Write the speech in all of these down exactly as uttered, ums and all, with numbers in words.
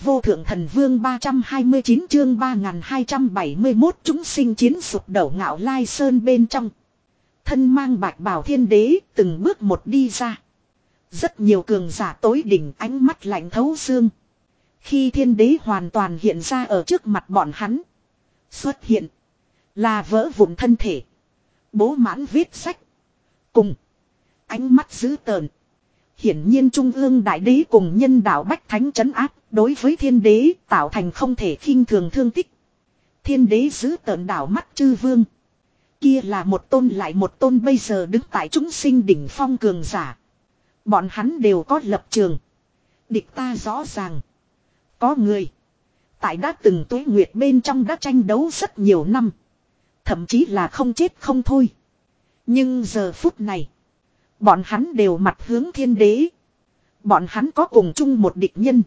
vô thượng thần vương ba trăm hai mươi chín chương ba nghìn hai trăm bảy mươi mốt chúng sinh chiến sụp đổ Ngạo Lai Sơn bên trong. Thân mang bạch bào thiên đế từng bước một đi ra. Rất nhiều cường giả tối đỉnh ánh mắt lạnh thấu xương. Khi thiên đế hoàn toàn hiện ra ở trước mặt bọn hắn. Xuất hiện là vỡ vụn thân thể, bố mãn viết sách, cùng ánh mắt dữ tợn. Hiển nhiên trung ương đại đế cùng nhân đạo bách thánh trấn áp đối với thiên đế tạo thành không thể khinh thường thương tích. Thiên đế giữ tợn đảo mắt chư vương. Kia là một tôn lại một tôn bây giờ đứng tại chúng sinh đỉnh phong cường giả. Bọn hắn đều có lập trường. Địch ta rõ ràng. Có người tại đã từng tuế nguyệt bên trong đã tranh đấu rất nhiều năm. Thậm chí là không chết không thôi. Nhưng giờ phút này bọn hắn đều mặt hướng thiên đế. Bọn hắn có cùng chung một địch nhân.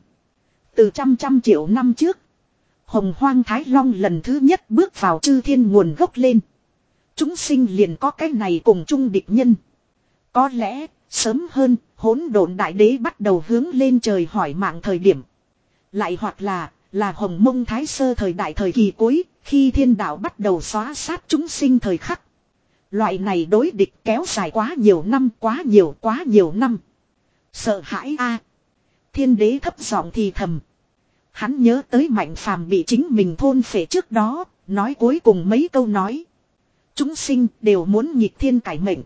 Từ trăm trăm triệu năm trước, Hồng Hoang Thái Long lần thứ nhất bước vào chư thiên nguồn gốc lên. Chúng sinh liền có cái này cùng chung địch nhân. Có lẽ, sớm hơn, hỗn độn đại đế bắt đầu hướng lên trời hỏi mạng thời điểm. Lại hoặc là, là Hồng Mông Thái Sơ thời đại thời kỳ cuối, khi thiên đạo bắt đầu xóa sát chúng sinh thời khắc. Loại này đối địch kéo dài quá nhiều năm, quá nhiều, quá nhiều năm. Sợ hãi a. Thiên đế thấp giọng thì thầm. Hắn nhớ tới Mạnh Phàm bị chính mình thôn phệ trước đó, nói cuối cùng mấy câu nói. Chúng sinh đều muốn nhịp thiên cải mệnh.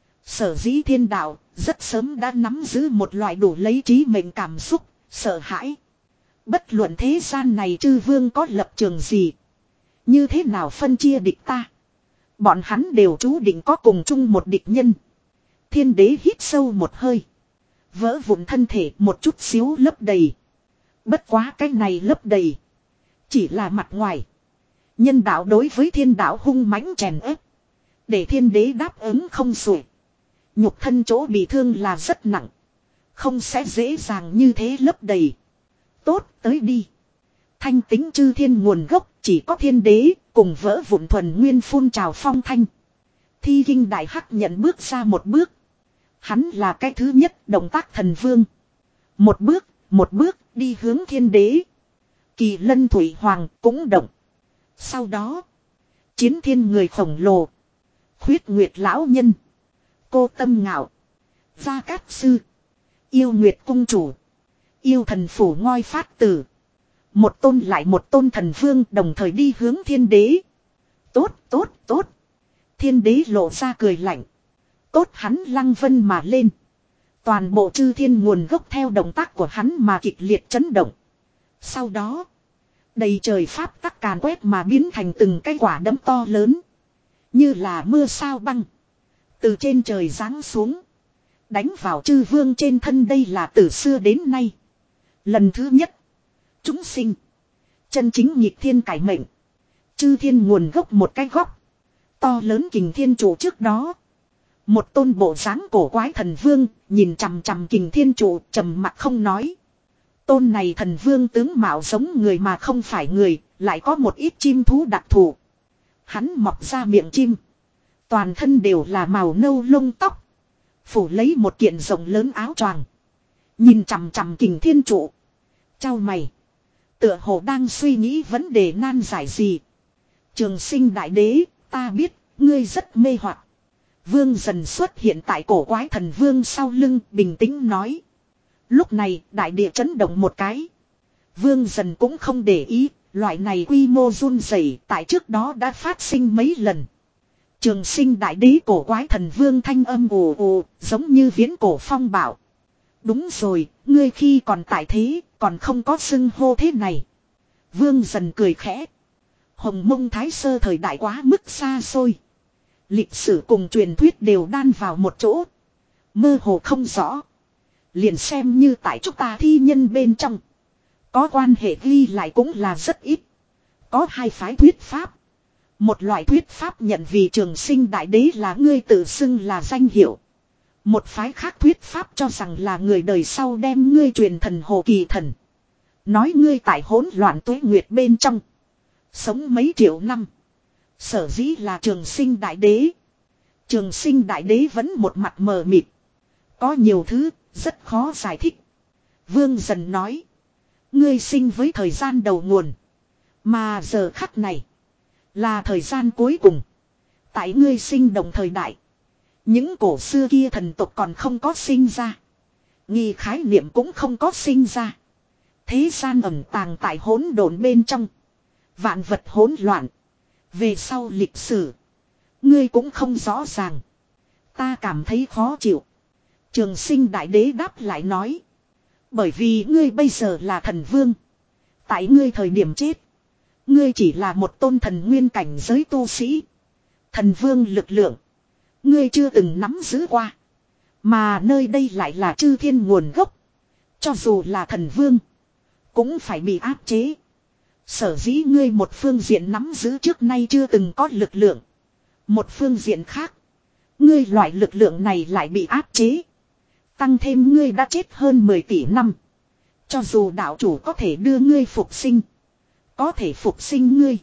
Sở dĩ thiên đạo, rất sớm đã nắm giữ một loại đủ lấy trí mệnh cảm xúc, sợ hãi. Bất luận thế gian này chư vương có lập trường gì. Như thế nào phân chia địch ta. Bọn hắn đều chú định có cùng chung một địch nhân. Thiên đế hít sâu một hơi. Vỡ vụn thân thể một chút xíu lấp đầy. Bất quá cái này lấp đầy. Chỉ là mặt ngoài. Nhân đạo đối với thiên đạo hung mãnh chèn ép. Để thiên đế đáp ứng không xuể. Nhục thân chỗ bị thương là rất nặng. Không sẽ dễ dàng như thế lấp đầy. Tốt tới đi. Thanh tính chư thiên nguồn gốc chỉ có thiên đế cùng vỡ vụn thuần nguyên phun trào phong thanh. Thi kinh đại hắc nhận bước ra một bước. Hắn là cái thứ nhất động tác thần vương. Một bước, một bước đi hướng thiên đế. Kỳ lân thủy hoàng cũng động. Sau đó, chiến thiên người khổng lồ. Khuyết nguyệt lão nhân. Cô tâm ngạo. Gia Cát sư. Yêu nguyệt cung chủ. Yêu thần phủ ngoi phát tử. Một tôn lại một tôn thần vương đồng thời đi hướng thiên đế. Tốt, tốt, tốt. Thiên đế lộ ra cười lạnh. Tốt hắn lăng vân mà lên. Toàn bộ chư thiên nguồn gốc theo động tác của hắn mà kịch liệt chấn động. Sau đó, đầy trời pháp tắc càn quét mà biến thành từng cái quả đấm to lớn. Như là mưa sao băng. Từ trên trời giáng xuống. Đánh vào chư vương trên thân đây là từ xưa đến nay. Lần thứ nhất. Chúng sinh. Chân chính nhịp thiên cải mệnh. Chư thiên nguồn gốc một cái góc. To lớn kình thiên trụ trước đó. Một tôn bộ dáng cổ quái thần vương. Nhìn chằm chằm kình thiên trụ trầm mặt không nói. Tôn này thần vương tướng mạo giống người mà không phải người. Lại có một ít chim thú đặc thù. Hắn mọc ra miệng chim. Toàn thân đều là màu nâu lông tóc. Phủ lấy một kiện rộng lớn áo choàng. Nhìn chằm chằm kình thiên trụ. Chau mày. Tựa hồ đang suy nghĩ vấn đề nan giải gì. Trường sinh đại đế, ta biết, ngươi rất mê hoặc. Vương dần xuất hiện tại cổ quái thần vương sau lưng, bình tĩnh nói. Lúc này, đại địa chấn động một cái. Vương dần cũng không để ý, loại này quy mô run rẩy tại trước đó đã phát sinh mấy lần. Trường sinh đại đế cổ quái thần vương thanh âm ồ ồ, giống như viễn cổ phong bạo. Đúng rồi, ngươi khi còn tại thế, còn không có xưng hô thế này. Vương dần cười khẽ. Hồng Mông Thái Sơ thời đại quá mức xa xôi. Lịch sử cùng truyền thuyết đều đan vào một chỗ. Mơ hồ không rõ. Liền xem như tại chúng ta thi nhân bên trong. Có quan hệ ghi lại cũng là rất ít. Có hai phái thuyết pháp. Một loại thuyết pháp nhận vì trường sinh đại đế là ngươi tự xưng là danh hiệu. Một phái khác thuyết pháp cho rằng là người đời sau đem ngươi truyền thần hồ kỳ thần. Nói ngươi tại hỗn loạn tuế nguyệt bên trong. Sống mấy triệu năm. Sở dĩ là trường sinh đại đế. Trường sinh đại đế vẫn một mặt mờ mịt. Có nhiều thứ rất khó giải thích. Vương dần nói. Ngươi sinh với thời gian đầu nguồn. Mà giờ khắc này. Là thời gian cuối cùng. Tại ngươi sinh đồng thời đại. Những cổ xưa kia thần tộc còn không có sinh ra. Nghi khái niệm cũng không có sinh ra. Thế gian ẩn tàng tại hỗn độn bên trong. Vạn vật hỗn loạn. Về sau lịch sử. Ngươi cũng không rõ ràng. Ta cảm thấy khó chịu. Trường Sinh đại đế đáp lại nói. Bởi vì ngươi bây giờ là thần vương. Tại ngươi thời điểm chết. Ngươi chỉ là một tôn thần nguyên cảnh giới tu sĩ. Thần vương lực lượng. Ngươi chưa từng nắm giữ qua. Mà nơi đây lại là chư thiên nguồn gốc. Cho dù là thần vương. Cũng phải bị áp chế. Sở dĩ ngươi một phương diện nắm giữ trước nay chưa từng có lực lượng. Một phương diện khác. Ngươi loại lực lượng này lại bị áp chế. Tăng thêm ngươi đã chết hơn mười tỷ năm. Cho dù đạo chủ có thể đưa ngươi phục sinh. Có thể phục sinh ngươi.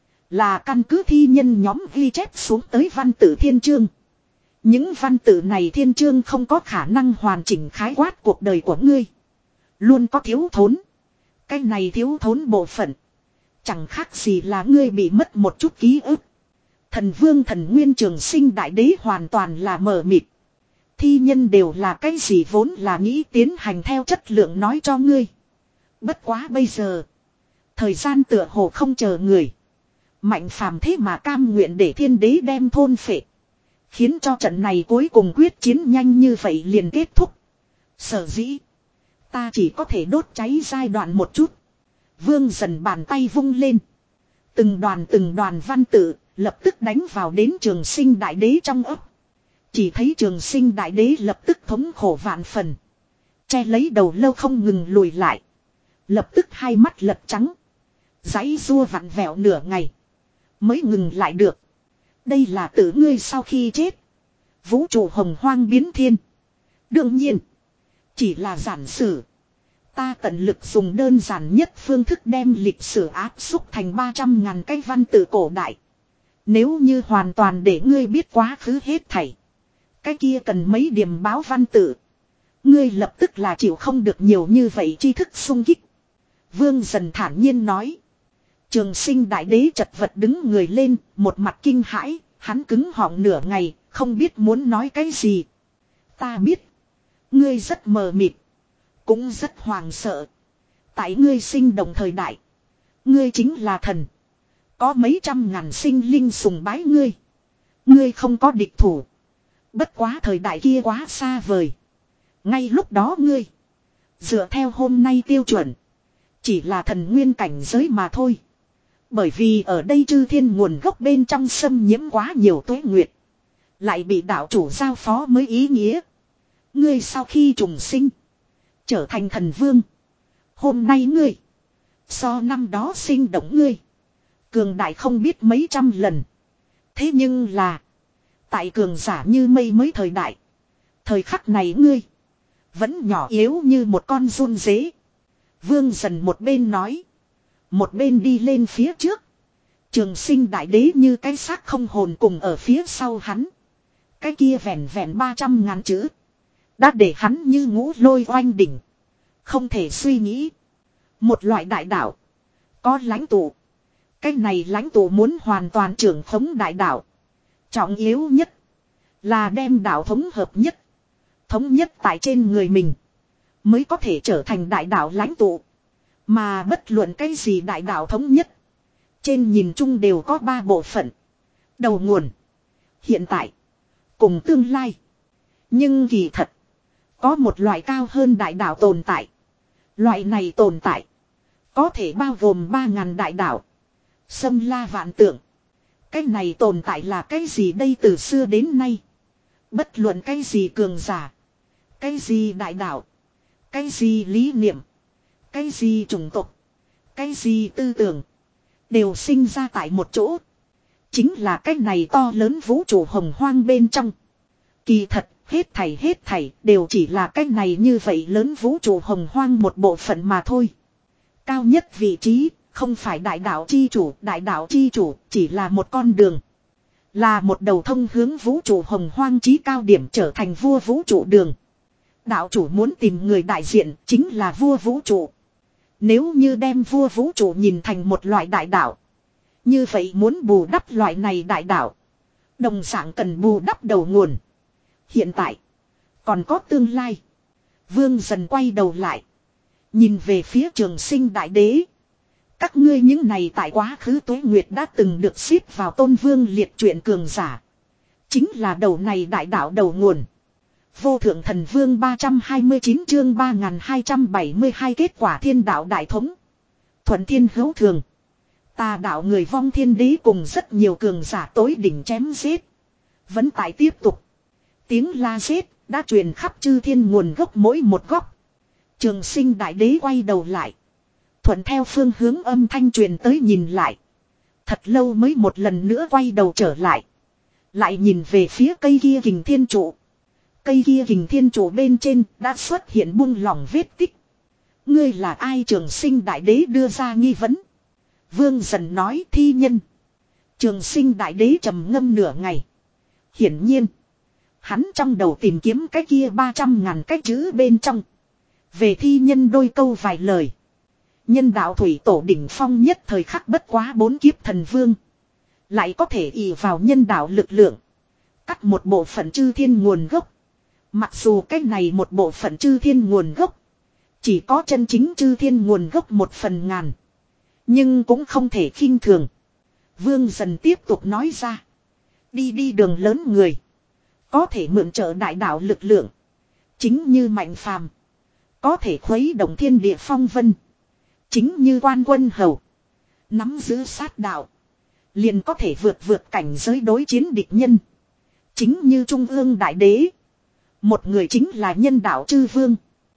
Là căn cứ thi nhân nhóm ghi chép xuống tới văn tự thiên chương. Những văn tự này thiên chương không có khả năng hoàn chỉnh khái quát cuộc đời của ngươi. Luôn có thiếu thốn. Cái này thiếu thốn bộ phận. Chẳng khác gì là ngươi bị mất một chút ký ức. Thần vương thần nguyên Trường Sinh đại đế hoàn toàn là mờ mịt. Thi nhân đều là cái gì vốn là nghĩ tiến hành theo chất lượng nói cho ngươi. Bất quá bây giờ. Thời gian tựa hồ không chờ người. Mạnh phàm thế mà cam nguyện để thiên đế đem thôn phệ. Khiến cho trận này cuối cùng quyết chiến nhanh như vậy liền kết thúc. Sở dĩ. Ta chỉ có thể đốt cháy giai đoạn một chút. Vương dần bàn tay vung lên. Từng đoàn từng đoàn văn tự lập tức đánh vào đến Trường Sinh đại đế trong ấp. Chỉ thấy Trường Sinh đại đế lập tức thống khổ vạn phần. Che lấy đầu lâu không ngừng lùi lại. Lập tức hai mắt lật trắng. Giấy rua vặn vẹo nửa ngày. Mới ngừng lại được. Đây là tự ngươi sau khi chết. Vũ trụ hồng hoang biến thiên. Đương nhiên. Chỉ là giản sử. Ta tận lực dùng đơn giản nhất phương thức đem lịch sử áp xúc thành ba trăm ngàn cái văn tự cổ đại. Nếu như hoàn toàn để ngươi biết quá khứ hết thảy. Cái kia cần mấy điểm báo văn tự. Ngươi lập tức là chịu không được nhiều như vậy tri thức sung kích. Vương dần thản nhiên nói. Trường Sinh đại đế chật vật đứng người lên, một mặt kinh hãi, hắn cứng họng nửa ngày, không biết muốn nói cái gì. Ta biết. Ngươi rất mờ mịt. Cũng rất hoàng sợ. Tại ngươi sinh đồng thời đại. Ngươi chính là thần. Có mấy trăm ngàn sinh linh sùng bái ngươi. Ngươi không có địch thủ. Bất quá thời đại kia quá xa vời. Ngay lúc đó ngươi. Dựa theo hôm nay tiêu chuẩn. Chỉ là thần nguyên cảnh giới mà thôi. Bởi vì ở đây chư thiên nguồn gốc bên trong xâm nhiễm quá nhiều tuế nguyệt. Lại bị đạo chủ giao phó mới ý nghĩa. Ngươi sau khi trùng sinh. Trở thành thần vương. Hôm nay ngươi. So năm đó sinh động ngươi. Cường đại không biết mấy trăm lần. Thế nhưng là. Tại cường giả như mây mới thời đại. Thời khắc này ngươi. Vẫn nhỏ yếu như một con run dế. Vương dần một bên nói. Một bên đi lên phía trước. Trường Sinh đại đế như cái xác không hồn cùng ở phía sau hắn. Cái kia vẹn vẹn ba trăm ngàn chữ. Đã để hắn như ngũ lôi oanh đỉnh. Không thể suy nghĩ. Một loại đại đạo. Có lãnh tụ. Cái này lãnh tụ muốn hoàn toàn trưởng khống đại đạo. Trọng yếu nhất. Là đem đạo thống hợp nhất. Thống nhất tại trên người mình. Mới có thể trở thành đại đạo lãnh tụ. Mà bất luận cái gì đại đạo thống nhất. Trên nhìn chung đều có ba bộ phận. Đầu nguồn. Hiện tại. Cùng tương lai. Nhưng kỳ thật. Có một loại cao hơn đại đạo tồn tại. Loại này tồn tại. Có thể bao gồm ba ngàn đại đạo. Xâm la vạn tượng. Cái này tồn tại là cái gì đây từ xưa đến nay. Bất luận cái gì cường giả. Cái gì đại đạo. Cái gì lý niệm. Cái gì chủng tộc. Cái gì tư tưởng. Đều sinh ra tại một chỗ. Chính là cái này to lớn vũ trụ hồng hoang bên trong. Kỳ thật, hết thảy hết thảy đều chỉ là cái này như vậy lớn vũ trụ hồng hoang một bộ phận mà thôi. Cao nhất vị trí, không phải đại đạo chi chủ, đại đạo chi chủ chỉ là một con đường. Là một đầu thông hướng vũ trụ hồng hoang chí cao điểm trở thành vua vũ trụ đường. Đạo chủ muốn tìm người đại diện chính là vua vũ trụ. Nếu như đem vua vũ trụ nhìn thành một loại đại đạo. Như vậy muốn bù đắp loại này đại đạo. Đồng dạng cần bù đắp đầu nguồn. Hiện tại. Còn có tương lai. Vương dần quay đầu lại. Nhìn về phía Trường Sinh đại đế. Các ngươi những này tại quá khứ tuế nguyệt đã từng được xếp vào tôn vương liệt truyện cường giả. Chính là đầu này đại đạo đầu nguồn. Vô thượng thần vương ba trăm hai mươi chín chương ba nghìn hai trăm bảy mươi hai kết quả thiên đạo đại thống. Thuận thiên hữu thường. Tà đạo người vong thiên đế cùng rất nhiều cường giả tối đỉnh chém giết. Vẫn tại tiếp tục. Tiếng la giết đã truyền khắp chư thiên nguồn gốc mỗi một góc. Trường Sinh đại đế quay đầu lại. Thuận theo phương hướng âm thanh truyền tới nhìn lại. Thật lâu mới một lần nữa quay đầu trở lại. Lại nhìn về phía cây kia kình thiên trụ. Cây kia kình thiên trụ bên trên đã xuất hiện buông lỏng vết tích. Ngươi là ai? Trường Sinh đại đế đưa ra nghi vấn. Vương dần nói thi nhân. Trường Sinh đại đế trầm ngâm nửa ngày. Hiển nhiên. Hắn trong đầu tìm kiếm cái kia ba trăm ngàn cái chữ bên trong. Về thi nhân đôi câu vài lời. Nhân đạo thủy tổ đỉnh phong nhất thời khắc bất quá bốn kiếp thần vương. Lại có thể ỷ vào nhân đạo lực lượng. Cắt một bộ phận chư thiên nguồn gốc. Mặc dù cái này một bộ phận chư thiên nguồn gốc. Chỉ có chân chính chư thiên nguồn gốc một phần ngàn. Nhưng cũng không thể khinh thường. Vương dần tiếp tục nói ra. Đi đi đường lớn người. Có thể mượn trợ đại đạo lực lượng. Chính như Mạnh Phàm. Có thể khuấy động thiên địa phong vân. Chính như Quan Quân Hầu. Nắm giữ sát đạo. Liền có thể vượt vượt cảnh giới đối chiến địch nhân. Chính như Trung ương Đại Đế. Một người chính là nhân đạo chư vương.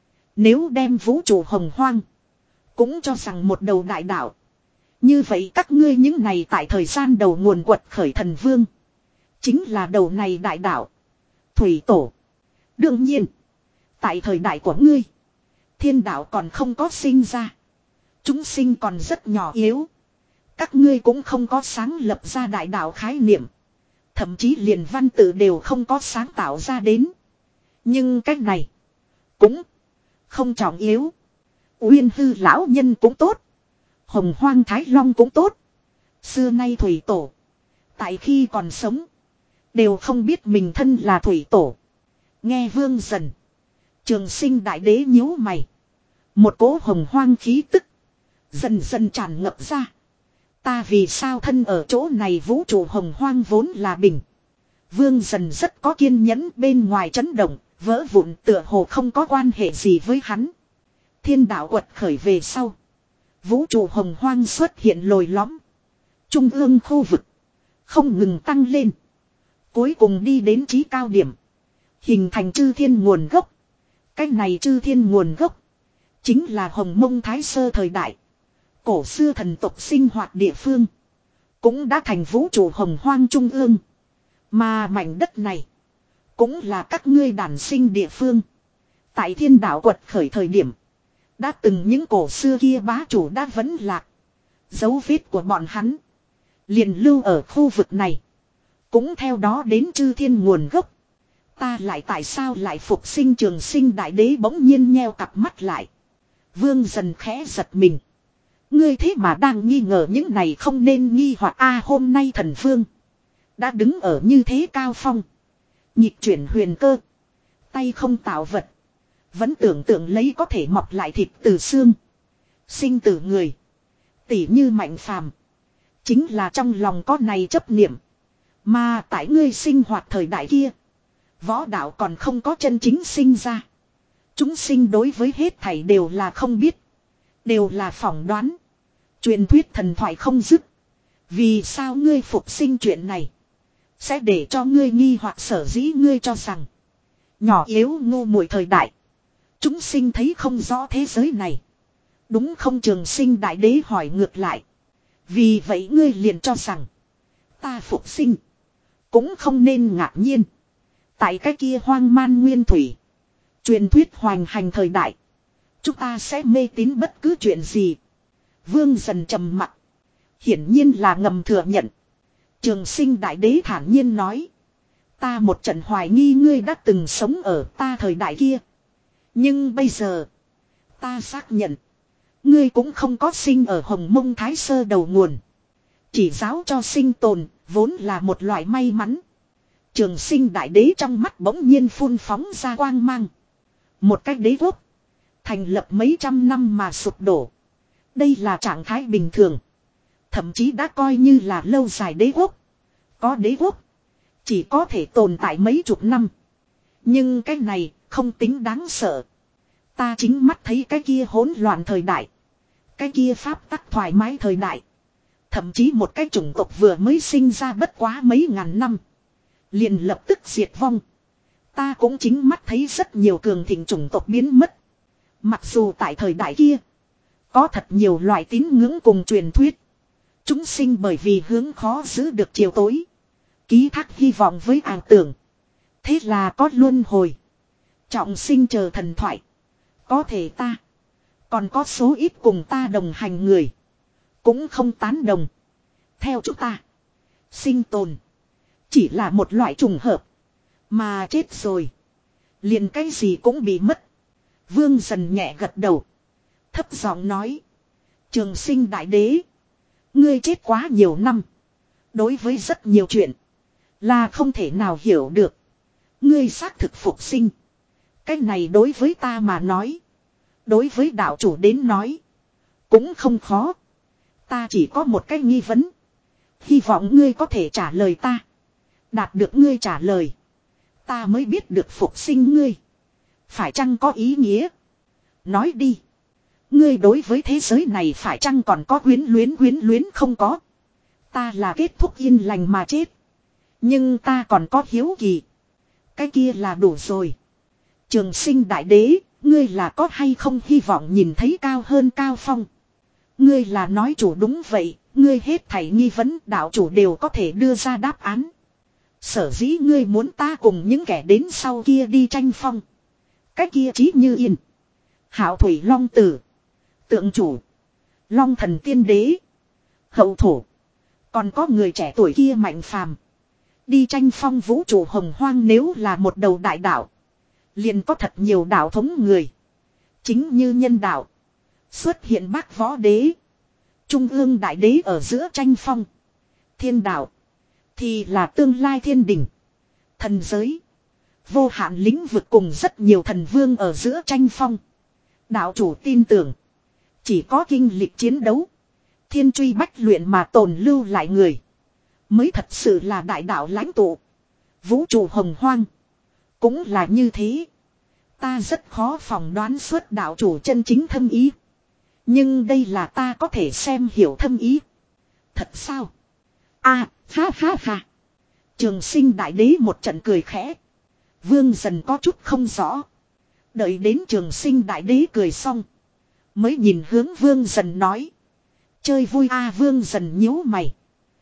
Nếu đem vũ trụ hồng hoang. Cũng cho rằng một đầu đại đạo. Như vậy các ngươi những này tại thời gian đầu nguồn quật khởi thần vương. Chính là đầu này đại đạo. Thủy tổ. Đương nhiên. Tại thời đại của ngươi. Thiên đạo còn không có sinh ra. Chúng sinh còn rất nhỏ yếu. Các ngươi cũng không có sáng lập ra đại đạo khái niệm. Thậm chí liền văn tự đều không có sáng tạo ra đến. Nhưng cách này. Cũng. Không trọng yếu. Uyên hư lão nhân cũng tốt. Hồng hoang thái long cũng tốt. Xưa nay thủy tổ. Tại khi còn sống. Đều không biết mình thân là thủy tổ. Nghe Vương dần. Trường Sinh đại đế nhíu mày. Một cỗ hồng hoang khí tức. Dần dần tràn ngập ra. Ta vì sao thân ở chỗ này vũ trụ hồng hoang vốn là bình. Vương dần rất có kiên nhẫn bên ngoài chấn động. Vỡ vụn tựa hồ không có quan hệ gì với hắn. Thiên đạo quật khởi về sau. Vũ trụ hồng hoang xuất hiện lồi lõm. Trung ương khu vực. Không ngừng tăng lên. Cuối cùng đi đến chí cao điểm. Hình thành chư thiên nguồn gốc. Cái này chư thiên nguồn gốc. Chính là Hồng Mông Thái Sơ thời đại. Cổ xưa thần tộc sinh hoạt địa phương. Cũng đã thành vũ trụ hồng hoang trung ương. Mà mảnh đất này. Cũng là các ngươi đản sinh địa phương. Tại thiên đạo quật khởi thời điểm. Đã từng những cổ xưa kia bá chủ đã vẫn lạc. Dấu vết của bọn hắn. Liền lưu ở khu vực này. Cũng theo đó đến chư thiên nguồn gốc. Ta lại tại sao lại phục sinh? Trường Sinh đại đế bỗng nhiên nheo cặp mắt lại. Vương dần khẽ giật mình. Ngươi thế mà đang nghi ngờ những này không nên nghi hoặc a hôm nay thần vương. Đã đứng ở như thế cao phong. Nhịp chuyển huyền cơ. Tay không tạo vật. Vẫn tưởng tượng lấy có thể mọc lại thịt từ xương. Sinh từ người. Tỉ như Mạnh Phàm. Chính là trong lòng có này chấp niệm. Mà tại ngươi sinh hoạt thời đại kia. Võ đạo còn không có chân chính sinh ra. Chúng sinh đối với hết thảy đều là không biết. Đều là phỏng đoán. Truyền thuyết thần thoại không dứt. Vì sao ngươi phục sinh chuyện này. Sẽ để cho ngươi nghi hoặc sở dĩ ngươi cho rằng. Nhỏ yếu ngu muội thời đại. Chúng sinh thấy không rõ thế giới này. Đúng không? Trường Sinh đại đế hỏi ngược lại. Vì vậy ngươi liền cho rằng. Ta phục sinh. Cũng không nên ngạc nhiên. Tại cái kia hoang man nguyên thủy. Truyền thuyết hoành hành thời đại. Chúng ta sẽ mê tín bất cứ chuyện gì. Vương dần trầm mặc. Hiển nhiên là ngầm thừa nhận. Trường Sinh đại đế thản nhiên nói. Ta một trận hoài nghi ngươi đã từng sống ở ta thời đại kia. Nhưng bây giờ. Ta xác nhận. Ngươi cũng không có sinh ở Hồng Mông Thái Sơ đầu nguồn. Chỉ giáo cho sinh tồn, vốn là một loại may mắn. Trường Sinh đại đế trong mắt bỗng nhiên phun phóng ra quang mang. Một cách đế quốc. Thành lập mấy trăm năm mà sụp đổ. Đây là trạng thái bình thường. Thậm chí đã coi như là lâu dài đế quốc. Có đế quốc. Chỉ có thể tồn tại mấy chục năm. Nhưng cái này không tính đáng sợ. Ta chính mắt thấy cái kia hỗn loạn thời đại. Cái kia pháp tắc thoải mái thời đại. Thậm chí một cái chủng tộc vừa mới sinh ra bất quá mấy ngàn năm. Liền lập tức diệt vong. Ta cũng chính mắt thấy rất nhiều cường thịnh chủng tộc biến mất. Mặc dù tại thời đại kia. Có thật nhiều loại tín ngưỡng cùng truyền thuyết. Chúng sinh bởi vì hướng khó giữ được chiều tối. Ký thác hy vọng với ảo tưởng. Thế là có luân hồi. Trọng sinh chờ thần thoại. Có thể ta. Còn có số ít cùng ta đồng hành người. Cũng không tán đồng. Theo chúng ta. Sinh tồn. Chỉ là một loại trùng hợp. Mà chết rồi. Liền cái gì cũng bị mất. Vương Dần nhẹ gật đầu. Thấp giọng nói. Trường Sinh đại đế. Ngươi chết quá nhiều năm. Đối với rất nhiều chuyện. Là không thể nào hiểu được. Ngươi xác thực phục sinh. Cái này đối với ta mà nói. Đối với đạo chủ đến nói. Cũng không khó. Ta chỉ có một cái nghi vấn. Hy vọng ngươi có thể trả lời ta. Đạt được ngươi trả lời. Ta mới biết được phục sinh ngươi. Phải chăng có ý nghĩa? Nói đi. Ngươi đối với thế giới này phải chăng còn có quyến luyến quyến luyến không có? Ta là kết thúc yên lành mà chết. Nhưng ta còn có hiếu kỳ. Cái kia là đủ rồi. Trường Sinh đại đế, ngươi là có hay không hy vọng nhìn thấy cao hơn Cao Phong? Ngươi là nói chủ đúng vậy, ngươi hết thảy nghi vấn đạo chủ đều có thể đưa ra đáp án. Sở dĩ ngươi muốn ta cùng những kẻ đến sau kia đi tranh phong. Cái kia chí như yên. Hạo thủy long tử. Tượng chủ. Long thần tiên đế. Hậu thổ. Còn có người trẻ tuổi kia mạnh phàm. Đi tranh phong vũ trụ hồng hoang nếu là một đầu đại đạo. Liền có thật nhiều đạo thống người. Chính như nhân đạo. Xuất hiện Bác Võ Đế. Trung ương đại đế ở giữa tranh phong. Thiên đạo. Thì là tương lai thiên đình. Thần giới. Vô hạn lĩnh vực cùng rất nhiều thần vương ở giữa tranh phong. Đạo chủ tin tưởng. Chỉ có kinh lịch chiến đấu. Thiên truy bách luyện mà tồn lưu lại người. Mới thật sự là đại đạo lãnh tụ. Vũ trụ hồng hoang. Cũng là như thế. Ta rất khó phỏng đoán suốt đạo chủ chân chính thâm ý. Nhưng đây là ta có thể xem hiểu thâm ý. Thật sao? À, ha ha ha. Trường Sinh đại đế một trận cười khẽ. Vương Dần có chút không rõ. Đợi đến Trường Sinh đại đế cười xong. Mới nhìn hướng Vương Dần nói. Chơi vui a à, Vương Dần nhíu mày.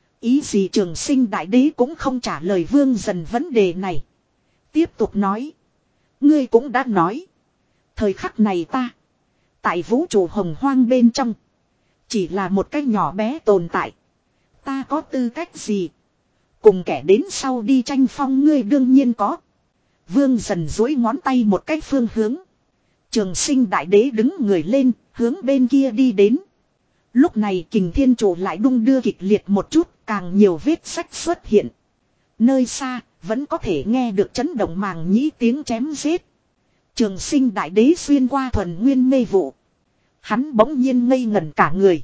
Ý gì Trường Sinh đại đế cũng không trả lời Vương Dần vấn đề này. Tiếp tục nói. Ngươi cũng đã nói. Thời khắc này ta. Tại vũ trụ hồng hoang bên trong. Chỉ là một cái nhỏ bé tồn tại. Ta có tư cách gì? Cùng kẻ đến sau đi tranh phong ngươi đương nhiên có. Vương Dần duỗi ngón tay một cách phương hướng. Trường Sinh đại đế đứng người lên, hướng bên kia đi đến. Lúc này Kình Thiên Trụ lại đung đưa kịch liệt một chút, càng nhiều vết sách xuất hiện. Nơi xa, vẫn có thể nghe được chấn động màng nhĩ tiếng chém giết. Trường Sinh đại đế xuyên qua thuần nguyên mê vụ. Hắn bỗng nhiên ngây ngẩn cả người.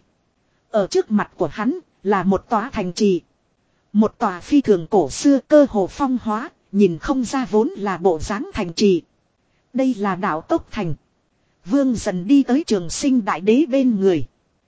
Ở trước mặt của hắn, là một tòa thành trì. Một tòa phi thường cổ xưa cơ hồ phong hóa, nhìn không ra vốn là bộ dáng thành trì. Đây là đảo Tốc Thành. Vương Dần đi tới Trường Sinh đại đế bên người.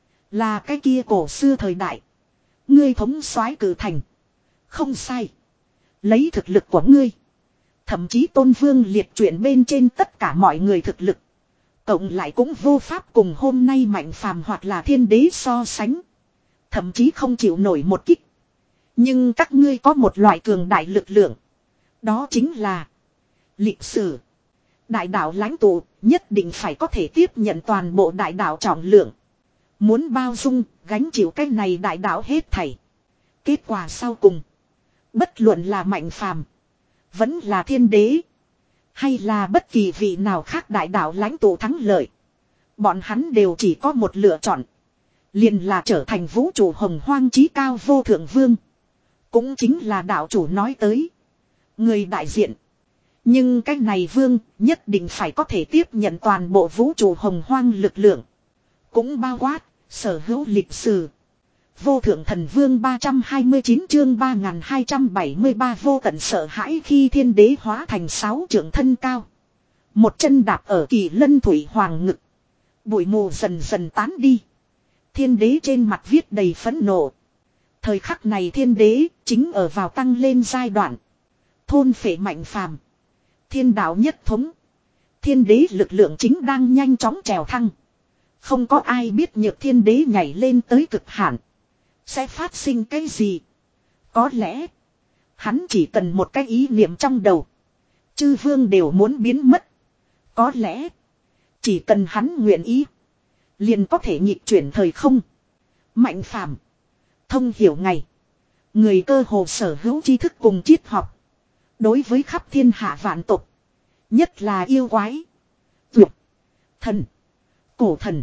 Là cái kia cổ xưa thời đại. Ngươi thống soái cử thành. Không sai. Lấy thực lực của ngươi. Thậm chí Tôn Vương liệt truyện bên trên tất cả mọi người thực lực. Cộng lại cũng vô pháp cùng hôm nay Mạnh Phàm hoặc là Thiên Đế so sánh. Thậm chí không chịu nổi một kích. Nhưng các ngươi có một loại cường đại lực lượng. Đó chính là lịch sử. Đại đạo lãnh tụ nhất định phải có thể tiếp nhận toàn bộ đại đạo trọng lượng. Muốn bao dung, gánh chịu cái này đại đạo hết thảy. Kết quả sau cùng. Bất luận là Mạnh Phàm, vẫn là Thiên Đế, hay là bất kỳ vị nào khác đại đạo lãnh tụ thắng lợi. Bọn hắn đều chỉ có một lựa chọn. Liền là trở thành vũ trụ hồng hoang chí cao vô thượng vương. Cũng chính là đạo chủ nói tới. Người đại diện. Nhưng cái này vương nhất định phải có thể tiếp nhận toàn bộ vũ trụ hồng hoang lực lượng. Cũng bao quát, sở hữu lịch sử. Vô thượng thần vương ba trăm hai mươi chín chương ba nghìn hai trăm bảy mươi ba vô tận sợ hãi khi thiên đế hóa thành sáu trượng thân cao. Một chân đạp ở Kỳ Lân Thủy Hoàng ngực. Bụi mù dần dần tán đi. Thiên đế trên mặt viết đầy phẫn nộ. Thời khắc này thiên đế chính ở vào tăng lên giai đoạn. Thôn phệ mạnh phàm. Thiên đạo nhất thống. Thiên đế lực lượng chính đang nhanh chóng trèo thăng. Không có ai biết nhược thiên đế nhảy lên tới cực hạn sẽ phát sinh cái gì. Có lẽ hắn chỉ cần một cái ý niệm trong đầu. Chư vương đều muốn biến mất. Có lẽ chỉ cần hắn nguyện ý liền có thể nhịp chuyển thời không. Mạnh phàm. Thông hiểu ngày. Người cơ hồ sở hữu tri thức cùng triết học. Đối với khắp thiên hạ vạn tộc. Nhất là yêu quái. Dược. Thần. Cổ thần.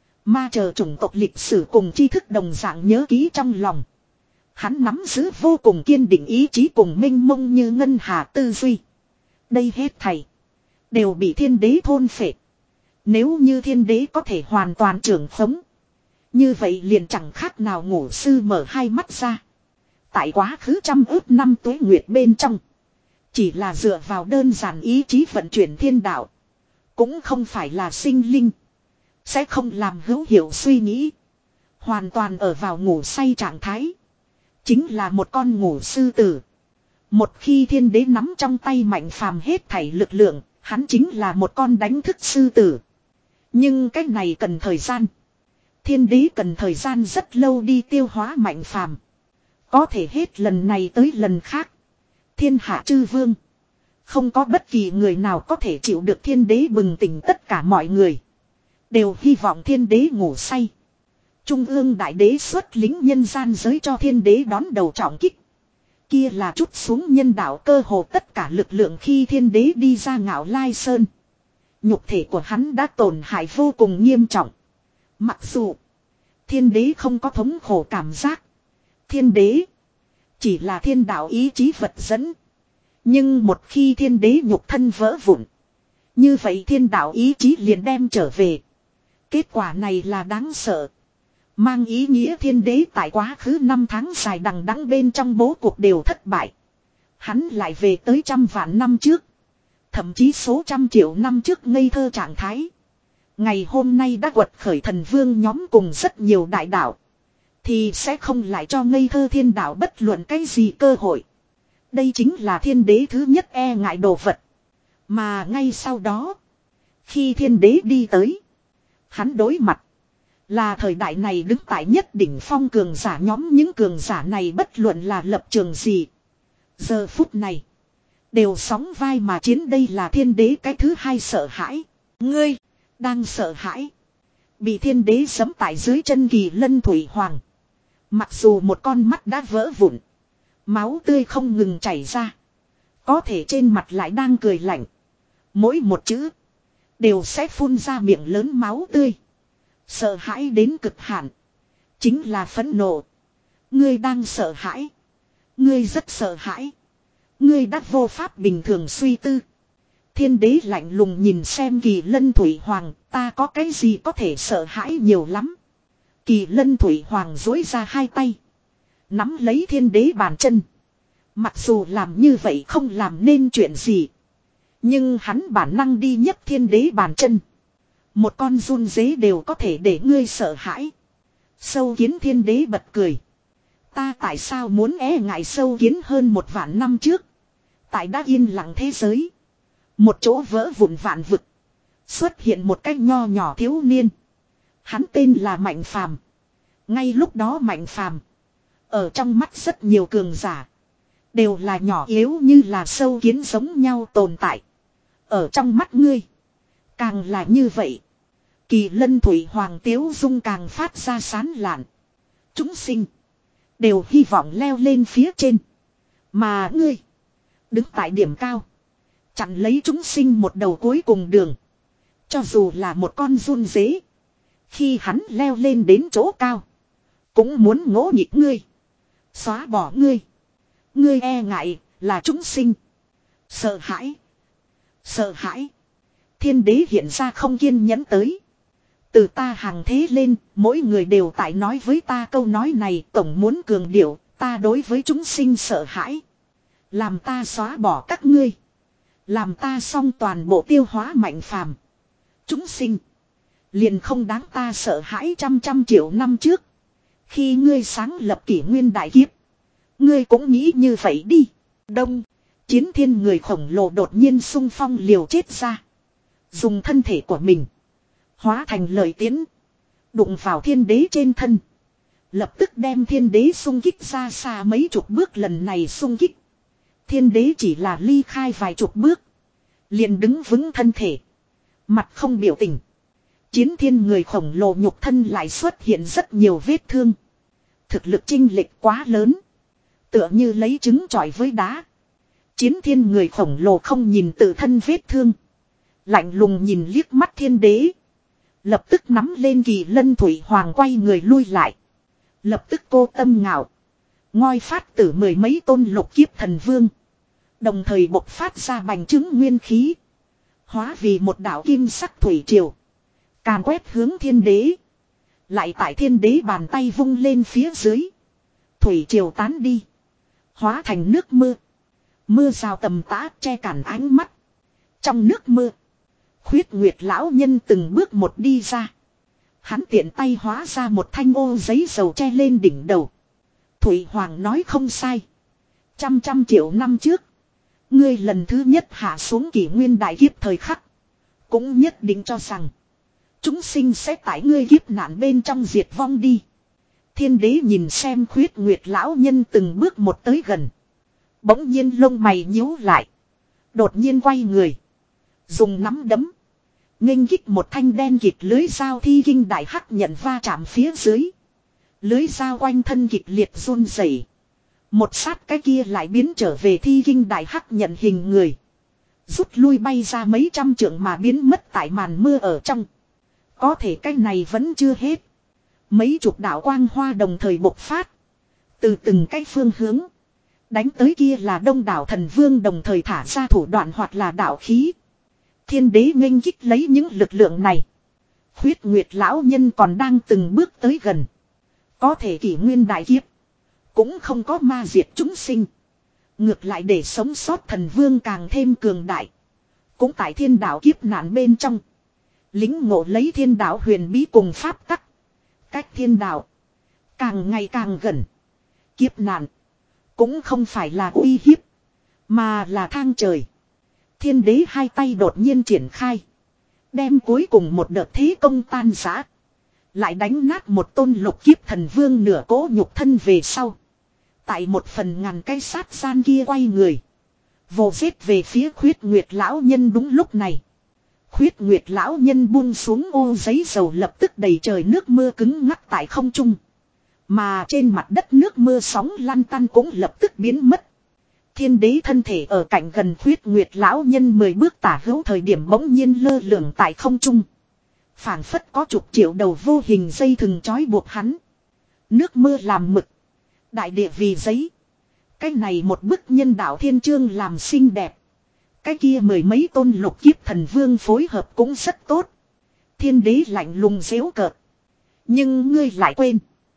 Ma chờ chủng tộc lịch sử cùng tri thức đồng dạng nhớ ký trong lòng. Hắn nắm giữ vô cùng kiên định ý chí cùng minh mông như ngân hà tư duy. Đây hết thảy đều bị thiên đế thôn phệ. Nếu như thiên đế có thể hoàn toàn trưởng khống. Như vậy liền chẳng khác nào ngủ sư mở hai mắt ra. Tại quá khứ trăm ước năm tuế nguyệt bên trong. Chỉ là dựa vào đơn giản ý chí vận chuyển thiên đạo. Cũng không phải là sinh linh. Sẽ không làm hữu hiệu suy nghĩ. Hoàn toàn ở vào ngủ say trạng thái. Chính là một con ngủ sư tử. Một khi thiên đế nắm trong tay mạnh phàm hết thảy lực lượng. Hắn chính là một con đánh thức sư tử. Nhưng cái này cần thời gian. Thiên đế cần thời gian rất lâu đi tiêu hóa mạnh phàm. Có thể hết lần này tới lần khác. Thiên hạ chư vương. Không có bất kỳ người nào có thể chịu được thiên đế bừng tỉnh tất cả mọi người. Đều hy vọng thiên đế ngủ say. Trung ương đại đế xuất lính nhân gian giới cho thiên đế đón đầu trọng kích. Kia là trút xuống nhân đạo cơ hồ tất cả lực lượng khi thiên đế đi ra Ngạo Lai Sơn. Nhục thể của hắn đã tổn hại vô cùng nghiêm trọng. Mặc dù thiên đế không có thống khổ cảm giác. Thiên đế chỉ là thiên đạo ý chí vật dẫn. Nhưng một khi thiên đế nhục thân vỡ vụn. Như vậy thiên đạo ý chí liền đem trở về. Kết quả này là đáng sợ. Mang ý nghĩa thiên đế tại quá khứ năm tháng dài đằng đẵng bên trong bố cuộc đều thất bại. Hắn lại về tới trăm vạn năm trước. Thậm chí số trăm triệu năm trước ngây thơ trạng thái. Ngày hôm nay đã quật khởi thần vương nhóm cùng rất nhiều đại đạo. Thì sẽ không lại cho ngây thơ thiên đạo bất luận cái gì cơ hội. Đây chính là thiên đế thứ nhất e ngại đồ vật. Mà ngay sau đó. Khi thiên đế đi tới. Hắn đối mặt. Là thời đại này đứng tại nhất đỉnh phong cường giả nhóm những cường giả này bất luận là lập trường gì. Giờ phút này. Đều sóng vai mà chiến đây là thiên đế cái thứ hai sợ hãi. Ngươi. Đang sợ hãi. Bị thiên đế giẫm tại dưới chân Kỳ Lân Thủy Hoàng. Mặc dù một con mắt đã vỡ vụn. Máu tươi không ngừng chảy ra. Có thể trên mặt lại đang cười lạnh. Mỗi một chữ. Đều sẽ phun ra miệng lớn máu tươi. Sợ hãi đến cực hạn. Chính là phẫn nộ. Ngươi đang sợ hãi. Ngươi rất sợ hãi. Ngươi đã vô pháp bình thường suy tư. Thiên đế lạnh lùng nhìn xem Kỳ Lân Thủy Hoàng. Ta có cái gì có thể sợ hãi nhiều lắm. Kỳ Lân Thủy Hoàng dối ra hai tay. Nắm lấy thiên đế bàn chân. Mặc dù làm như vậy không làm nên chuyện gì. Nhưng hắn bản năng đi nhấc thiên đế bàn chân. Một con run dế đều có thể để ngươi sợ hãi. Sâu kiến thiên đế bật cười. Ta tại sao muốn e ngại sâu kiến hơn một vạn năm trước. Tại đã yên lặng thế giới. Một chỗ vỡ vụn vạn vực. Xuất hiện một cách nho nhỏ thiếu niên. Hắn tên là Mạnh Phàm. Ngay lúc đó Mạnh Phàm. Ở trong mắt rất nhiều cường giả. Đều là nhỏ yếu như là sâu kiến giống nhau tồn tại. Ở trong mắt ngươi. Càng là như vậy. Kỳ Lân Thủy Hoàng tiếu dung càng phát ra sán lạn. Chúng sinh. Đều hy vọng leo lên phía trên. Mà ngươi. Đứng tại điểm cao. Chặn lấy chúng sinh một đầu cuối cùng đường. Cho dù là một con run dế. Khi hắn leo lên đến chỗ cao. Cũng muốn ngỗ nhịp ngươi. Xóa bỏ ngươi. Ngươi e ngại là chúng sinh. Sợ hãi. Sợ hãi. Thiên đế hiện ra không kiên nhẫn tới. Từ ta hàng thế lên, mỗi người đều tại nói với ta câu nói này, tổng muốn cường điệu, ta đối với chúng sinh sợ hãi. Làm ta xóa bỏ các ngươi. Làm ta xong toàn bộ tiêu hóa mạnh phàm. Chúng sinh. Liền không đáng ta sợ hãi trăm trăm triệu năm trước. Khi ngươi sáng lập kỷ nguyên đại kiếp. Ngươi cũng nghĩ như vậy đi. Đông. Chiến thiên người khổng lồ đột nhiên xung phong liều chết ra. Dùng thân thể của mình. Hóa thành lời tiến. Đụng vào thiên đế trên thân. Lập tức đem thiên đế xung kích ra xa mấy chục bước, lần này xung kích. Thiên đế chỉ là ly khai vài chục bước. Liền đứng vững thân thể. Mặt không biểu tình. Chiến thiên người khổng lồ nhục thân lại xuất hiện rất nhiều vết thương. Thực lực chênh lệch quá lớn. Tựa như lấy trứng chọi với đá. Chiến thiên người khổng lồ không nhìn tự thân vết thương. Lạnh lùng nhìn liếc mắt thiên đế. Lập tức nắm lên kỳ lân thủy hoàng quay người lui lại. Lập tức cô tâm ngạo. Ngoi phát tử mười mấy tôn lục kiếp thần vương. Đồng thời bộc phát ra bành trứng nguyên khí. Hóa vì một đạo kim sắc thủy triều. Càn quét hướng thiên đế. Lại tại thiên đế bàn tay vung lên phía dưới. Thủy triều tán đi. Hóa thành nước mưa. Mưa rào tầm tã che cản ánh mắt. Trong nước mưa. Khuyết Nguyệt lão nhân từng bước một đi ra. Hắn tiện tay hóa ra một thanh ô giấy dầu che lên đỉnh đầu. Thủy Hoàng nói không sai. Trăm trăm triệu năm trước. Ngươi lần thứ nhất hạ xuống kỷ nguyên đại kiếp thời khắc. Cũng nhất định cho rằng. Chúng sinh sẽ tại ngươi kiếp nạn bên trong diệt vong đi. Thiên đế nhìn xem Khuyết Nguyệt lão nhân từng bước một tới gần. Bỗng nhiên lông mày nhíu lại. Đột nhiên quay người. Dùng nắm đấm. Nghênh kích một thanh đen kịt lưới dao thi kinh đại hắc nhận va chạm phía dưới. Lưới dao quanh thân kịch liệt run rẩy. Một sát cái kia lại biến trở về thi kinh đại hắc nhận hình người. Rút lui bay ra mấy trăm trượng mà biến mất tại màn mưa ở trong. Có thể cái này vẫn chưa hết. Mấy chục đạo quang hoa đồng thời bộc phát. Từ từng cái phương hướng. Đánh tới kia là đông đảo thần vương đồng thời thả ra thủ đoạn hoặc là đạo khí. Thiên đế nghênh kích lấy những lực lượng này. Khuyết Nguyệt lão nhân còn đang từng bước tới gần. Có thể kỷ nguyên đại kiếp. Cũng không có ma diệt chúng sinh. Ngược lại để sống sót thần vương càng thêm cường đại. Cũng tại thiên đạo kiếp nạn bên trong. Lính ngộ lấy thiên đạo huyền bí cùng pháp tắc. Cách thiên đạo. Càng ngày càng gần. Kiếp nạn. Cũng không phải là uy hiếp. Mà là thang trời. Thiên đế hai tay đột nhiên triển khai. Đem cuối cùng một đợt thế công tan rã. Lại đánh nát một tôn lục kiếp thần vương nửa cỗ nhục thân về sau. Tại một phần ngàn cây sát gian kia quay người. Vồ giết về phía Khuyết Nguyệt lão nhân đúng lúc này. Khuyết Nguyệt lão nhân buông xuống ô giấy dầu lập tức đầy trời nước mưa cứng ngắc tại không trung. Mà trên mặt đất nước mưa sóng lăn tăn cũng lập tức biến mất. Thiên đế thân thể ở cạnh gần Khuyết Nguyệt lão nhân mười bước tả hữu thời điểm bỗng nhiên lơ lửng tại không trung. Phảng phất có chục triệu đầu vô hình dây thừng trói buộc hắn. Nước mưa làm mực. Đại địa vì giấy. Cái này một bức nhân đạo thiên chương làm xinh đẹp. Cái kia mười mấy tôn lục kiếp thần vương phối hợp cũng rất tốt. Thiên đế lạnh lùng dễu cợt. Nhưng ngươi lại quên.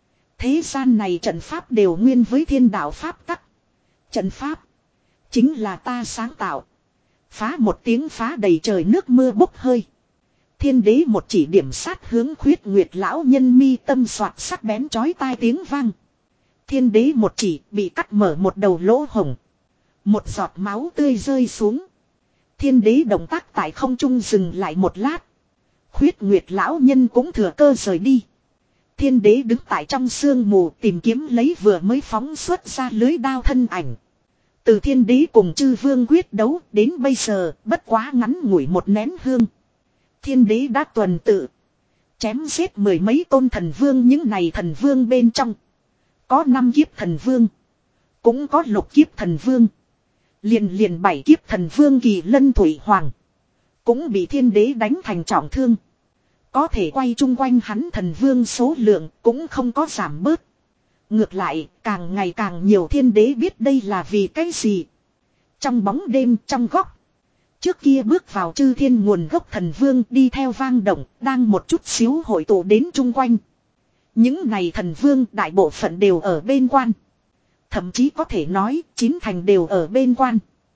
Thế gian này trận pháp đều nguyên với thiên đạo pháp tắc. Trận pháp. Chính là ta sáng tạo. Phá một tiếng phá đầy trời nước mưa bốc hơi. Thiên đế một chỉ điểm sát hướng Khuyết Nguyệt lão nhân mi tâm soạt sắc bén chói tai tiếng vang. Thiên đế một chỉ bị cắt mở một đầu lỗ hổng. Một giọt máu tươi rơi xuống. Thiên đế động tác tại không trung dừng lại một lát. Khuyết Nguyệt lão nhân cũng thừa cơ rời đi. Thiên đế đứng tại trong sương mù tìm kiếm lấy vừa mới phóng xuất ra lưới đao thân ảnh. Từ thiên đế cùng chư vương quyết đấu đến bây giờ bất quá ngắn ngủi một nén hương. Thiên đế đã tuần tự. Chém giết mười mấy tôn thần vương, những này thần vương bên trong. Có năm kiếp thần vương. Cũng có lục kiếp thần vương. Liền liền bảy kiếp thần vương kỳ lân thủy hoàng. cũng bị thiên đế đánh thành trọng thương. Có thể quay chung quanh hắn thần vương số lượng cũng không có giảm bớt. Ngược lại, càng ngày càng nhiều thiên đế biết đây là vì cái gì. Trong bóng đêm trong góc. Trước kia bước vào chư thiên nguồn gốc thần vương đi theo vang động, đang một chút xíu hội tụ đến chung quanh. Những này thần vương đại bộ phận đều ở bên quan. Thậm chí có thể nói chín thành đều ở bên quan.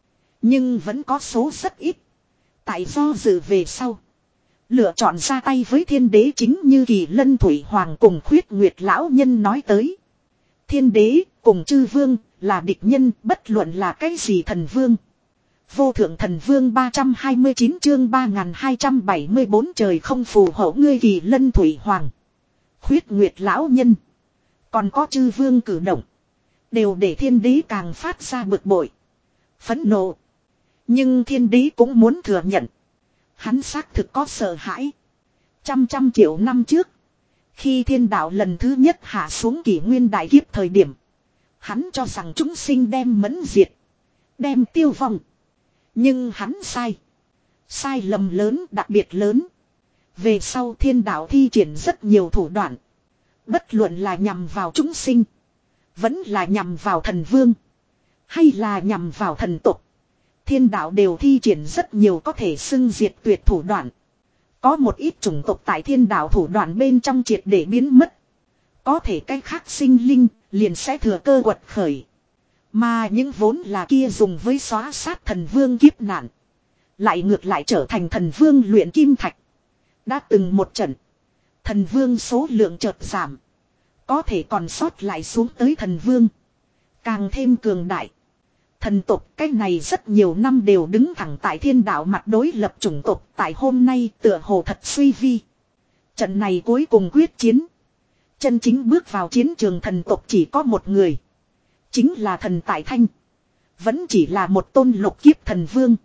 Nhưng vẫn có số rất ít. Tại do dự về sau. Lựa chọn ra tay với thiên đế chính như Kỳ Lân Thủy Hoàng cùng Khuyết Nguyệt Lão Nhân nói tới. Thiên đế cùng chư vương là địch nhân bất luận là cái gì thần vương. Vô thượng thần vương ba trăm hai mươi chín chương ba nghìn hai trăm bảy mươi bốn trời không phù hộ ngươi Kỳ Lân Thủy Hoàng. Khuyết Nguyệt Lão Nhân. Còn có chư vương cử động. Đều để thiên đế càng phát ra bực bội. Phẫn nộ. Nhưng thiên đế cũng muốn thừa nhận. Hắn xác thực có sợ hãi. Trăm trăm triệu năm trước. Khi thiên đạo lần thứ nhất hạ xuống kỷ nguyên đại kiếp thời điểm. Hắn cho rằng chúng sinh đem mẫn diệt. Đem tiêu vong. Nhưng hắn sai. Sai lầm lớn đặc biệt lớn. Về sau thiên đạo thi triển rất nhiều thủ đoạn. Bất luận là nhằm vào chúng sinh. Vẫn là nhằm vào thần vương. Hay là nhằm vào thần tục. Thiên đạo đều thi triển rất nhiều có thể xưng diệt tuyệt thủ đoạn. Có một ít chủng tộc tại thiên đạo thủ đoạn bên trong triệt để biến mất. Có thể cách khác sinh linh liền sẽ thừa cơ quật khởi. Mà những vốn là kia dùng với xóa sát thần vương kiếp nạn. Lại ngược lại trở thành thần vương luyện kim thạch. Đã từng một trận. Thần vương số lượng chợt giảm. Có thể còn sót lại xuống tới thần vương. Càng thêm cường đại. Thần tộc cái này rất nhiều năm đều đứng thẳng tại thiên đạo mặt đối lập chủng tộc. Tại hôm nay tựa hồ thật suy vi. Trận này cuối cùng quyết chiến. Chân chính bước vào chiến trường thần tộc chỉ có một người. Chính là thần Tại Thanh. Vẫn chỉ là một tôn lục kiếp thần vương.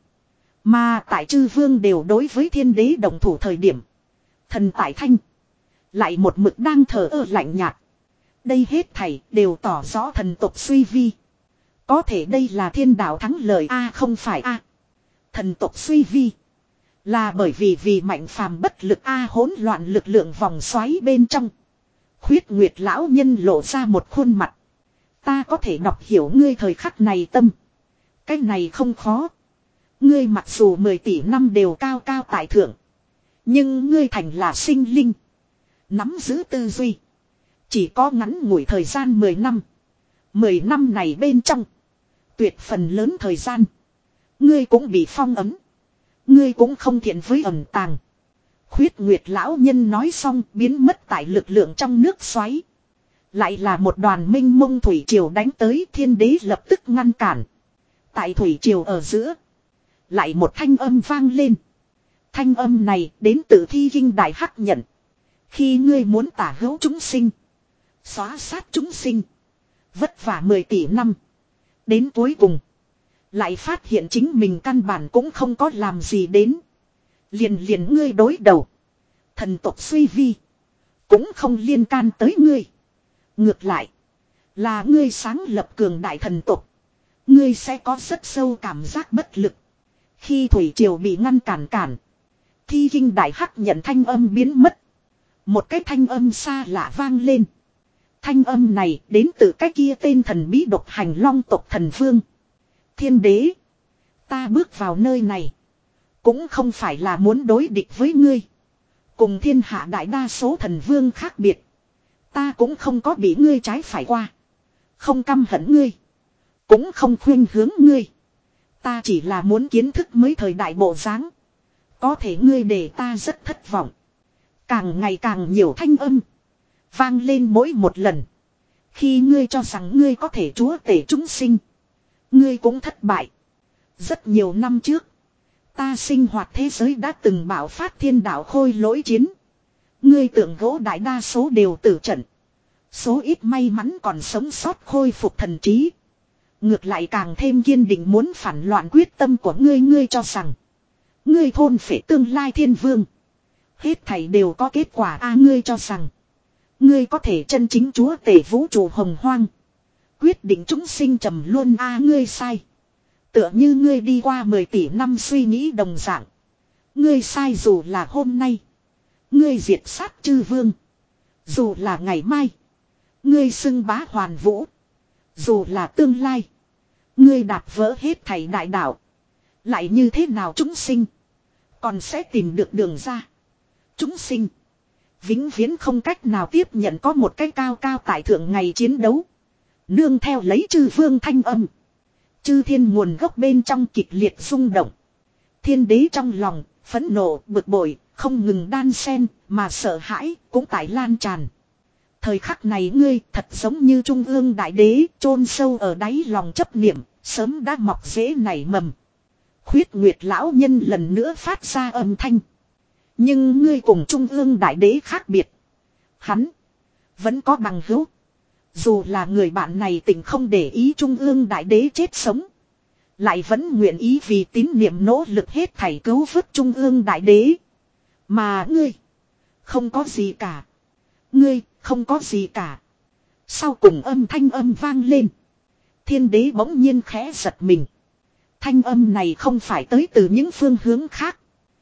Mà tại chư vương đều đối với thiên đế đồng thủ thời điểm. Thần Tại Thanh. Lại một mực đang thờ ơ lạnh nhạt. Đây hết thảy đều tỏ rõ thần tộc suy vi. Có thể đây là thiên đạo thắng lợi a à, không phải a à. Thần tộc suy vi. Là bởi vì vì mạnh phàm bất lực a à, hỗn loạn lực lượng vòng xoáy bên trong. Khuyết Nguyệt Lão Nhân lộ ra một khuôn mặt. Ta có thể đọc hiểu ngươi thời khắc này tâm. Cái này không khó. Ngươi mặc dù mười tỷ năm đều cao cao tại thượng. Nhưng ngươi thành là sinh linh. Nắm giữ tư duy. Chỉ có ngắn ngủi thời gian mười năm. mười năm này bên trong. Tuyệt phần lớn thời gian. Ngươi cũng bị phong ấm. Ngươi cũng không thiện với ẩn tàng. Khuyết Nguyệt Lão Nhân nói xong biến mất tại lực lượng trong nước xoáy. Lại là một đoàn minh mông thủy triều đánh tới, thiên đế lập tức ngăn cản. Tại thủy triều ở giữa. Lại một thanh âm vang lên. Thanh âm này đến từ Thi Kinh Đại Hắc Nhận. Khi ngươi muốn tả hữu chúng sinh. Xóa sát chúng sinh. Vất vả mười tỷ năm. Đến cuối cùng. Lại phát hiện chính mình căn bản cũng không có làm gì đến. Liền liền ngươi đối đầu. Thần tộc suy vi. Cũng không liên can tới ngươi. Ngược lại. Là ngươi sáng lập cường đại thần tộc. Ngươi sẽ có rất sâu cảm giác bất lực. Khi thủy triều bị ngăn cản cản. Thi Kinh Đại Hắc Nhận thanh âm biến mất. Một cái thanh âm xa lạ vang lên. Thanh âm này đến từ cái kia tên thần bí độc hành long tộc thần vương. Thiên đế. Ta bước vào nơi này. Cũng không phải là muốn đối địch với ngươi. Cùng thiên hạ đại đa số thần vương khác biệt. Ta cũng không có bị ngươi trái phải qua. Không căm hận ngươi. Cũng không khuyên hướng ngươi. Ta chỉ là muốn kiến thức mới thời đại bộ dáng. Có thể ngươi để ta rất thất vọng. Càng ngày càng nhiều thanh âm. Vang lên mỗi một lần. Khi ngươi cho rằng ngươi có thể chúa tể chúng sinh. Ngươi cũng thất bại. Rất nhiều năm trước. Ta sinh hoạt thế giới đã từng bạo phát thiên đạo khôi lỗi chiến. Ngươi tưởng gỗ đại đa số đều tử trận. Số ít may mắn còn sống sót khôi phục thần trí. Ngược lại càng thêm kiên định muốn phản loạn quyết tâm của ngươi. Ngươi cho rằng. Ngươi thôn phệ tương lai thiên vương. Hết thảy đều có kết quả a à, ngươi cho rằng. Ngươi có thể chân chính chúa tể vũ trụ hồng hoang. Quyết định chúng sinh trầm luôn a à, ngươi sai. Tựa như ngươi đi qua mười tỷ năm suy nghĩ đồng dạng. Ngươi sai dù là hôm nay. Ngươi diệt sát chư vương. Dù là ngày mai. Ngươi xưng bá hoàn vũ. Dù là tương lai. Ngươi đạp vỡ hết thảy đại đạo. Lại như thế nào chúng sinh. Còn sẽ tìm được đường ra. Chúng sinh. Vĩnh viễn không cách nào tiếp nhận có một cái cao cao tại thượng ngày chiến đấu. Nương theo lấy chư vương thanh âm. Chư thiên nguồn gốc bên trong kịch liệt rung động. Thiên đế trong lòng, phẫn nộ, bực bội, không ngừng đan xen, mà sợ hãi, cũng tại lan tràn. Thời khắc này ngươi thật giống như trung ương đại đế, chôn sâu ở đáy lòng chấp niệm, sớm đã mọc rễ nảy mầm. Khuyết Nguyệt lão nhân lần nữa phát ra âm thanh. Nhưng ngươi cùng trung ương đại đế khác biệt. Hắn vẫn có bằng hữu. Dù là người bạn này tỉnh không để ý trung ương đại đế chết sống. Lại vẫn nguyện ý vì tín niệm nỗ lực hết thảy cứu vớt trung ương đại đế. Mà ngươi không có gì cả. Ngươi không có gì cả. Sau cùng âm thanh âm vang lên. Thiên đế bỗng nhiên khẽ giật mình. Thanh âm này không phải tới từ những phương hướng khác.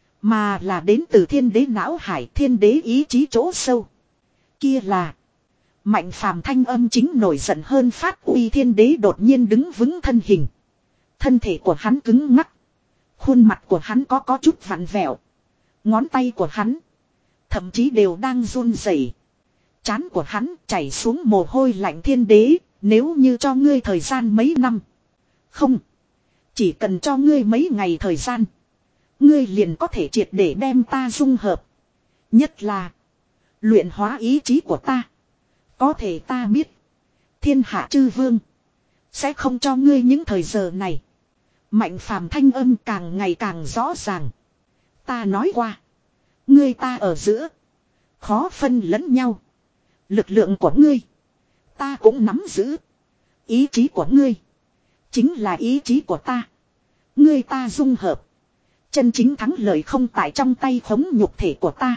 Mà là đến từ thiên đế não hải, thiên đế ý chí chỗ sâu. Kia là Mạnh Phàm thanh âm chính nổi giận hơn phát uy. Thiên đế đột nhiên đứng vững thân hình. Thân thể của hắn cứng ngắc. Khuôn mặt của hắn có có chút vặn vẹo. Ngón tay của hắn thậm chí đều đang run rẩy. Trán của hắn chảy xuống mồ hôi lạnh. Thiên đế, nếu như cho ngươi thời gian mấy năm. Không. Chỉ cần cho ngươi mấy ngày thời gian. Ngươi liền có thể triệt để đem ta dung hợp. Nhất là luyện hóa ý chí của ta. Có thể ta biết. Thiên hạ chư vương sẽ không cho ngươi những thời giờ này. Mạnh Phàm thanh âm càng ngày càng rõ ràng. Ta nói qua. Ngươi ta ở giữa. Khó phân lẫn nhau. Lực lượng của ngươi. Ta cũng nắm giữ. Ý chí của ngươi. Chính là ý chí của ta. Ngươi ta dung hợp. Chân chính thắng lợi không tại trong tay khống nhục thể của ta.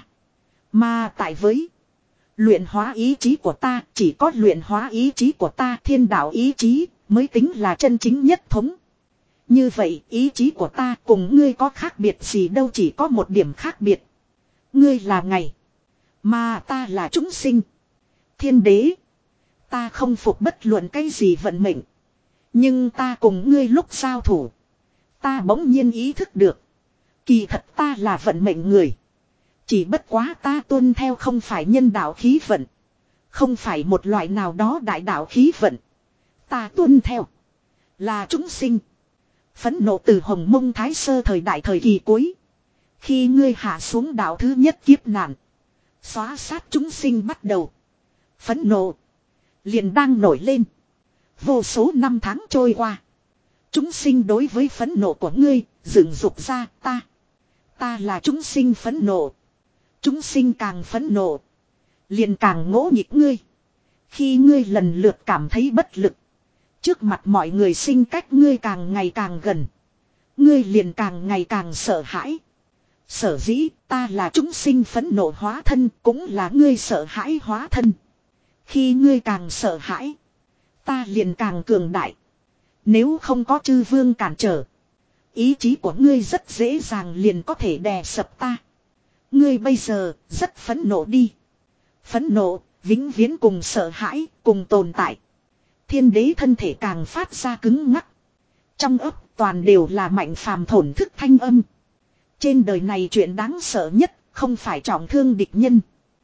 Mà tại với luyện hóa ý chí của ta. Chỉ có luyện hóa ý chí của ta. Thiên đạo ý chí mới tính là chân chính nhất thống. Như vậy ý chí của ta cùng ngươi có khác biệt gì đâu, chỉ có một điểm khác biệt. Ngươi là ngày. Mà ta là chúng sinh. Thiên đế. Ta không phục bất luận cái gì vận mệnh. Nhưng ta cùng ngươi lúc giao thủ. Ta bỗng nhiên ý thức được. Kỳ thật ta là vận mệnh người. Chỉ bất quá ta tuân theo không phải nhân đạo khí vận. Không phải một loại nào đó đại đạo khí vận. Ta tuân theo là chúng sinh. Phẫn nộ từ Hồng Mông Thái Sơ thời đại thời kỳ cuối. Khi ngươi hạ xuống đạo thứ nhất kiếp nạn. Xóa sát chúng sinh bắt đầu. Phẫn nộ liền đang nổi lên. Vô số năm tháng trôi qua. Chúng sinh đối với phẫn nộ của ngươi dựng dục ra ta. Ta là chúng sinh phẫn nộ. Chúng sinh càng phẫn nộ liền càng ngỗ nghịch ngươi. Khi ngươi lần lượt cảm thấy bất lực. Trước mặt mọi người sinh cách ngươi càng ngày càng gần. Ngươi liền càng ngày càng sợ hãi. Sở dĩ ta là chúng sinh phẫn nộ hóa thân, cũng là ngươi sợ hãi hóa thân. Khi ngươi càng sợ hãi, ta liền càng cường đại. Nếu không có chư vương cản trở, ý chí của ngươi rất dễ dàng liền có thể đè sập ta. Ngươi bây giờ rất phẫn nộ đi. Phẫn nộ, vĩnh viễn cùng sợ hãi, cùng tồn tại. Thiên đế thân thể càng phát ra cứng ngắc. Trong ấp toàn đều là Mạnh Phàm thổn thức thanh âm. Trên đời này chuyện đáng sợ nhất không phải trọng thương địch nhân,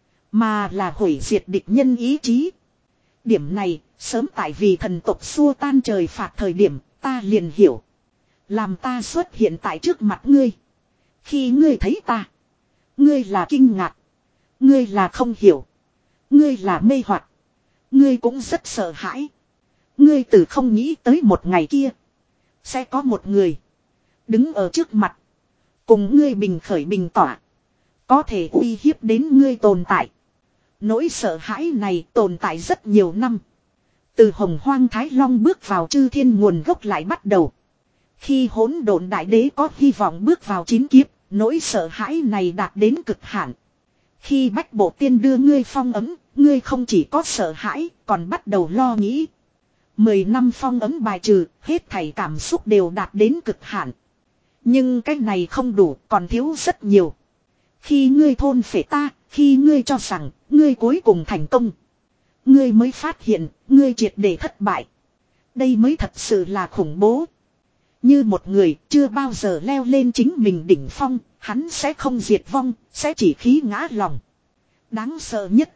mà là hủy diệt địch nhân ý chí. Điểm này sớm tại vì thần tộc xua tan trời phạt thời điểm ta liền hiểu. Làm ta xuất hiện tại trước mặt ngươi. Khi ngươi thấy ta, ngươi là kinh ngạc. Ngươi là không hiểu. Ngươi là mê hoặc. Ngươi cũng rất sợ hãi. Ngươi từ không nghĩ tới một ngày kia sẽ có một người đứng ở trước mặt, cùng ngươi bình khởi bình tỏa, có thể uy hiếp đến ngươi tồn tại. Nỗi sợ hãi này tồn tại rất nhiều năm. Từ Hồng Hoang Thái Long bước vào chư thiên nguồn gốc lại bắt đầu. Khi hỗn độn đại đế có hy vọng bước vào chín kiếp, nỗi sợ hãi này đạt đến cực hạn. Khi Bách Bộ Tiên đưa ngươi phong ấm, ngươi không chỉ có sợ hãi, còn bắt đầu lo nghĩ. Mười năm phong ấm bài trừ, hết thảy cảm xúc đều đạt đến cực hạn. Nhưng cái này không đủ, còn thiếu rất nhiều. Khi ngươi thôn phệ ta, khi ngươi cho rằng, ngươi cuối cùng thành công. Ngươi mới phát hiện, ngươi triệt để thất bại. Đây mới thật sự là khủng bố. Như một người chưa bao giờ leo lên chính mình đỉnh phong, hắn sẽ không diệt vong, sẽ chỉ khí ngã lòng. Đáng sợ nhất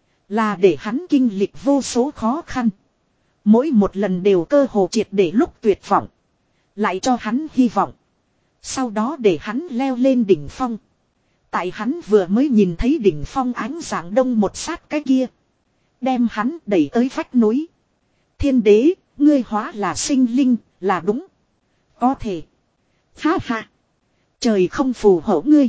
là để hắn kinh lịch vô số khó khăn. Mỗi một lần đều cơ hồ triệt để lúc tuyệt vọng. Lại cho hắn hy vọng. Sau đó để hắn leo lên đỉnh phong. Tại hắn vừa mới nhìn thấy đỉnh phong ánh dạng đông một sát cái kia. Đem hắn đẩy tới vách núi. Thiên đế, ngươi hóa là sinh linh, là đúng. Có thể. Ha ha. Trời không phù hộ ngươi.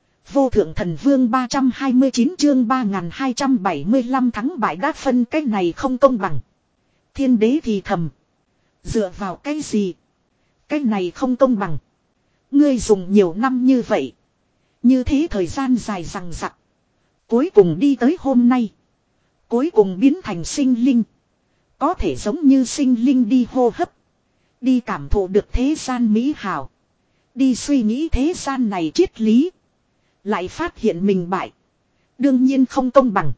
Vô thượng thần vương ba trăm hai mươi chín chương ba nghìn hai trăm bảy mươi lăm thắng bại đã phân cái này không công bằng. Thiên đế thì thầm. Dựa vào cái gì? Cái này không công bằng. Ngươi dùng nhiều năm như vậy. Như thế thời gian dài rằng rặc. Cuối cùng đi tới hôm nay. Cuối cùng biến thành sinh linh. Có thể giống như sinh linh đi hô hấp. Đi cảm thụ được thế gian mỹ hảo. Đi suy nghĩ thế gian này triết lý. Lại phát hiện mình bại. Đương nhiên không công bằng.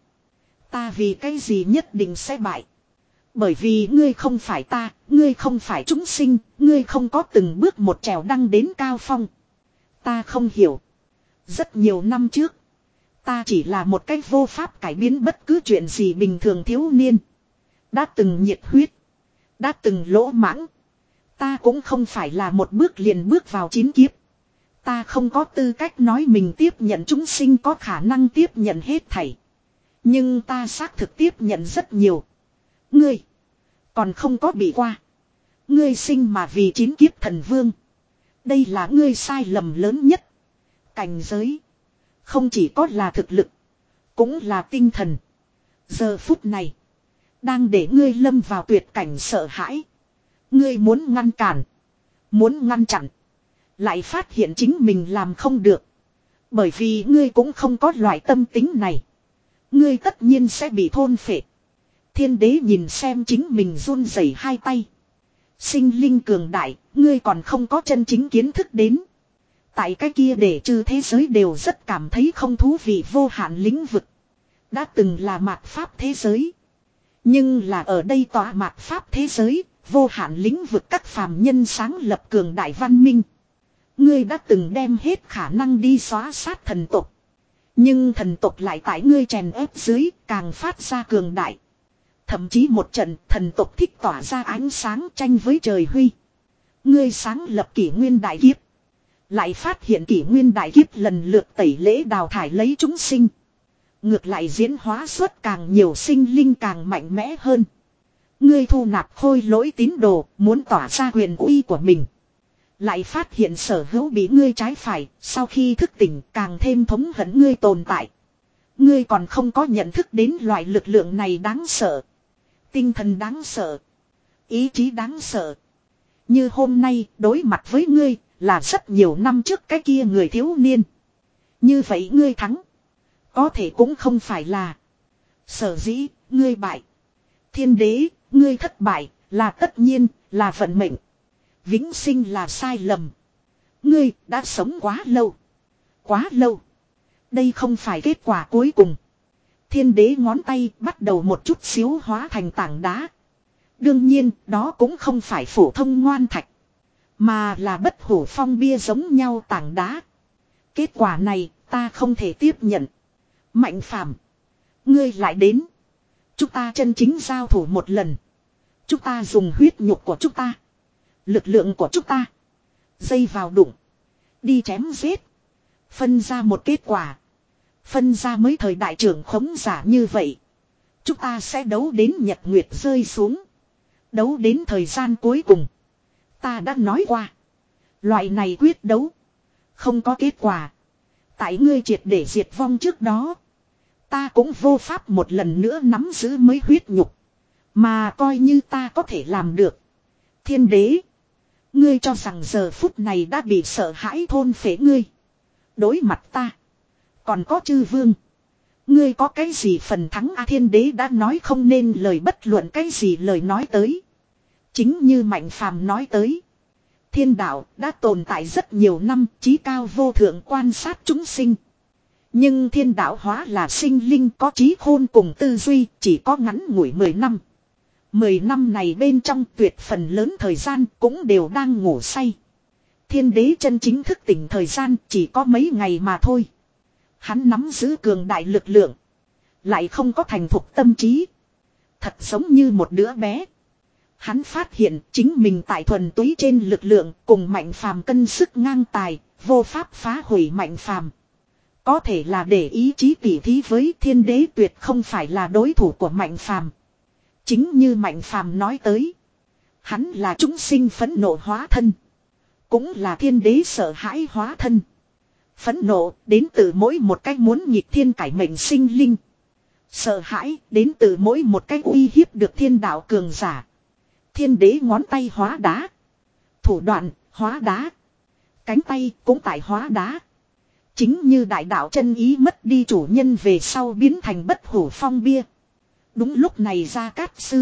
Ta vì cái gì nhất định sẽ bại. Bởi vì ngươi không phải ta, ngươi không phải chúng sinh, ngươi không có từng bước một trèo đăng đến cao phong. Ta không hiểu. Rất nhiều năm trước, ta chỉ là một cách vô pháp cải biến bất cứ chuyện gì bình thường thiếu niên. Đã từng nhiệt huyết, đã từng lỗ mãng. Ta cũng không phải là một bước liền bước vào chín kiếp. Ta không có tư cách nói mình tiếp nhận chúng sinh có khả năng tiếp nhận hết thảy. Nhưng ta xác thực tiếp nhận rất nhiều. Ngươi còn không có bị qua. Ngươi sinh mà vì chín kiếp thần vương. Đây là ngươi sai lầm lớn nhất. Cảnh giới không chỉ có là thực lực, cũng là tinh thần. Giờ phút này đang để ngươi lâm vào tuyệt cảnh sợ hãi. Ngươi muốn ngăn cản, muốn ngăn chặn, lại phát hiện chính mình làm không được. Bởi vì ngươi cũng không có loại tâm tính này. Ngươi tất nhiên sẽ bị thôn phệ. Thiên đế nhìn xem chính mình run rẩy hai tay. Sinh linh cường đại, ngươi còn không có chân chính kiến thức đến. Tại cái kia để chư thế giới đều rất cảm thấy không thú vị vô hạn lĩnh vực. Đã từng là mạt pháp thế giới. Nhưng là ở đây tọa mạt pháp thế giới, vô hạn lĩnh vực các phàm nhân sáng lập cường đại văn minh. Ngươi đã từng đem hết khả năng đi xóa sát thần tộc. Nhưng thần tộc lại tại ngươi chèn ép dưới, càng phát ra cường đại. Thậm chí một trận thần tộc thích tỏa ra ánh sáng tranh với trời huy. Ngươi sáng lập kỷ nguyên đại kiếp. Lại phát hiện kỷ nguyên đại kiếp lần lượt tẩy lễ đào thải lấy chúng sinh. Ngược lại diễn hóa xuất càng nhiều sinh linh càng mạnh mẽ hơn. Ngươi thu nạp khôi lỗi tín đồ, muốn tỏa ra quyền uy của mình. Lại phát hiện sở hữu bị ngươi trái phải, sau khi thức tỉnh càng thêm thống hận ngươi tồn tại. Ngươi còn không có nhận thức đến loại lực lượng này đáng sợ. Tinh thần đáng sợ. Ý chí đáng sợ. Như hôm nay đối mặt với ngươi là rất nhiều năm trước cái kia người thiếu niên. Như vậy ngươi thắng. Có thể cũng không phải là. Sở dĩ, ngươi bại. Thiên đế, ngươi thất bại, là tất nhiên, là vận mệnh. Vĩnh sinh là sai lầm. Ngươi đã sống quá lâu. Quá lâu. Đây không phải kết quả cuối cùng. Thiên đế ngón tay bắt đầu một chút xíu hóa thành tảng đá. Đương nhiên, đó cũng không phải phổ thông ngoan thạch. Mà là bất hủ phong bia giống nhau tảng đá. Kết quả này, ta không thể tiếp nhận. Mạnh phàm. Ngươi lại đến. Chúng ta chân chính giao thủ một lần. Chúng ta dùng huyết nhục của chúng ta. Lực lượng của chúng ta. Dây vào đụng. Đi chém giết. Phân ra một kết quả. Phân ra mấy thời đại trưởng khống giả như vậy. Chúng ta sẽ đấu đến nhật nguyệt rơi xuống. Đấu đến thời gian cuối cùng. Ta đã nói qua. Loại này quyết đấu. Không có kết quả. Tại ngươi triệt để diệt vong trước đó. Ta cũng vô pháp một lần nữa nắm giữ mới huyết nhục. Mà coi như ta có thể làm được. Thiên đế. Ngươi cho rằng giờ phút này đã bị sợ hãi thôn phế ngươi. Đối mặt ta. Còn có chư vương. Ngươi có cái gì phần thắng a? Thiên đế đã nói không nên lời bất luận cái gì lời nói tới. Chính như Mạnh Phàm nói tới. Thiên đạo đã tồn tại rất nhiều năm, chí cao vô thượng quan sát chúng sinh. Nhưng thiên đạo hóa là sinh linh có trí khôn cùng tư duy, chỉ có ngắn ngủi mười năm. Mười năm này bên trong tuyệt phần lớn thời gian cũng đều đang ngủ say. Thiên đế chân chính thức tỉnh thời gian chỉ có mấy ngày mà thôi. Hắn nắm giữ cường đại lực lượng, lại không có thành thục tâm trí. Thật giống như một đứa bé. Hắn phát hiện chính mình tại thuần túy trên lực lượng cùng Mạnh Phàm cân sức ngang tài, vô pháp phá hủy Mạnh Phàm. Có thể là để ý chí tỉ thí với thiên đế tuyệt không phải là đối thủ của Mạnh Phàm. Chính như Mạnh Phàm nói tới, hắn là chúng sinh phẫn nộ hóa thân, cũng là thiên đế sợ hãi hóa thân. Phẫn nộ đến từ mỗi một cách muốn nghịch thiên cải mệnh sinh linh. Sợ hãi đến từ mỗi một cách uy hiếp được thiên đạo cường giả. Thiên đế ngón tay hóa đá, thủ đoạn hóa đá, cánh tay cũng tại hóa đá. Chính như đại đạo chân ý mất đi chủ nhân về sau biến thành bất hủ phong bia. Đúng lúc này Gia Cát Sư,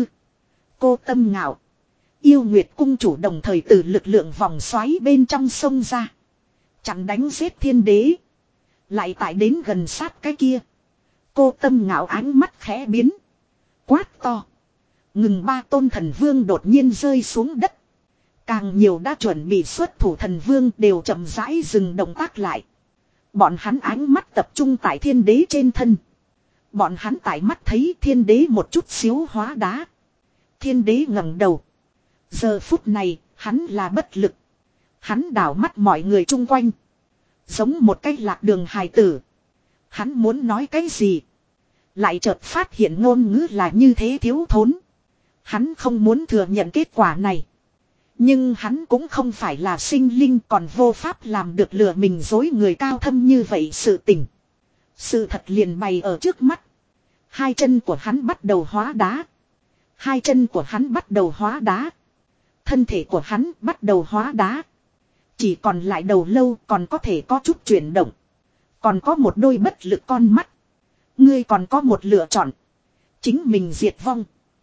Cô Tâm Ngạo, Yêu Nguyệt cung chủ đồng thời từ lực lượng vòng xoáy bên trong sông ra, chặn đánh giết thiên đế. Lại tại đến gần sát cái kia, Cô Tâm Ngạo ánh mắt khẽ biến, quát to. Ngừng ba tôn thần vương đột nhiên rơi xuống đất. Càng nhiều đã chuẩn bị xuất thủ thần vương đều chậm rãi dừng động tác lại. Bọn hắn ánh mắt tập trung tại thiên đế trên thân. Bọn hắn tại mắt thấy thiên đế một chút xíu hóa đá. Thiên đế ngẩng đầu. Giờ phút này, hắn là bất lực. Hắn đảo mắt mọi người chung quanh. Giống một cái lạc đường hài tử. Hắn muốn nói cái gì? Lại chợt phát hiện ngôn ngữ là như thế thiếu thốn. Hắn không muốn thừa nhận kết quả này. Nhưng hắn cũng không phải là sinh linh còn vô pháp làm được lừa mình dối người cao thâm như vậy sự tình. Sự thật liền bày ở trước mắt. Hai chân của hắn bắt đầu hóa đá. Hai chân của hắn bắt đầu hóa đá. Thân thể của hắn bắt đầu hóa đá. Chỉ còn lại đầu lâu còn có thể có chút chuyển động. Còn có một đôi bất lực con mắt. Ngươi còn có một lựa chọn. Chính mình diệt vong.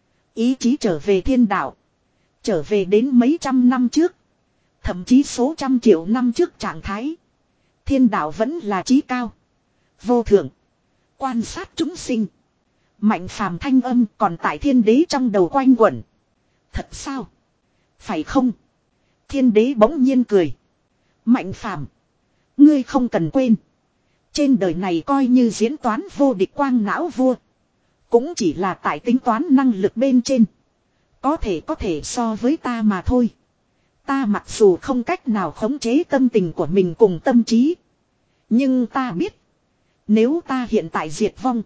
Ý chí trở về thiên đạo. Trở về đến mấy trăm năm trước. Thậm chí số trăm triệu năm trước trạng thái. Thiên đạo vẫn là chí cao, vô thượng, quan sát chúng sinh. Mạnh Phàm thanh âm còn tại thiên đế trong đầu quanh quẩn. Thật sao? Phải không? Thiên đế bỗng nhiên cười. Mạnh Phàm, ngươi không cần quên. Trên đời này coi như diễn toán vô địch quang não vua. Cũng chỉ là tại tính toán năng lực bên trên. Có thể có thể so với ta mà thôi. Ta mặc dù không cách nào khống chế tâm tình của mình cùng tâm trí. Nhưng ta biết. Nếu ta hiện tại diệt vong.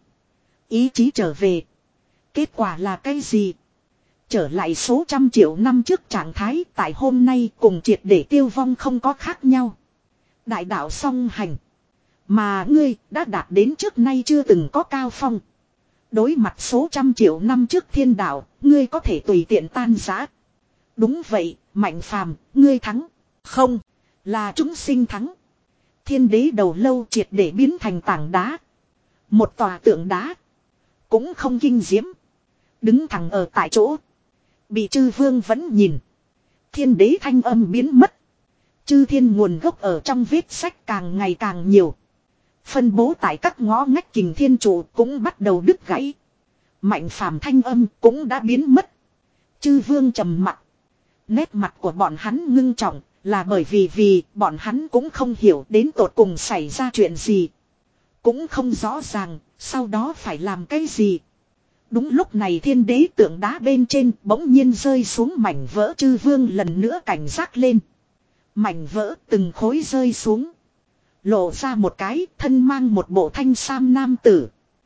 Ý chí trở về. Kết quả là cái gì? Trở lại số trăm triệu năm trước trạng thái tại hôm nay cùng triệt để tiêu vong không có khác nhau. Đại đạo song hành. Mà ngươi đã đạt đến trước nay chưa từng có cao phong. Đối mặt số trăm triệu năm trước thiên đạo, ngươi có thể tùy tiện tan rã. Đúng vậy, Mạnh Phàm, ngươi thắng. Không, là chúng sinh thắng. Thiên đế đầu lâu triệt để biến thành tảng đá. Một tòa tượng đá. Cũng không kinh diễm. Đứng thẳng ở tại chỗ. Bị chư vương vẫn nhìn. Thiên đế thanh âm biến mất. Chư thiên nguồn gốc ở trong viết sách càng ngày càng nhiều. Phân bố tại các ngõ ngách kình thiên trụ cũng bắt đầu đứt gãy. Mạnh Phàm thanh âm cũng đã biến mất. Chư vương trầm mặc. Nét mặt của bọn hắn ngưng trọng là bởi vì vì bọn hắn cũng không hiểu đến tột cùng xảy ra chuyện gì. Cũng không rõ ràng sau đó phải làm cái gì. Đúng lúc này thiên đế tượng đá bên trên bỗng nhiên rơi xuống mảnh vỡ. Chư vương lần nữa cảnh giác lên. Mảnh vỡ từng khối rơi xuống. Lộ ra một cái thân mang một bộ thanh sam nam tử.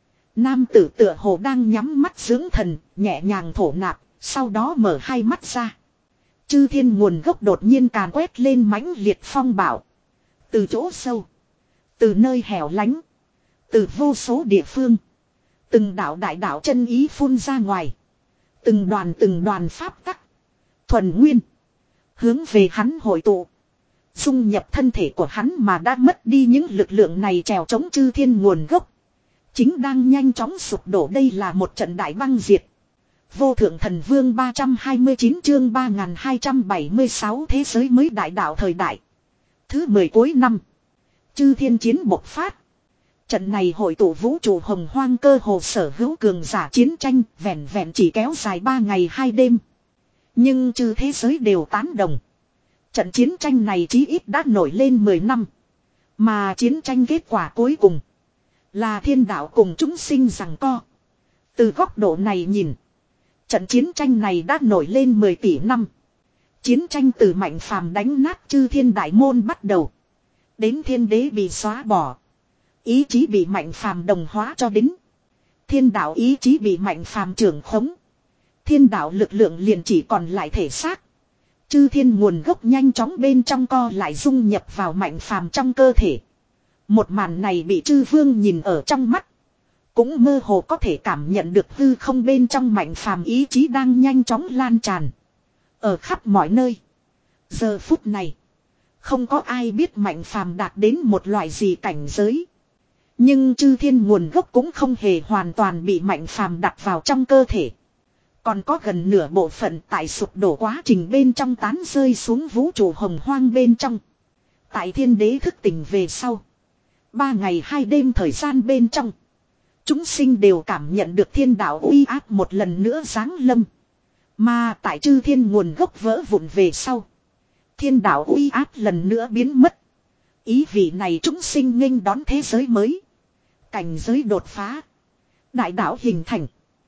Nam tử tựa hồ đang nhắm mắt dưỡng thần, nhẹ nhàng thổ nạp, sau đó mở hai mắt ra. Chư thiên nguồn gốc đột nhiên càn quét lên mãnh liệt phong bạo. Từ chỗ sâu, từ nơi hẻo lánh, từ vô số địa phương. Từng đạo đại đạo chân ý phun ra ngoài. Từng đoàn từng đoàn pháp tắc, thuần nguyên, hướng về hắn hội tụ. Dung nhập thân thể của hắn mà đã mất đi những lực lượng này trèo chống chư thiên nguồn gốc. Chính đang nhanh chóng sụp đổ, đây là một trận đại băng diệt. Vô thượng thần vương ba trăm hai mươi chín chương ba nghìn hai trăm bảy mươi sáu thế giới mới đại đạo thời đại. Thứ mười cuối năm. Chư thiên chiến bộc phát. Trận này hội tụ vũ trụ hồng hoang cơ hồ sở hữu cường giả chiến tranh vẹn vẹn chỉ kéo dài ba ngày hai đêm. Nhưng chư thế giới đều tán đồng. Trận chiến tranh này chí ít đã nổi lên mười năm. Mà chiến tranh kết quả cuối cùng là thiên đạo cùng chúng sinh giằng co. Từ góc độ này nhìn, trận chiến tranh này đã nổi lên mười tỷ năm. Chiến tranh từ mạnh phàm đánh nát chư thiên đại môn bắt đầu. Đến thiên đế bị xóa bỏ. Ý chí bị mạnh phàm đồng hóa cho đến. Thiên đạo ý chí bị mạnh phàm trưởng khống. Thiên đạo lực lượng liền chỉ còn lại thể xác. Chư thiên nguồn gốc nhanh chóng bên trong co lại dung nhập vào mạnh phàm trong cơ thể. Một màn này bị chư vương nhìn ở trong mắt. Cũng mơ hồ có thể cảm nhận được hư không bên trong mạnh phàm ý chí đang nhanh chóng lan tràn. Ở khắp mọi nơi. Giờ phút này. Không có ai biết mạnh phàm đạt đến một loại gì cảnh giới. Nhưng chư thiên nguồn gốc cũng không hề hoàn toàn bị mạnh phàm đặt vào trong cơ thể. Còn có gần nửa bộ phận tại sụp đổ quá trình bên trong tán rơi xuống vũ trụ hồng hoang bên trong. Tại thiên đế thức tỉnh về sau. Ba ngày hai đêm thời gian bên trong. Chúng sinh đều cảm nhận được thiên đạo uy áp một lần nữa giáng lâm. Mà tại chư thiên nguồn gốc vỡ vụn về sau. Thiên đạo uy áp lần nữa biến mất. Ý vị này chúng sinh nghênh đón thế giới mới. Cảnh giới đột phá. Đại đạo hình thành.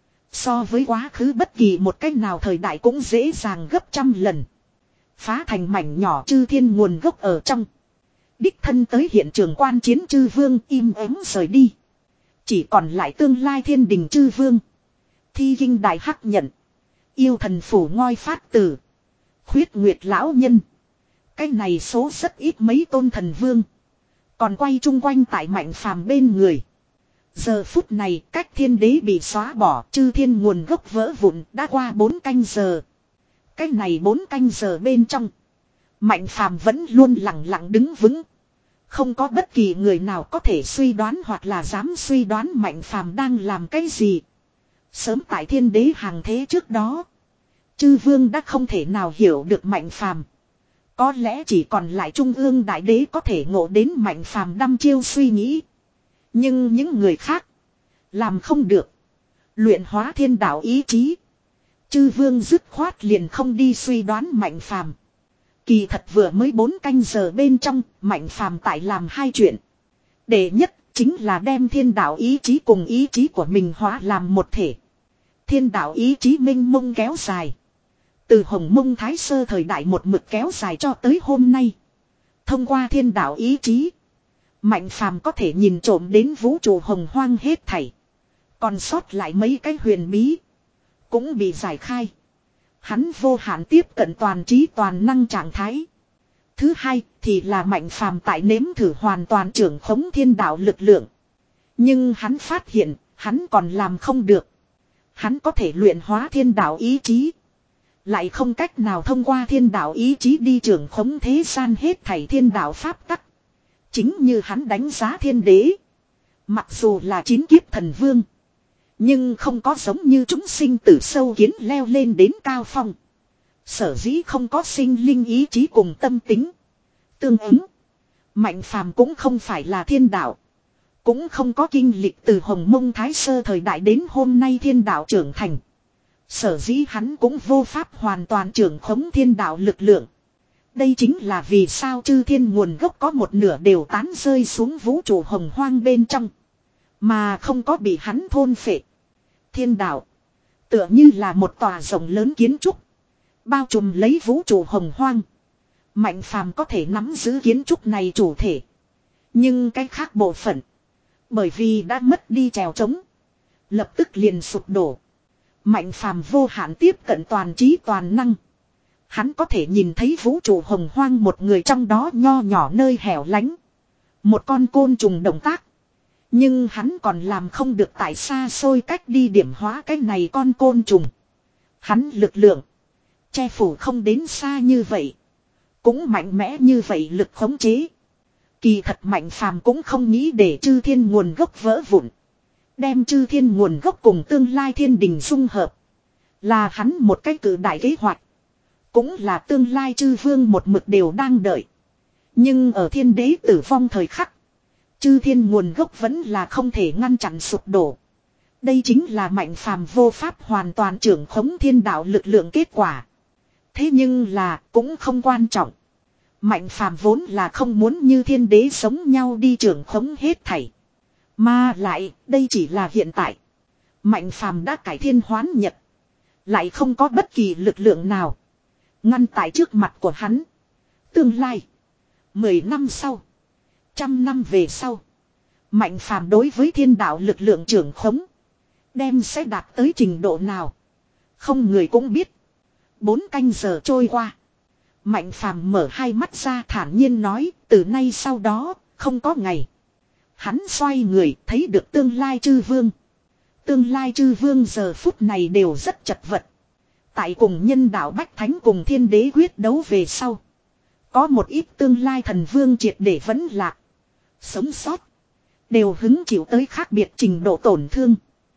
So với quá khứ bất kỳ một cách nào thời đại cũng dễ dàng gấp trăm lần. Phá thành mảnh nhỏ chư thiên nguồn gốc ở trong. Đích thân tới hiện trường quan chiến chư vương im ắng rời đi. Chỉ còn lại tương lai thiên đình chư vương. Thi kinh đại hắc nhận. Yêu thần phủ ngoi phát tử. Khuyết nguyệt lão nhân. Cái này số rất ít mấy tôn thần vương. Còn quay chung quanh tại mạnh phàm bên người. Giờ phút này cách thiên đế bị xóa bỏ chư thiên nguồn gốc vỡ vụn đã qua bốn canh giờ. Cái này bốn canh giờ bên trong. Mạnh phàm vẫn luôn lặng lặng đứng vững. Không có bất kỳ người nào có thể suy đoán hoặc là dám suy đoán mạnh phàm đang làm cái gì. Sớm tại thiên đế hàng thế trước đó. Chư vương đã không thể nào hiểu được mạnh phàm. Có lẽ chỉ còn lại trung ương đại đế có thể ngộ đến mạnh phàm đăm chiêu suy nghĩ. Nhưng những người khác. Làm không được. Luyện hóa thiên đạo ý chí. Chư vương dứt khoát liền không đi suy đoán mạnh phàm. Kỳ thật vừa mới bốn canh giờ bên trong. Mạnh phàm tại làm hai chuyện. Đệ nhất chính là đem thiên đạo ý chí cùng ý chí của mình hóa làm một thể. Thiên đạo ý chí minh mông kéo dài. Từ hồng mông thái sơ thời đại một mực kéo dài cho tới hôm nay. Thông qua thiên đạo ý chí. Mạnh phàm có thể nhìn trộm đến vũ trụ hồng hoang hết thảy. Còn sót lại mấy cái huyền bí. Cũng bị giải khai. Hắn vô hạn tiếp cận toàn trí toàn năng trạng thái. Thứ hai thì là mạnh phàm tại nếm thử hoàn toàn trưởng khống thiên đạo lực lượng. Nhưng hắn phát hiện hắn còn làm không được. Hắn có thể luyện hóa thiên đạo ý chí. Lại không cách nào thông qua thiên đạo ý chí đi trưởng khống thế gian hết thảy thiên đạo pháp tắc. Chính như hắn đánh giá thiên đế. Mặc dù là chín kiếp thần vương. Nhưng không có giống như chúng sinh tử sâu kiến leo lên đến cao phong. Sở dĩ không có sinh linh ý chí cùng tâm tính. Tương ứng. Mạnh phàm cũng không phải là thiên đạo. Cũng không có kinh lịch từ hồng mông thái sơ thời đại đến hôm nay thiên đạo trưởng thành. Sở dĩ hắn cũng vô pháp hoàn toàn trưởng khống thiên đạo lực lượng. Đây chính là vì sao chư thiên nguồn gốc có một nửa đều tán rơi xuống vũ trụ hồng hoang bên trong. Mà không có bị hắn thôn phệ. Thiên đạo. Tựa như là một tòa rộng lớn kiến trúc. Bao trùm lấy vũ trụ hồng hoang. Mạnh phàm có thể nắm giữ kiến trúc này chủ thể. Nhưng cái khác bộ phận. Bởi vì đã mất đi trèo trống. Lập tức liền sụp đổ. Mạnh phàm vô hạn tiếp cận toàn trí toàn năng. Hắn có thể nhìn thấy vũ trụ hồng hoang một người trong đó nho nhỏ nơi hẻo lánh. Một con côn trùng động tác. Nhưng hắn còn làm không được tại xa xôi cách đi điểm hóa cái này con côn trùng. Hắn lực lượng. Che phủ không đến xa như vậy. Cũng mạnh mẽ như vậy lực khống chế. Kỳ thật mạnh phàm cũng không nghĩ để chư thiên nguồn gốc vỡ vụn. Đem chư thiên nguồn gốc cùng tương lai thiên đình dung hợp. Là hắn một cái cử đại kế hoạch. Cũng là tương lai chư vương một mực đều đang đợi. Nhưng ở thiên đế tử vong thời khắc. Chư thiên nguồn gốc vẫn là không thể ngăn chặn sụp đổ. Đây chính là Mạnh Phàm vô pháp hoàn toàn trưởng khống thiên đạo lực lượng kết quả. Thế nhưng là cũng không quan trọng. Mạnh Phàm vốn là không muốn như thiên đế sống nhau đi trưởng khống hết thảy. Mà lại đây chỉ là hiện tại. Mạnh Phàm đã cải thiên hoán nhật. Lại không có bất kỳ lực lượng nào ngăn tại trước mặt của hắn. Tương lai. Mười năm sau. Trăm năm về sau. Mạnh Phàm đối với thiên đạo lực lượng trưởng khống. Đem sẽ đạt tới trình độ nào. Không người cũng biết. Bốn canh giờ trôi qua. Mạnh Phàm mở hai mắt ra thản nhiên nói. Từ nay sau đó. Không có ngày. Hắn xoay người thấy được tương lai chư vương. Tương lai chư vương giờ phút này đều rất chật vật. Tại cùng nhân đạo Bách Thánh cùng thiên đế quyết đấu về sau. Có một ít tương lai thần vương triệt để vẫn lạc. Sống sót. Đều hứng chịu tới khác biệt trình độ tổn thương.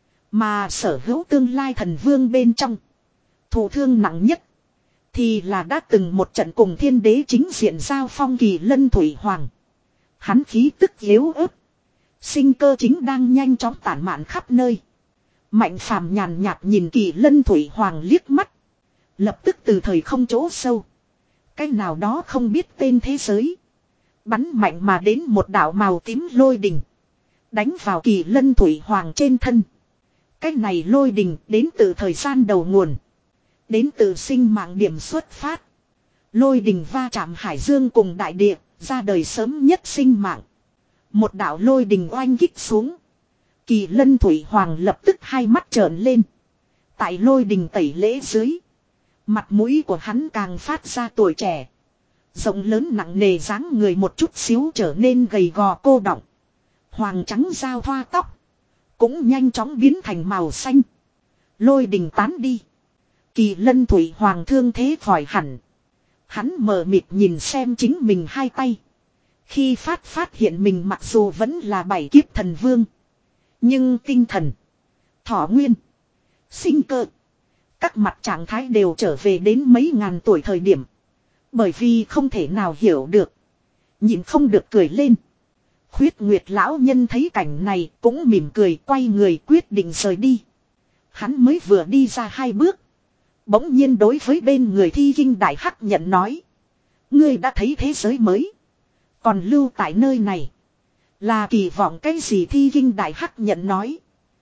Mà sở hữu tương lai thần vương bên trong. Thụ thương nặng nhất. Thì là đã từng một trận cùng thiên đế chính diện giao phong Kỳ Lân Thủy Hoàng. Hắn khí tức yếu ớt. Sinh cơ chính đang nhanh chóng tản mạn khắp nơi. Mạnh Phàm nhàn nhạt nhìn Kỳ Lân Thủy Hoàng liếc mắt. Lập tức từ thời không chỗ sâu. Cái nào đó không biết tên thế giới. Bắn mạnh mà đến một đạo màu tím lôi đình. Đánh vào Kỳ Lân Thủy Hoàng trên thân. Cái này lôi đình đến từ thời gian đầu nguồn. Đến từ sinh mạng điểm xuất phát. Lôi đình va chạm hải dương cùng đại địa. Ra đời sớm nhất sinh mạng. Một đạo lôi đình oanh kích xuống. Kỳ Lân Thủy Hoàng lập tức hai mắt trợn lên. Tại lôi đình tẩy lễ dưới. Mặt mũi của hắn càng phát ra tuổi trẻ. Rộng lớn nặng nề dáng người một chút xíu trở nên gầy gò cô đọng. Hoàng trắng giao thoa tóc. Cũng nhanh chóng biến thành màu xanh. Lôi đình tán đi. Kỳ Lân Thủy Hoàng thương thế khỏi hẳn. Hắn mờ mịt nhìn xem chính mình hai tay. Khi phát phát hiện mình mặc dù vẫn là bảy kiếp thần vương. Nhưng tinh thần. Thọ nguyên. Sinh cơ. Các mặt trạng thái đều trở về đến mấy ngàn tuổi thời điểm. Bởi vì không thể nào hiểu được. Nhìn không được cười lên. Khuyết Nguyệt lão nhân thấy cảnh này cũng mỉm cười quay người quyết định rời đi. Hắn mới vừa đi ra hai bước. Bỗng nhiên đối với bên người Thi Kinh Đại Hắc nhận nói. Ngươi đã thấy thế giới mới. Còn lưu tại nơi này. Là kỳ vọng cái gì Thi Kinh Đại Hắc nhận nói.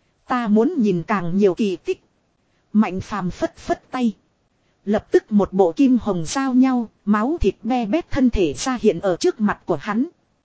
Ta muốn nhìn càng nhiều kỳ tích. Mạnh Phàm phất phất tay. Lập tức một bộ kim hồng giao nhau, máu thịt be bét thân thể ra hiện ở trước mặt của hắn.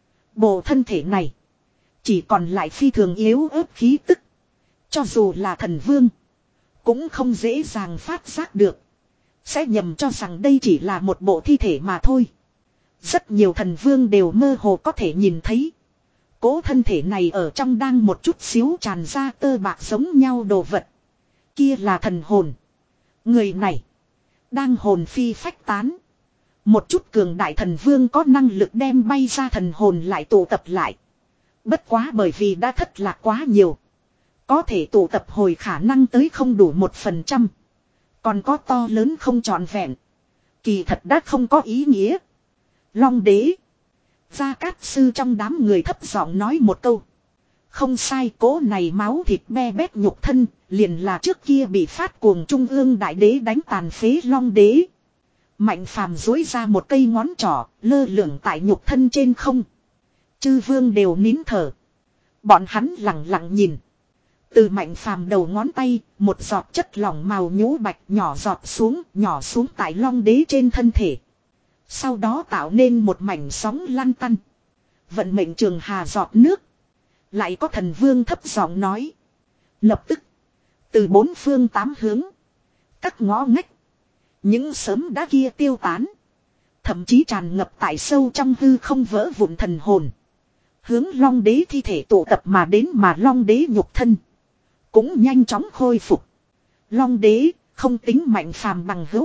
Bộ thân thể này. Chỉ còn lại phi thường yếu ớt khí tức. Cho dù là thần vương. Cũng không dễ dàng phát giác được. Sẽ nhầm cho rằng đây chỉ là một bộ thi thể mà thôi. Rất nhiều thần vương đều mơ hồ có thể nhìn thấy. Cố thân thể này ở trong đang một chút xíu tràn ra tơ bạc giống nhau đồ vật. Kia là thần hồn. Người này. Đang hồn phi phách tán. Một chút cường đại thần vương có năng lực đem bay ra thần hồn lại tụ tập lại. Bất quá bởi vì đã thất lạc quá nhiều. Có thể tụ tập hồi khả năng tới không đủ một phần trăm. Còn có to lớn không trọn vẹn. Kỳ thật đã không có ý nghĩa. Long đế. Gia Cát Sư trong đám người thấp giọng nói một câu. Không sai, cố này máu thịt be bét nhục thân. Liền là trước kia bị phát cuồng trung ương đại đế đánh tàn phế Long đế. Mạnh Phàm dối ra một cây ngón trỏ, lơ lửng tại nhục thân trên không. Chư vương đều nín thở. Bọn hắn lặng lặng nhìn. Từ Mạnh Phàm đầu ngón tay, một giọt chất lỏng màu nhũ bạch nhỏ giọt xuống, nhỏ xuống tại Long đế trên thân thể. Sau đó tạo nên một mảnh sóng lăn tăn. Vận mệnh trường hà giọt nước. Lại có thần vương thấp giọng nói. Lập tức. Từ bốn phương tám hướng. Các ngõ ngách. Những sớm đá kia tiêu tán. Thậm chí tràn ngập tại sâu trong hư không vỡ vụn thần hồn. Hướng Long đế thi thể tụ tập mà đến mà Long đế nhục thân. Cũng nhanh chóng khôi phục. Long đế không tính Mạnh Phàm bằng hữu.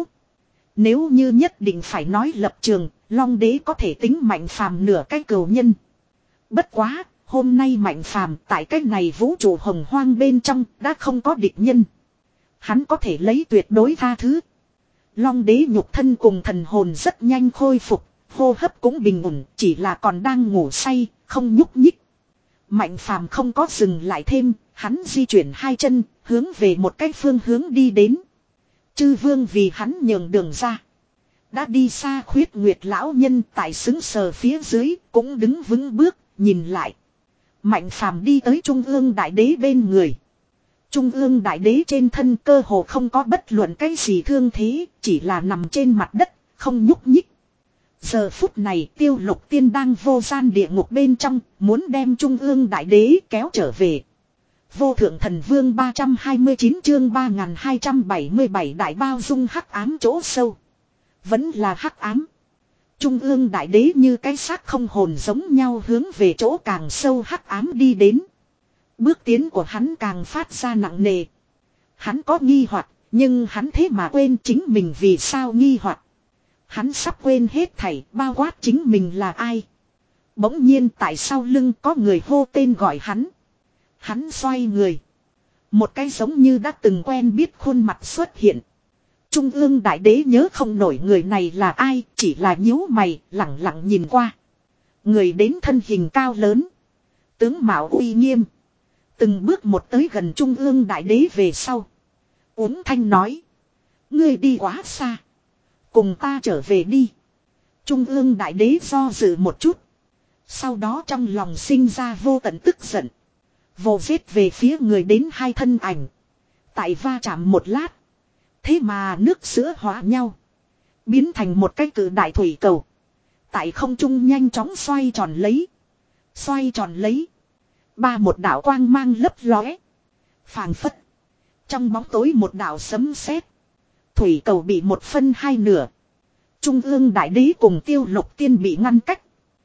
Nếu như nhất định phải nói lập trường, Long đế có thể tính Mạnh Phàm nửa cái cừu nhân. Bất quá, hôm nay Mạnh Phàm tại cái này vũ trụ hồng hoang bên trong đã không có địch nhân. Hắn có thể lấy tuyệt đối tha thứ. Long đế nhục thân cùng thần hồn rất nhanh khôi phục, hô hấp cũng bình ổn, chỉ là còn đang ngủ say, không nhúc nhích. Mạnh Phàm không có dừng lại thêm, hắn di chuyển hai chân, hướng về một cái phương hướng đi đến. Chư vương vì hắn nhường đường ra. Đã đi xa Khuyết Nguyệt lão nhân tại xứng sờ phía dưới, cũng đứng vững bước, nhìn lại. Mạnh Phàm đi tới Trung ương đại đế bên người. Trung ương đại đế trên thân cơ hồ không có bất luận cái gì thương thế, chỉ là nằm trên mặt đất, không nhúc nhích. Giờ phút này Tiêu Lục Tiên đang vô gian địa ngục bên trong, muốn đem Trung ương đại đế kéo trở về. Vô thượng thần vương ba trăm hai mươi chín chương ba nghìn hai trăm bảy mươi bảy đại bao dung hắc ám chỗ sâu. Vẫn là hắc ám. Trung ương đại đế như cái xác không hồn giống nhau hướng về chỗ càng sâu hắc ám đi đến. Bước tiến của hắn càng phát ra nặng nề. Hắn có nghi hoặc, nhưng hắn thế mà quên chính mình vì sao nghi hoặc. Hắn sắp quên hết thảy, bao quát chính mình là ai. Bỗng nhiên tại sau lưng có người hô tên gọi hắn. Hắn xoay người. Một cái giống như đã từng quen biết khuôn mặt xuất hiện. Trung ương đại đế nhớ không nổi người này là ai, chỉ là nhíu mày, lặng lặng nhìn qua. Người đến thân hình cao lớn. Tướng mạo uy nghiêm. Từng bước một tới gần Trung ương đại đế về sau. Uống thanh nói. Ngươi đi quá xa. Cùng ta trở về đi. Trung ương đại đế do dự một chút. Sau đó trong lòng sinh ra vô tận tức giận. Vồ giết về phía người đến hai thân ảnh. Tại va chạm một lát. Thế mà nước sữa hóa nhau. Biến thành một cái cự đại thủy cầu. Tại không trung nhanh chóng xoay tròn lấy. Xoay tròn lấy. Ba một đạo quang mang lấp lóe. Phàng phất. Trong bóng tối một đạo sấm sét. Thủy cầu bị một phân hai nửa. Trung ương đại đế cùng Tiêu Lục Tiên bị ngăn cách.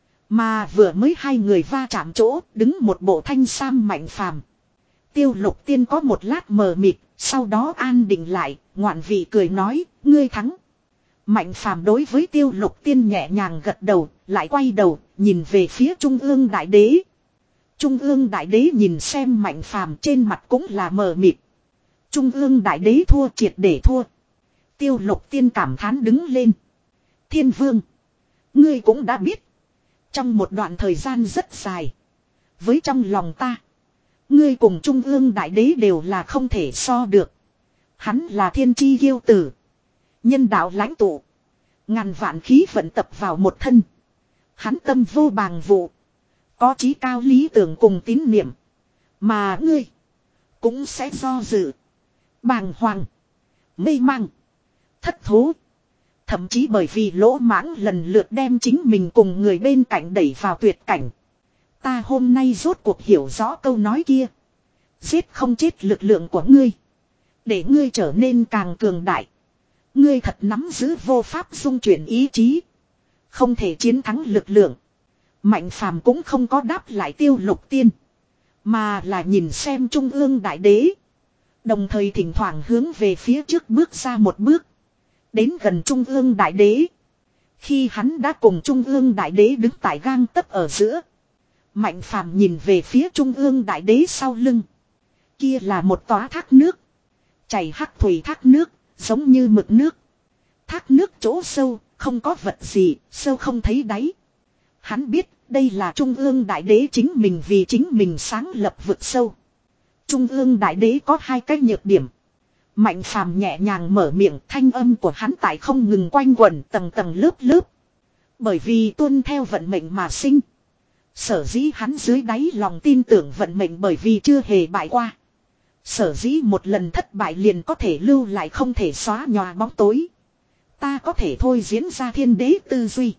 Mà vừa mới hai người va chạm chỗ đứng một bộ thanh sam Mạnh Phàm. Tiêu Lục Tiên có một lát mờ mịt. Sau đó an định lại. Ngoạn vị cười nói. Ngươi thắng. Mạnh Phàm đối với Tiêu Lục Tiên nhẹ nhàng gật đầu. Lại quay đầu nhìn về phía Trung ương đại đế. Trung ương đại đế nhìn xem Mạnh Phàm trên mặt cũng là mờ mịt. Trung ương đại đế thua triệt để thua. Tiêu Lục Tiên cảm thán đứng lên. Thiên vương. Ngươi cũng đã biết. Trong một đoạn thời gian rất dài. Với trong lòng ta. Ngươi cùng Trung ương đại đế đều là không thể so được. Hắn là thiên chi kiêu tử. Nhân đạo lãnh tụ. Ngàn vạn khí vận tập vào một thân. Hắn tâm vô bàng vụ. Có chí cao lý tưởng cùng tín niệm. Mà ngươi. Cũng sẽ do dự. Bàng hoàng. Mê mang. Thất thố. Thậm chí bởi vì lỗ mãng lần lượt đem chính mình cùng người bên cạnh đẩy vào tuyệt cảnh. Ta hôm nay rốt cuộc hiểu rõ câu nói kia. Giết không chết lực lượng của ngươi. Để ngươi trở nên càng cường đại. Ngươi thật nắm giữ vô pháp dung chuyển ý chí. Không thể chiến thắng lực lượng. Mạnh Phàm cũng không có đáp lại Tiêu Lục Tiên. Mà là nhìn xem Trung ương đại đế. Đồng thời thỉnh thoảng hướng về phía trước bước ra một bước. Đến gần Trung ương đại đế. Khi hắn đã cùng Trung ương đại đế đứng tại gang tấc ở giữa. Mạnh Phàm nhìn về phía Trung ương đại đế sau lưng. Kia là một tóa thác nước. Chảy hắc thủy thác nước, giống như mực nước. Thác nước chỗ sâu, không có vật gì, sâu không thấy đáy. Hắn biết đây là Trung ương đại đế chính mình vì chính mình sáng lập vực sâu. Trung ương đại đế có hai cái nhược điểm. Mạnh Phàm nhẹ nhàng mở miệng, thanh âm của hắn tại không ngừng quanh quẩn tầng tầng lớp lớp. Bởi vì tuân theo vận mệnh mà sinh. Sở dĩ hắn dưới đáy lòng tin tưởng vận mệnh bởi vì chưa hề bại qua. Sở dĩ một lần thất bại liền có thể lưu lại không thể xóa nhòa bóng tối. Ta có thể thôi diễn ra thiên đế tư duy.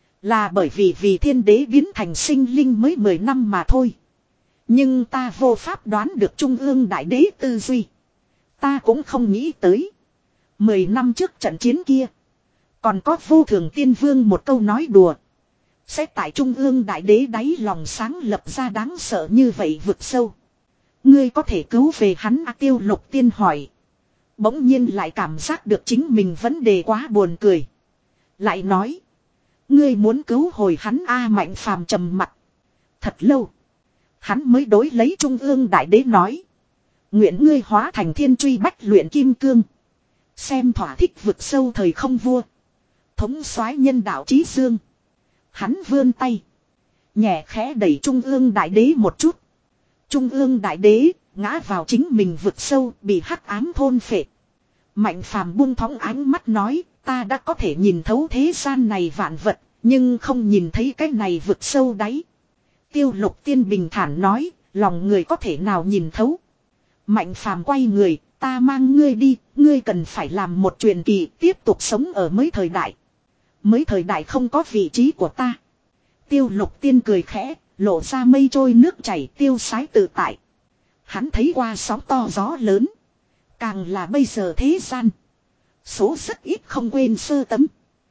Là bởi vì vì thiên đế biến thành sinh linh mới mười năm mà thôi. Nhưng ta vô pháp đoán được Trung ương đại đế tư duy. Ta cũng không nghĩ tới. Mười năm trước trận chiến kia. Còn có vô thường tiên vương một câu nói đùa. Sẽ tại Trung ương đại đế đáy lòng sáng lập ra đáng sợ như vậy vực sâu. Ngươi có thể cứu về hắn à, Tiêu Lục Tiên hỏi. Bỗng nhiên lại cảm giác được chính mình vấn đề quá buồn cười. Lại nói. Ngươi muốn cứu hồi hắn a à, Mạnh Phàm trầm mặt. Thật lâu. Hắn mới đối lấy Trung ương đại đế nói. Nguyện ngươi hóa thành thiên truy bách luyện kim cương. Xem thỏa thích vực sâu thời không vua. Thống soái nhân đạo chí dương. Hắn vươn tay. Nhẹ khẽ đẩy Trung ương đại đế một chút. Trung ương đại đế ngã vào chính mình vực sâu bị hắc ám thôn phệ. Mạnh phàm buông thõng ánh mắt nói, ta đã có thể nhìn thấu thế gian này vạn vật, nhưng không nhìn thấy cái này vực sâu đáy. Tiêu Lục Tiên bình thản nói, lòng người có thể nào nhìn thấu. Mạnh phàm quay người, ta mang ngươi đi, ngươi cần phải làm một truyền kỳ tiếp tục sống ở mới thời đại. Mới thời đại không có vị trí của ta. Tiêu Lục Tiên cười khẽ, lộ ra mây trôi nước chảy tiêu sái tự tại. Hắn thấy qua sóng to gió lớn. Càng là bây giờ thế gian. Số rất ít không quên sơ tấm.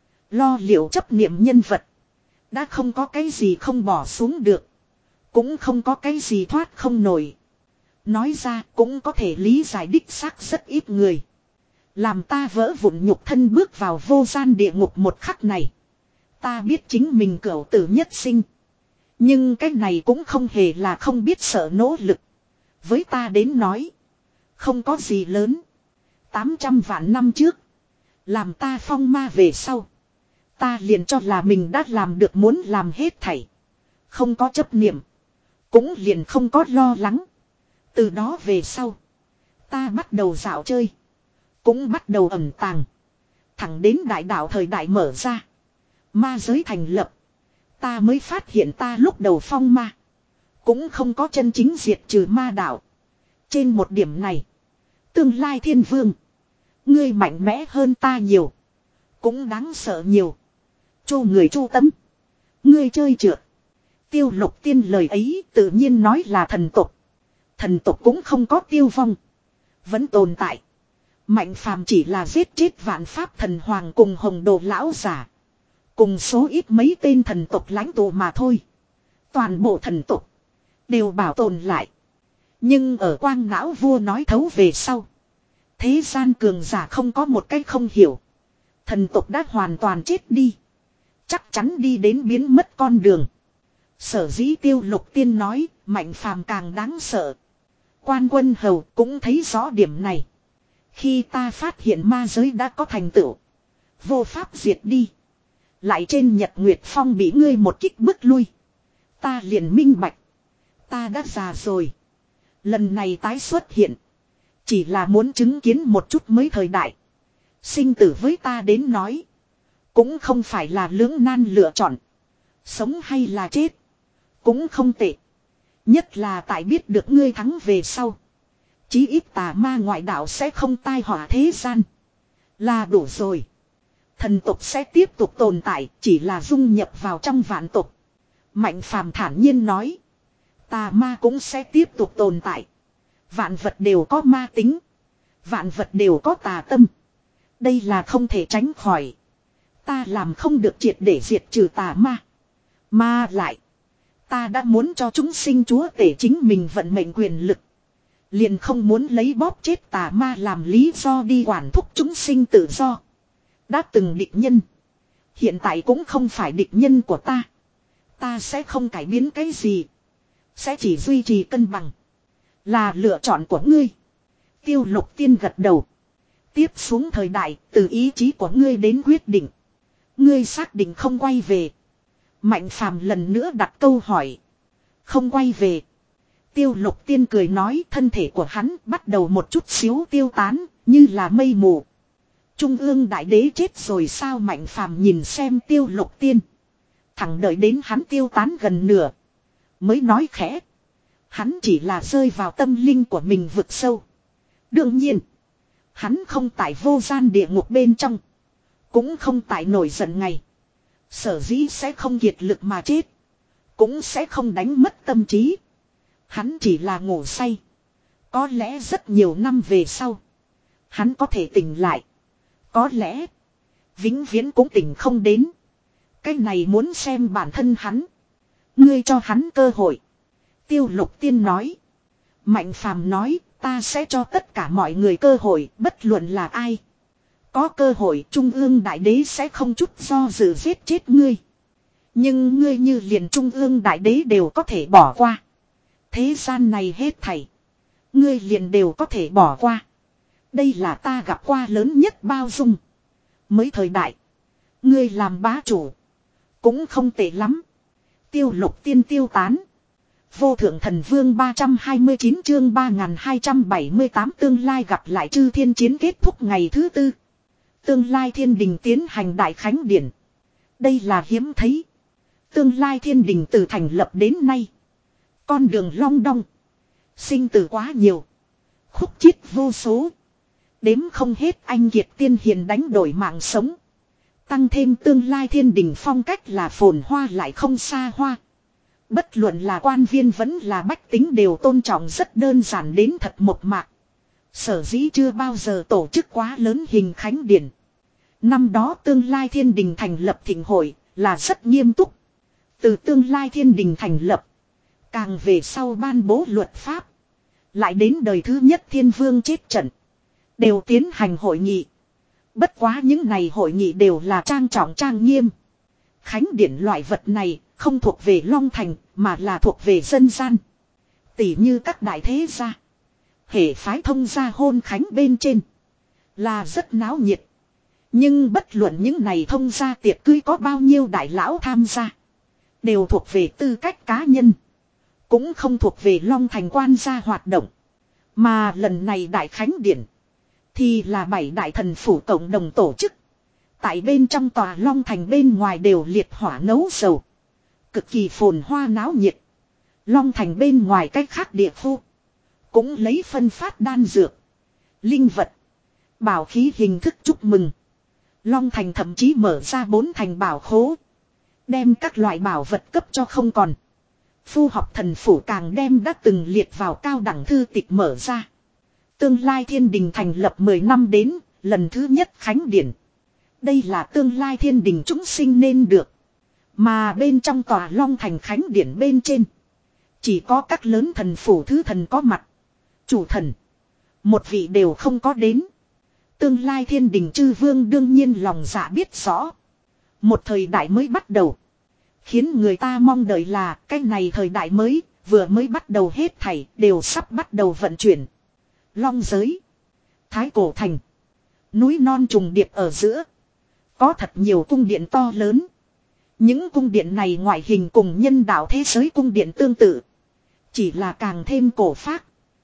Lo liệu chấp niệm nhân vật. Đã không có cái gì không bỏ xuống được. Cũng không có cái gì thoát không nổi. Nói ra cũng có thể lý giải đích xác rất ít người. Làm ta vỡ vụn nhục thân bước vào vô gian địa ngục một khắc này. Ta biết chính mình cửu tử nhất sinh. Nhưng cái này cũng không hề là không biết sợ nỗ lực. Với ta đến nói. Không có gì lớn. tám trăm vạn năm trước. Làm ta phong ma về sau. Ta liền cho là mình đã làm được muốn làm hết thảy. Không có chấp niệm. Cũng liền không có lo lắng. Từ đó về sau. Ta bắt đầu dạo chơi. Cũng bắt đầu ẩn tàng. Thẳng đến đại đạo thời đại mở ra. Ma giới thành lập. Ta mới phát hiện ta lúc đầu phong ma. Cũng không có chân chính diệt trừ ma đạo. Trên một điểm này. Tương lai thiên vương. Ngươi mạnh mẽ hơn ta nhiều. Cũng đáng sợ nhiều. Chu người chu tấm. Ngươi chơi trượt. Tiêu Lục Tiên lời ấy tự nhiên nói là thần tục. Thần tục cũng không có tiêu vong. Vẫn tồn tại. Mạnh phàm chỉ là giết chết vạn pháp thần hoàng cùng hồng đồ lão giả. Cùng số ít mấy tên thần tục lãnh tụ mà thôi. Toàn bộ thần tục. Đều bảo tồn lại. Nhưng ở quang não vua nói thấu về sau. Thế gian cường giả không có một cách không hiểu. Thần tục đã hoàn toàn chết đi. Chắc chắn đi đến biến mất con đường. Sở dĩ Tiêu Lục Tiên nói, mạnh phàm càng đáng sợ. Quan Quân Hầu cũng thấy rõ điểm này. Khi ta phát hiện ma giới đã có thành tựu. Vô pháp diệt đi. Lại trên Nhật Nguyệt Phong bị ngươi một kích bước lui. Ta liền minh bạch. Ta đã già rồi. Lần này tái xuất hiện. Chỉ là muốn chứng kiến một chút mới thời đại. Sinh tử với ta đến nói. Cũng không phải là lưỡng nan lựa chọn. Sống hay là chết. Cũng không tệ. Nhất là tại biết được ngươi thắng về sau. Chí ít tà ma ngoại đạo sẽ không tai họa thế gian. Là đủ rồi. Thần tục sẽ tiếp tục tồn tại. Chỉ là dung nhập vào trong vạn tục. Mạnh phàm thản nhiên nói. Tà ma cũng sẽ tiếp tục tồn tại. Vạn vật đều có ma tính. Vạn vật đều có tà tâm. Đây là không thể tránh khỏi. Ta làm không được triệt để diệt trừ tà ma. Mà lại. Ta đã muốn cho chúng sinh chúa tể chính mình vận mệnh quyền lực. Liền không muốn lấy bóp chết tà ma làm lý do đi quản thúc chúng sinh tự do. Đã từng địch nhân. Hiện tại cũng không phải địch nhân của ta. Ta sẽ không cải biến cái gì. Sẽ chỉ duy trì cân bằng. Là lựa chọn của ngươi. Tiêu Lục Tiên gật đầu. Tiếp xuống thời đại, từ ý chí của ngươi đến quyết định. Ngươi xác định không quay về. Mạnh phàm lần nữa đặt câu hỏi. Không quay về. Tiêu Lục Tiên cười nói thân thể của hắn bắt đầu một chút xíu tiêu tán, như là mây mù. Trung ương đại đế chết rồi sao? Mạnh phàm nhìn xem Tiêu Lục Tiên. Thẳng đợi đến hắn tiêu tán gần nửa. Mới nói khẽ. Hắn chỉ là rơi vào tâm linh của mình vực sâu. Đương nhiên. Hắn không tại vô gian địa ngục bên trong. Cũng không tại nổi giận ngày. Sở dĩ sẽ không kiệt lực mà chết. Cũng sẽ không đánh mất tâm trí. Hắn chỉ là ngủ say. Có lẽ rất nhiều năm về sau. Hắn có thể tỉnh lại. Có lẽ. Vĩnh viễn cũng tỉnh không đến. Cái này muốn xem bản thân hắn. Ngươi cho hắn cơ hội. Tiêu Lục Tiên nói. Mạnh phàm nói. Ta sẽ cho tất cả mọi người cơ hội. Bất luận là ai. Có cơ hội Trung ương đại đế sẽ không chút do dự giết chết ngươi. Nhưng ngươi như liền Trung ương đại đế đều có thể bỏ qua. Thế gian này hết thảy. Ngươi liền đều có thể bỏ qua. Đây là ta gặp qua lớn nhất bao dung. Mới thời đại. Ngươi làm bá chủ. Cũng không tệ lắm. Tiêu Lục Tiên tiêu tán. Vô thượng thần vương ba trăm hai mươi chín chương ba nghìn hai trăm bảy mươi tám tương lai gặp lại chư thiên chiến kết thúc ngày thứ tư. Tương lai thiên đình tiến hành đại khánh điển. Đây là hiếm thấy. Tương lai thiên đình từ thành lập đến nay. Con đường long đong. Sinh tử quá nhiều. Khúc chiết vô số. Đếm không hết anh kiệt tiên hiền đánh đổi mạng sống. Tăng thêm tương lai thiên đình phong cách là phồn hoa lại không xa hoa. Bất luận là quan viên vẫn là bách tính đều tôn trọng rất đơn giản đến thật một mạc. Sở dĩ chưa bao giờ tổ chức quá lớn hình khánh điển. Năm đó tương lai thiên đình thành lập thịnh hội là rất nghiêm túc. Từ tương lai thiên đình thành lập. Càng về sau ban bố luật pháp. Lại đến đời thứ nhất thiên vương chết trận. Đều tiến hành hội nghị. Bất quá những này hội nghị đều là trang trọng trang nghiêm. Khánh điển loại vật này không thuộc về Long Thành mà là thuộc về dân gian. Tỉ như các đại thế gia. Hệ phái thông gia hôn khánh bên trên. Là rất náo nhiệt. Nhưng bất luận những này thông gia tiệc cưới có bao nhiêu đại lão tham gia. Đều thuộc về tư cách cá nhân. Cũng không thuộc về Long Thành quan gia hoạt động. Mà lần này đại khánh điển. Thì là bảy đại thần phủ cộng đồng tổ chức. Tại bên trong tòa Long Thành bên ngoài đều liệt hỏa nấu dầu. Cực kỳ phồn hoa náo nhiệt. Long Thành bên ngoài cách khác địa khu. Cũng lấy phân phát đan dược. Linh vật. Bảo khí hình thức chúc mừng. Long Thành thậm chí mở ra bốn thành bảo khố. Đem các loại bảo vật cấp cho không còn. Phu học thần phủ càng đem đã từng liệt vào cao đẳng thư tịch mở ra. Tương lai thiên đình thành lập mười năm đến, lần thứ nhất khánh điển. Đây là tương lai thiên đình chúng sinh nên được. Mà bên trong tòa Long Thành khánh điển bên trên. Chỉ có các lớn thần phủ thứ thần có mặt. Chủ thần. Một vị đều không có đến. Tương lai thiên đình chư vương đương nhiên lòng dạ biết rõ. Một thời đại mới bắt đầu. Khiến người ta mong đợi là cái này thời đại mới, vừa mới bắt đầu hết thảy đều sắp bắt đầu vận chuyển. Long giới. Thái cổ thành. Núi non trùng điệp ở giữa. Có thật nhiều cung điện to lớn. Những cung điện này ngoại hình cùng nhân đạo thế giới cung điện tương tự. Chỉ là càng thêm cổ phác.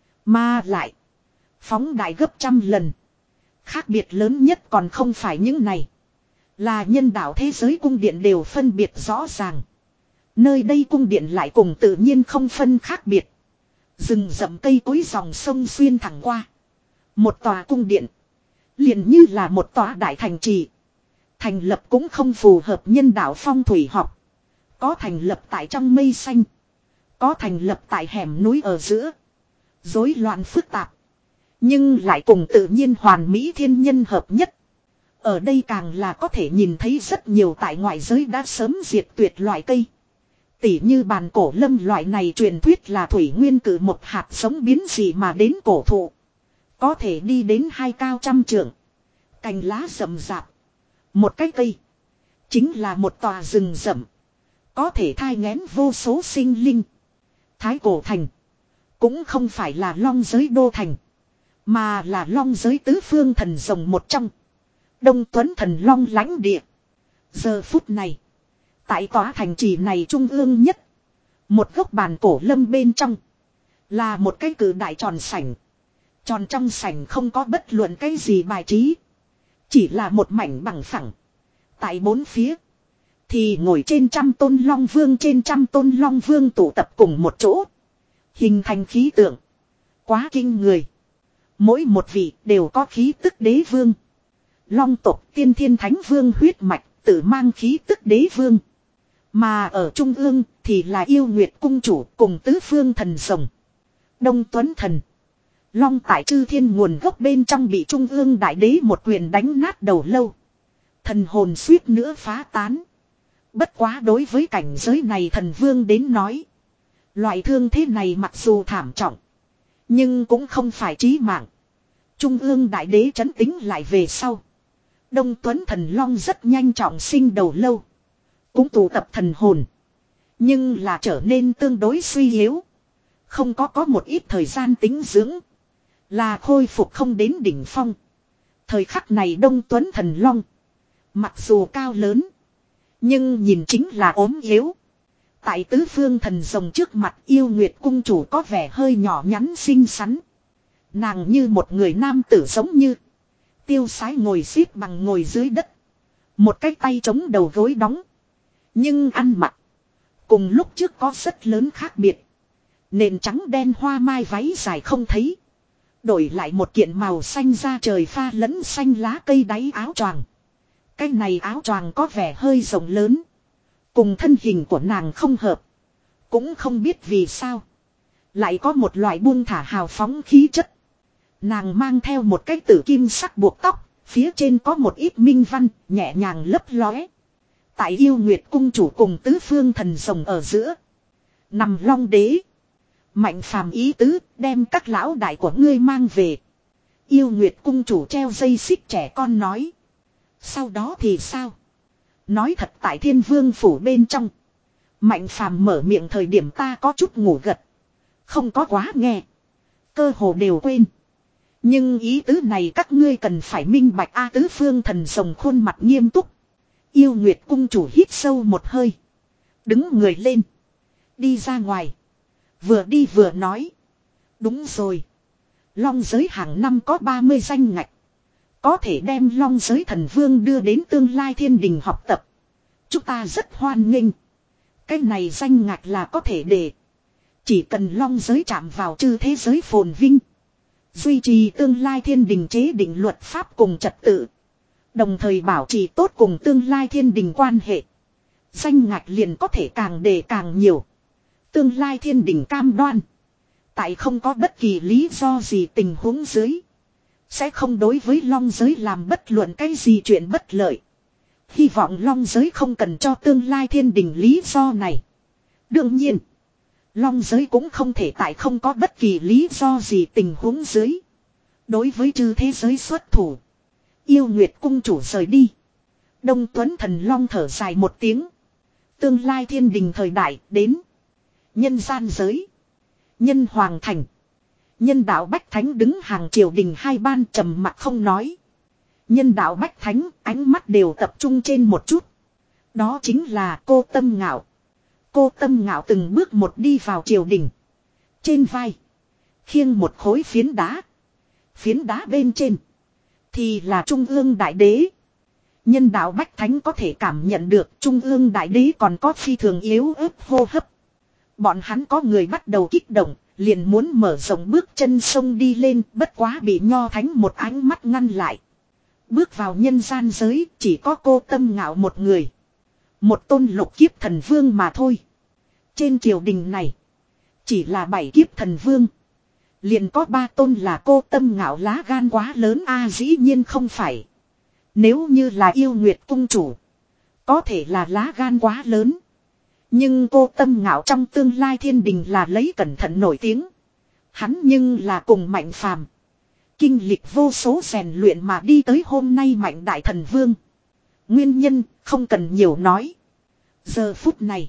Mà lại. Phóng đại gấp trăm lần. Khác biệt lớn nhất còn không phải những này. Là nhân đạo thế giới cung điện đều phân biệt rõ ràng. Nơi đây cung điện lại cùng tự nhiên không phân khác biệt. Rừng rậm cây cối dòng sông xuyên thẳng qua. Một tòa cung điện. Liền như là một tòa đại thành trì. Thành lập cũng không phù hợp nhân đạo phong thủy học. Có thành lập tại trong mây xanh. Có thành lập tại hẻm núi ở giữa. Rối loạn phức tạp. Nhưng lại cùng tự nhiên hoàn mỹ thiên nhân hợp nhất. Ở đây càng là có thể nhìn thấy rất nhiều tại ngoại giới đã sớm diệt tuyệt loại cây. Tỉ như bàn cổ lâm loại này truyền thuyết là thủy nguyên cử một hạt giống biến dị mà đến cổ thụ. Có thể đi đến hai cao trăm trượng. Cành lá rậm rạp. Một cái cây. Chính là một tòa rừng rậm. Có thể thai nghén vô số sinh linh. Thái cổ thành. Cũng không phải là long giới đô thành. Mà là long giới tứ phương thần rồng một trong. Đông Tuấn thần long lãnh địa. Giờ phút này. Tại tòa thành trì này trung ương nhất. Một gốc bàn cổ lâm bên trong. Là một cái cử đại tròn sảnh. Tròn trong sảnh không có bất luận cái gì bài trí. Chỉ là một mảnh bằng phẳng. Tại bốn phía. Thì ngồi trên trăm tôn long vương trên trăm tôn long vương tụ tập cùng một chỗ. Hình thành khí tượng. Quá kinh người. Mỗi một vị đều có khí tức đế vương. Long tộc tiên thiên thánh vương huyết mạch tự mang khí tức đế vương. Mà ở trung ương thì là yêu nguyệt cung chủ cùng tứ phương thần rồng. Đông Tuấn thần. Long tại chư thiên nguồn gốc bên trong bị trung ương đại đế một quyền đánh nát đầu lâu. Thần hồn suýt nữa phá tán. Bất quá đối với cảnh giới này thần vương đến nói. Loại thương thế này mặc dù thảm trọng. Nhưng cũng không phải chí mạng. Trung ương đại đế trấn tĩnh lại về sau. Đông Tuấn thần long rất nhanh trọng sinh đầu lâu. Cũng tụ tập thần hồn. Nhưng là trở nên tương đối suy yếu. Không có có một ít thời gian tính dưỡng. Là khôi phục không đến đỉnh phong. Thời khắc này Đông Tuấn Thần Long. Mặc dù cao lớn. Nhưng nhìn chính là ốm yếu. Tại tứ phương thần rồng trước mặt yêu nguyệt cung chủ có vẻ hơi nhỏ nhắn xinh xắn. Nàng như một người nam tử giống như. Tiêu sái ngồi xếp bằng ngồi dưới đất. Một cái tay chống đầu gối đóng. Nhưng ăn mặc. Cùng lúc trước có rất lớn khác biệt. Nền trắng đen hoa mai váy dài không thấy. Đổi lại một kiện màu xanh da trời pha lẫn xanh lá cây đáy áo choàng. Cái này áo choàng có vẻ hơi rộng lớn. Cùng thân hình của nàng không hợp. Cũng không biết vì sao. Lại có một loại buông thả hào phóng khí chất. Nàng mang theo một cái tử kim sắc buộc tóc. Phía trên có một ít minh văn nhẹ nhàng lấp lóe. Tại yêu nguyệt cung chủ cùng tứ phương thần rồng ở giữa. Nằm long đế. Mạnh phàm ý tứ đem các lão đại của ngươi mang về. Yêu nguyệt cung chủ treo dây xích trẻ con nói. Sau đó thì sao? Nói thật tại thiên vương phủ bên trong. Mạnh phàm mở miệng thời điểm ta có chút ngủ gật. Không có quá nghe. Cơ hồ đều quên. Nhưng ý tứ này các ngươi cần phải minh bạch A tứ phương thần rồng khuôn mặt nghiêm túc. Yêu nguyệt cung chủ hít sâu một hơi. Đứng người lên. Đi ra ngoài. Vừa đi vừa nói. Đúng rồi. Long giới hàng năm có ba mươi danh ngạch. Có thể đem long giới thần vương đưa đến tương lai thiên đình học tập. Chúng ta rất hoan nghênh. Cái này danh ngạch là có thể để. Chỉ cần long giới chạm vào chư thế giới phồn vinh. Duy trì tương lai thiên đình chế định luật pháp cùng trật tự. Đồng thời bảo trì tốt cùng tương lai thiên đình quan hệ. Danh ngạch liền có thể càng đề càng nhiều. Tương lai thiên đình cam đoan. Tại không có bất kỳ lý do gì tình huống dưới. Sẽ không đối với long giới làm bất luận cái gì chuyện bất lợi. Hy vọng long giới không cần cho tương lai thiên đình lý do này. Đương nhiên. Long giới cũng không thể tại không có bất kỳ lý do gì tình huống dưới. Đối với chư thế giới xuất thủ. Yêu nguyệt cung chủ rời đi. Đông Tuấn Thần Long thở dài một tiếng. Tương lai thiên đình thời đại đến. Nhân gian giới. Nhân hoàng thành. Nhân đạo Bách Thánh đứng hàng triều đình hai ban trầm mặc không nói. Nhân đạo Bách Thánh ánh mắt đều tập trung trên một chút. Đó chính là cô Tâm Ngạo. Cô Tâm Ngạo từng bước một đi vào triều đình. Trên vai. Khiêng một khối phiến đá. Phiến đá bên trên. Thì là Trung ương Đại Đế. Nhân đạo Bách Thánh có thể cảm nhận được Trung ương Đại Đế còn có phi thường yếu ớt hô hấp. Bọn hắn có người bắt đầu kích động. Liền muốn mở rộng bước chân sông đi lên. Bất quá bị Nho Thánh một ánh mắt ngăn lại. Bước vào nhân gian giới chỉ có cô Tâm Ngạo một người. Một tôn lục kiếp thần vương mà thôi. Trên triều đình này. Chỉ là bảy kiếp thần vương. Liền có ba tôn là cô Tâm Ngạo lá gan quá lớn a dĩ nhiên không phải. Nếu như là yêu nguyệt cung chủ. Có thể là lá gan quá lớn. Nhưng cô Tâm Ngạo trong tương lai thiên đình là lấy cẩn thận nổi tiếng. Hắn nhưng là cùng Mạnh Phàm. Kinh lịch vô số rèn luyện mà đi tới hôm nay Mạnh Đại Thần Vương. Nguyên nhân không cần nhiều nói. Giờ phút này.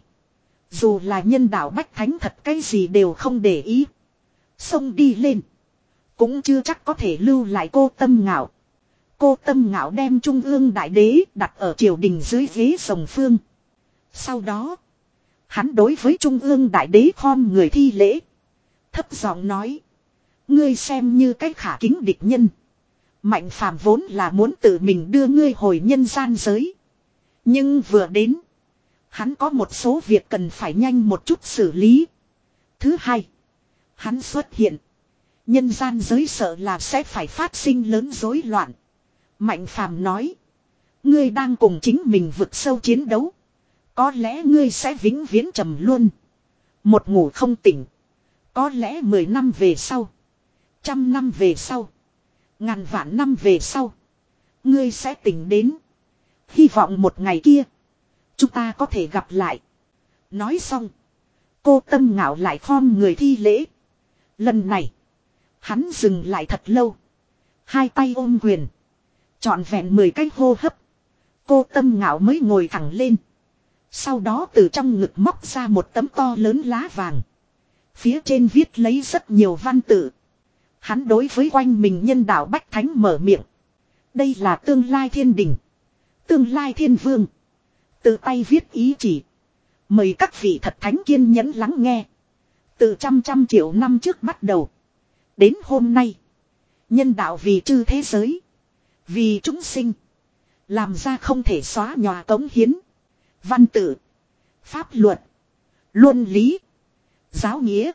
Dù là nhân đạo Bách Thánh thật cái gì đều không để ý. Xông đi lên. Cũng chưa chắc có thể lưu lại cô Tâm Ngạo. Cô Tâm Ngạo đem Trung ương Đại Đế đặt ở triều đình dưới ghế rồng phương. Sau đó. Hắn đối với Trung ương Đại Đế khom người thi lễ. Thấp giọng nói. Ngươi xem như cái khả kính địch nhân. Mạnh Phàm vốn là muốn tự mình đưa ngươi hồi nhân gian giới. Nhưng vừa đến. Hắn có một số việc cần phải nhanh một chút xử lý. Thứ hai. Hắn xuất hiện. Nhân gian giới sợ là sẽ phải phát sinh lớn rối loạn. Mạnh Phàm nói. Ngươi đang cùng chính mình vực sâu chiến đấu. Có lẽ ngươi sẽ vĩnh viễn trầm luôn. Một ngủ không tỉnh. Có lẽ mười năm về sau. Trăm năm về sau. Ngàn vạn năm về sau. Ngươi sẽ tỉnh đến. Hy vọng một ngày kia. Chúng ta có thể gặp lại. Nói xong. Cô Tâm Ngạo lại khom người thi lễ. Lần này. Hắn dừng lại thật lâu. Hai tay ôm quyền. Trọn vẹn mười cái hô hấp. Cô Tâm Ngạo mới ngồi thẳng lên. Sau đó từ trong ngực móc ra một tấm to lớn lá vàng. Phía trên viết lấy rất nhiều văn tự. Hắn đối với quanh mình nhân đạo bách thánh mở miệng. Đây là tương lai thiên đình. Tương lai thiên vương. Tự tay viết ý chỉ. Mời các vị thật thánh kiên nhẫn lắng nghe. Từ trăm trăm triệu năm trước bắt đầu. Đến hôm nay. Nhân đạo vì chư thế giới. Vì chúng sinh. Làm ra không thể xóa nhòa cống hiến. Văn tự. Pháp luật. Luân lý. Giáo nghĩa.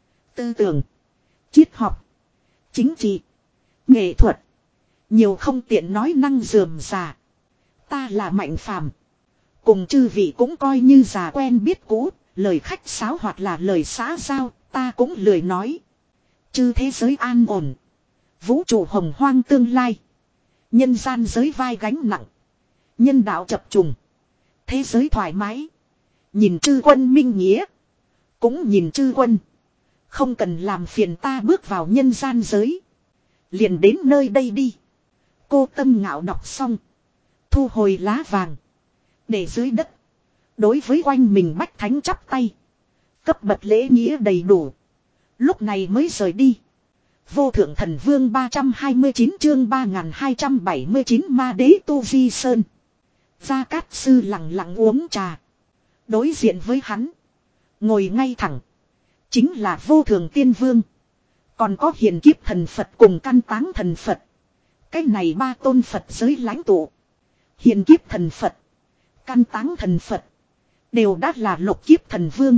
Tư tưởng. Triết học. Chính trị. Nghệ thuật. Nhiều không tiện nói năng rườm rà. Ta là Mạnh Phàm. Cùng chư vị cũng coi như già quen biết cũ. Lời khách sáo hoặc là lời xã giao. Ta cũng lười nói. Chư thế giới an ổn. Vũ trụ hồng hoang tương lai. Nhân gian giới vai gánh nặng. Nhân đạo chập trùng. Thế giới thoải mái. Nhìn chư quân minh nghĩa. Cũng nhìn chư quân. Không cần làm phiền ta bước vào nhân gian giới. Liền đến nơi đây đi. Cô Tâm Ngạo đọc xong. Thu hồi lá vàng. Để dưới đất. Đối với quanh mình bách thánh chắp tay. Cấp bậc lễ nghĩa đầy đủ. Lúc này mới rời đi. Vô thượng thần vương ba trăm hai mươi chín chương ba nghìn hai trăm bảy mươi chín ma đế Tu Vi Sơn. Gia Cát Sư lặng lặng uống trà. Đối diện với hắn. Ngồi ngay thẳng. Chính là vô thường tiên vương. Còn có hiền kiếp thần Phật cùng căn táng thần Phật. Cái này ba tôn Phật giới lãnh tụ. Hiền kiếp thần Phật. Căn táng thần Phật. Đều đã là lục kiếp thần vương.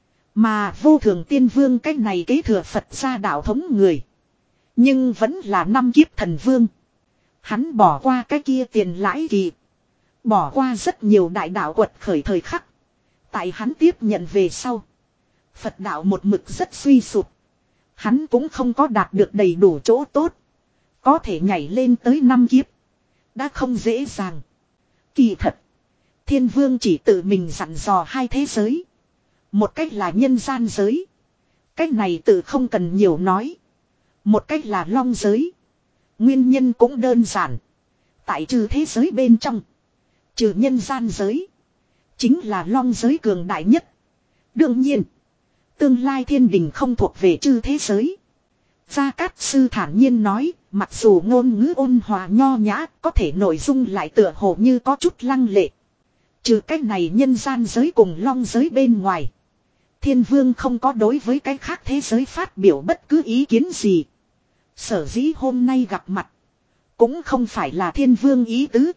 Mà vô thường tiên vương cái này kế thừa Phật gia đạo thống người. Nhưng vẫn là năm kiếp thần vương. Hắn bỏ qua cái kia tiền lãi kỳ. Bỏ qua rất nhiều đại đạo quật khởi thời khắc. Tại hắn tiếp nhận về sau. Phật đạo một mực rất suy sụp. Hắn cũng không có đạt được đầy đủ chỗ tốt. Có thể nhảy lên tới năm kiếp. Đã không dễ dàng. Kỳ thật. Thiên vương chỉ tự mình dặn dò hai thế giới. Một cách là nhân gian giới. Cách này tự không cần nhiều nói. Một cách là long giới. Nguyên nhân cũng đơn giản. Tại trừ thế giới bên trong. Trừ nhân gian giới. Chính là long giới cường đại nhất. Đương nhiên. Tương lai thiên đình không thuộc về chư thế giới. Gia Cát Sư thản nhiên nói. Mặc dù ngôn ngữ ôn hòa nho nhã. Có thể nội dung lại tựa hồ như có chút lăng lệ. Trừ cách này nhân gian giới cùng long giới bên ngoài. Thiên vương không có đối với cái khác thế giới phát biểu bất cứ ý kiến gì. Sở dĩ hôm nay gặp mặt. Cũng không phải là thiên vương ý tứ.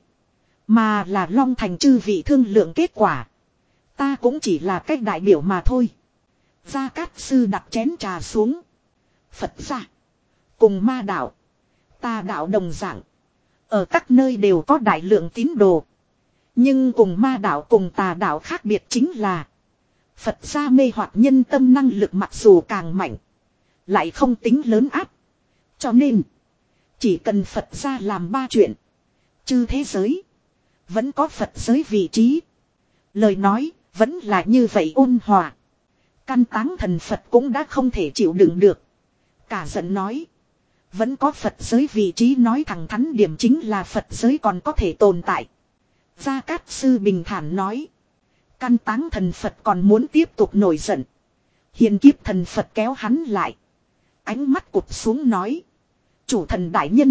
Mà là long thành chư vị thương lượng kết quả. Ta cũng chỉ là cách đại biểu mà thôi. Gia Cát Sư đặt chén trà xuống. Phật gia. Cùng ma đạo. Tà đạo đồng dạng. Ở các nơi đều có đại lượng tín đồ. Nhưng cùng ma đạo cùng tà đạo khác biệt chính là. Phật gia mê hoặc nhân tâm năng lực mặc dù càng mạnh. Lại không tính lớn áp. Cho nên. Chỉ cần Phật gia làm ba chuyện. Chư thế giới. Vẫn có Phật giới vị trí. Lời nói vẫn là như vậy ôn hòa. Căn táng thần Phật cũng đã không thể chịu đựng được. Cả giận nói. Vẫn có Phật giới vị trí nói thẳng thắn điểm chính là Phật giới còn có thể tồn tại. Gia Cát Sư bình thản nói. Căn táng thần Phật còn muốn tiếp tục nổi giận. Hiền kiếp thần Phật kéo hắn lại. Ánh mắt cụp xuống nói. Chủ thần đại nhân.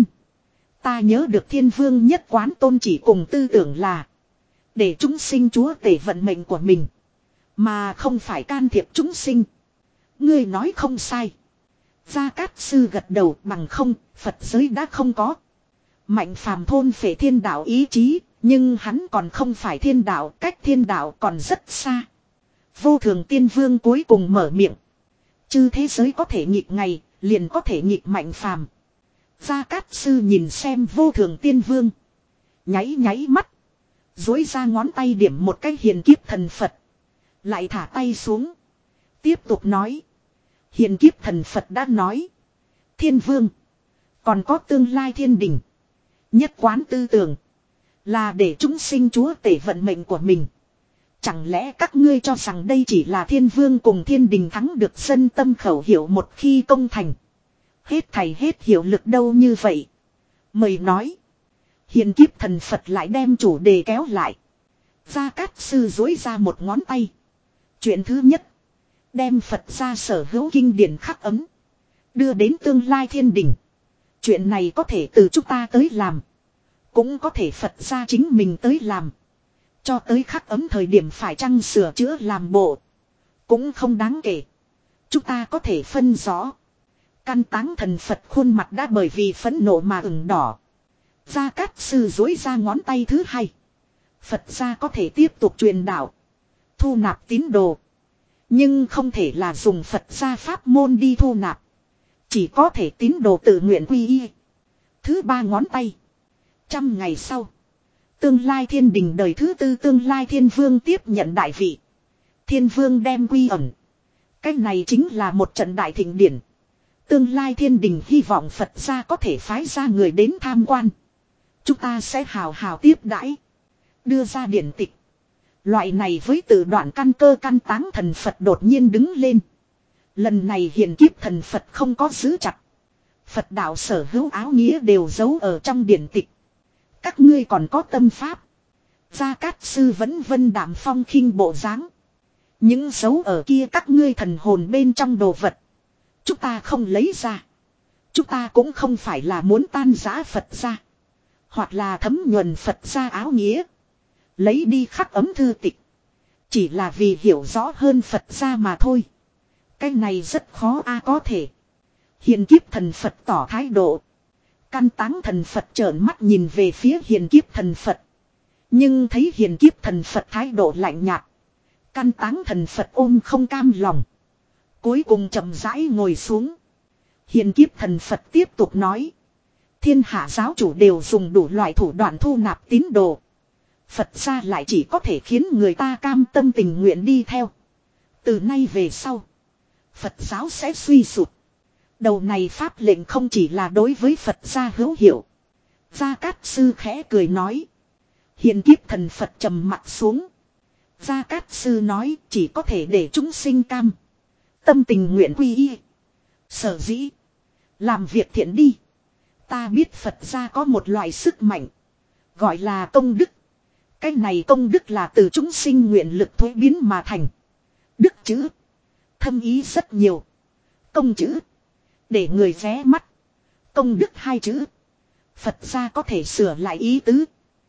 Ta nhớ được thiên vương nhất quán tôn chỉ cùng tư tưởng là. Để chúng sinh chúa tể vận mệnh của mình. Mà không phải can thiệp chúng sinh. Ngươi nói không sai. Gia Cát Sư gật đầu bằng không. Phật giới đã không có. Mạnh phàm thôn phệ thiên đạo ý chí. Nhưng hắn còn không phải thiên đạo. Cách thiên đạo còn rất xa. Vô thường tiên vương cuối cùng mở miệng. Chư thế giới có thể nghịch ngày. Liền có thể nghịch mạnh phàm. Gia Cát Sư nhìn xem vô thường tiên vương. Nháy nháy mắt. Dối ra ngón tay điểm một cái hiền kiếp thần Phật. Lại thả tay xuống. Tiếp tục nói. Hiền kiếp thần Phật đã nói. Thiên vương. Còn có tương lai thiên đình. Nhất quán tư tưởng. Là để chúng sinh chúa tể vận mệnh của mình. Chẳng lẽ các ngươi cho rằng đây chỉ là thiên vương cùng thiên đình thắng được dân tâm khẩu hiệu một khi công thành. Hết thầy hết hiệu lực đâu như vậy. Mời nói. Hiền kiếp thần Phật lại đem chủ đề kéo lại. Gia Cát Sư dối ra một ngón tay. Chuyện thứ nhất. Đem Phật gia sở hữu kinh điển khắc ấm. Đưa đến tương lai thiên đình. Chuyện này có thể từ chúng ta tới làm. Cũng có thể Phật gia chính mình tới làm. Cho tới khắc ấm thời điểm phải chăng sửa chữa làm bộ. Cũng không đáng kể. Chúng ta có thể phân rõ. Căn táng thần Phật khuôn mặt đã bởi vì phẫn nộ mà ửng đỏ. Gia Cát Sư duỗi ra ngón tay thứ hai. Phật gia có thể tiếp tục truyền đạo. Thu nạp tín đồ. Nhưng không thể là dùng Phật gia pháp môn đi thu nạp. Chỉ có thể tín đồ tự nguyện quy y. Thứ ba ngón tay. Trăm ngày sau. Tương lai thiên đình đời thứ tư tương lai thiên vương tiếp nhận đại vị. Thiên vương đem quy ẩn. Cái này chính là một trận đại thịnh điển. Tương lai thiên đình hy vọng Phật gia có thể phái ra người đến tham quan. Chúng ta sẽ hào hào tiếp đãi. Đưa ra điển tịch. Loại này với tự đoạn căn cơ căn táng thần Phật đột nhiên đứng lên. Lần này hiền kiếp thần Phật không có giữ chặt. Phật đạo sở hữu áo nghĩa đều giấu ở trong điển tịch. Các ngươi còn có tâm pháp. Gia Cát Sư vẫn vân đảm phong khinh bộ dáng. Những dấu ở kia các ngươi thần hồn bên trong đồ vật. Chúng ta không lấy ra. Chúng ta cũng không phải là muốn tan rã Phật gia. Hoặc là thấm nhuần Phật gia áo nghĩa. Lấy đi khắc ấm thư tịch. Chỉ là vì hiểu rõ hơn Phật gia mà thôi. Cái này rất khó a có thể. Hiền kiếp thần Phật tỏ thái độ. Căn táng thần Phật trợn mắt nhìn về phía hiền kiếp thần Phật. Nhưng thấy hiền kiếp thần Phật thái độ lạnh nhạt. Căn táng thần Phật ôm không cam lòng. Cuối cùng chậm rãi ngồi xuống. Hiền kiếp thần Phật tiếp tục nói. Thiên hạ giáo chủ đều dùng đủ loại thủ đoạn thu nạp tín đồ. Phật gia lại chỉ có thể khiến người ta cam tâm tình nguyện đi theo. Từ nay về sau. Phật giáo sẽ suy sụp. Đầu này pháp lệnh không chỉ là đối với Phật gia hữu hiệu. Gia Cát Sư khẽ cười nói. Hiền kiếp thần Phật trầm mặt xuống. Gia Cát Sư nói chỉ có thể để chúng sinh cam. Tâm tình nguyện quy y. Sở dĩ. Làm việc thiện đi. Ta biết Phật gia có một loại sức mạnh. Gọi là công đức. Cái này công đức là từ chúng sinh nguyện lực thuế biến mà thành. Đức chữ. Thâm ý rất nhiều. Công chữ. Để người ghé mắt. Công đức hai chữ. Phật gia có thể sửa lại ý tứ.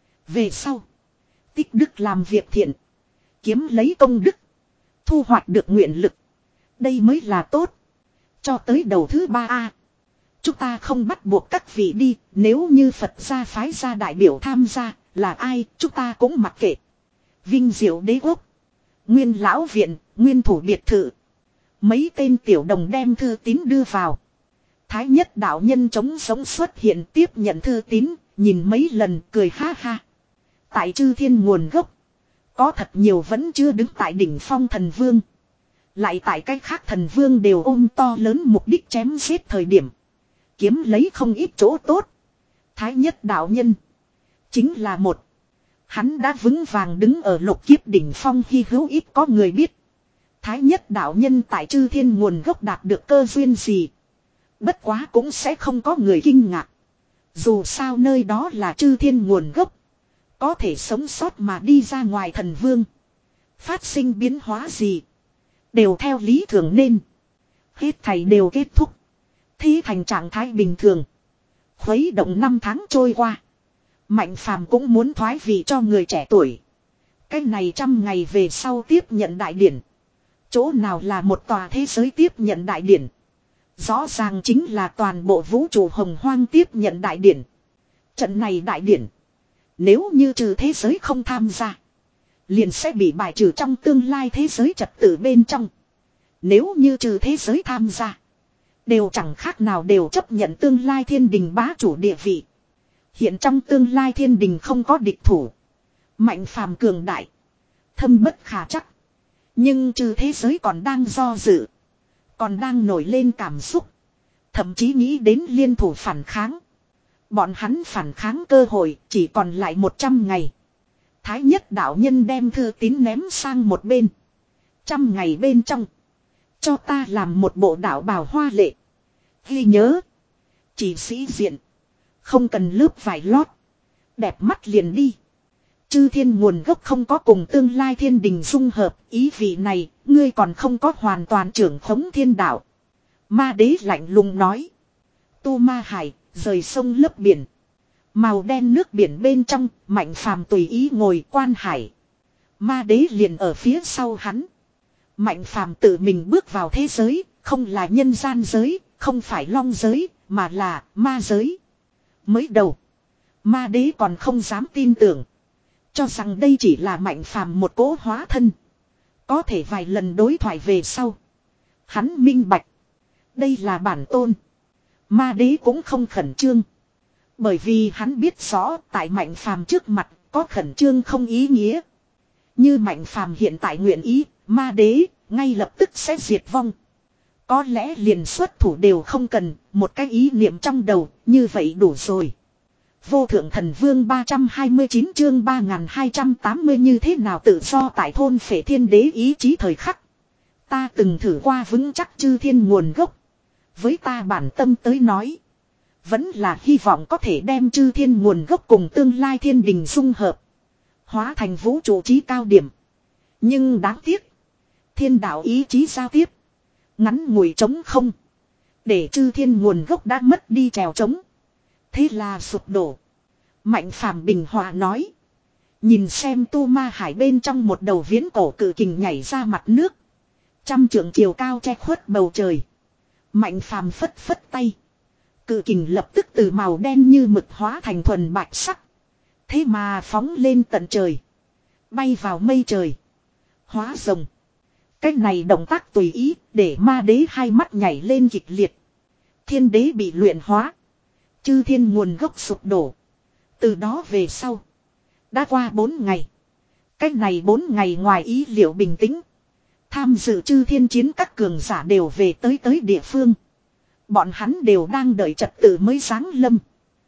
Về sau. Tích đức làm việc thiện. Kiếm lấy công đức. Thu hoạch được nguyện lực. Đây mới là tốt. Cho tới đầu thứ ba a Chúng ta không bắt buộc các vị đi. Nếu như Phật gia phái gia đại biểu tham gia. Là ai chúng ta cũng mặc kệ. Vinh diệu đế quốc. Nguyên lão viện. Nguyên thủ biệt thự. Mấy tên tiểu đồng đem thư tín đưa vào. Thái nhất đạo nhân chống sống xuất hiện tiếp nhận thư tín. Nhìn mấy lần cười ha ha. Tại chư thiên nguồn gốc. Có thật nhiều vẫn chưa đứng tại đỉnh phong thần vương. Lại tại cách khác thần vương đều ôm to lớn mục đích chém giết thời điểm. Kiếm lấy không ít chỗ tốt. Thái nhất đạo nhân. Chính là một. Hắn đã vững vàng đứng ở lục kiếp đỉnh phong hy hữu ít có người biết. Thái nhất đạo nhân tại chư thiên nguồn gốc đạt được cơ duyên gì. Bất quá cũng sẽ không có người kinh ngạc. Dù sao nơi đó là chư thiên nguồn gốc. Có thể sống sót mà đi ra ngoài thần vương. Phát sinh biến hóa gì. Đều theo lý thường nên. Hết thảy đều kết thúc. Thi thành trạng thái bình thường. Khuấy động năm tháng trôi qua. Mạnh phàm cũng muốn thoái vị cho người trẻ tuổi. Cái này trăm ngày về sau tiếp nhận đại điển. Chỗ nào là một tòa thế giới tiếp nhận đại điển. Rõ ràng chính là toàn bộ vũ trụ hồng hoang tiếp nhận đại điển. Trận này đại điển. Nếu như trừ thế giới không tham gia. Liền sẽ bị bài trừ trong tương lai thế giới trật tự bên trong. Nếu như trừ thế giới tham gia. Đều chẳng khác nào đều chấp nhận tương lai thiên đình bá chủ địa vị. Hiện trong tương lai thiên đình không có địch thủ. Mạnh phàm cường đại. Thâm bất khả chắc. Nhưng trừ thế giới còn đang do dự. Còn đang nổi lên cảm xúc. Thậm chí nghĩ đến liên thủ phản kháng. Bọn hắn phản kháng cơ hội chỉ còn lại một trăm ngày. Thái nhất đạo nhân đem thư tín ném sang một bên. Trăm ngày bên trong. Cho ta làm một bộ đạo bào hoa lệ. Ghi nhớ. Chỉ sĩ diện. Không cần lớp vải lót. Đẹp mắt liền đi. Chư thiên nguồn gốc không có cùng tương lai thiên đình dung hợp, ý vị này, ngươi còn không có hoàn toàn trưởng khống thiên đạo. Ma đế lạnh lùng nói. Tu Ma Hải, rời sông lấp biển. Màu đen nước biển bên trong, Mạnh Phàm tùy ý ngồi quan hải. Ma đế liền ở phía sau hắn. Mạnh Phàm tự mình bước vào thế giới, không là nhân gian giới, không phải long giới, mà là ma giới. Mới đầu, ma đế còn không dám tin tưởng. Cho rằng đây chỉ là Mạnh Phàm một cỗ hóa thân. Có thể vài lần đối thoại về sau. Hắn minh bạch. Đây là bản tôn. Ma đế cũng không khẩn trương. Bởi vì hắn biết rõ tại Mạnh Phàm trước mặt có khẩn trương không ý nghĩa. Như Mạnh Phàm hiện tại nguyện ý, ma đế ngay lập tức sẽ diệt vong. Có lẽ liền xuất thủ đều không cần, một cái ý niệm trong đầu, như vậy đủ rồi. Vô thượng thần vương ba trăm hai mươi chín chương ba nghìn hai trăm tám mươi như thế nào tự do tại thôn Phệ Thiên Đế ý chí thời khắc. Ta từng thử qua vững chắc chư thiên nguồn gốc. Với ta bản tâm tới nói. Vẫn là hy vọng có thể đem chư thiên nguồn gốc cùng tương lai thiên đình dung hợp. Hóa thành vũ trụ trí cao điểm. Nhưng đáng tiếc. Thiên đạo ý chí giao tiếp. Ngắn ngủi trống không. Để chư thiên nguồn gốc đã mất đi trèo trống. Thế là sụp đổ. Mạnh Phàm bình hòa nói. Nhìn xem Tu Ma Hải bên trong một đầu viễn cổ cự kình nhảy ra mặt nước. Trăm trượng chiều cao che khuất bầu trời. Mạnh Phàm phất phất tay. Cự kình lập tức từ màu đen như mực hóa thành thuần bạch sắc. Thế mà phóng lên tận trời. Bay vào mây trời. Hóa rồng. Cách này động tác tùy ý để ma đế hai mắt nhảy lên kịch liệt. Thiên đế bị luyện hóa. Chư thiên nguồn gốc sụp đổ. Từ đó về sau. Đã qua bốn ngày. Cách này bốn ngày ngoài ý liệu bình tĩnh. Tham dự chư thiên chiến các cường giả đều về tới tới địa phương. Bọn hắn đều đang đợi trật tự mới giáng lâm.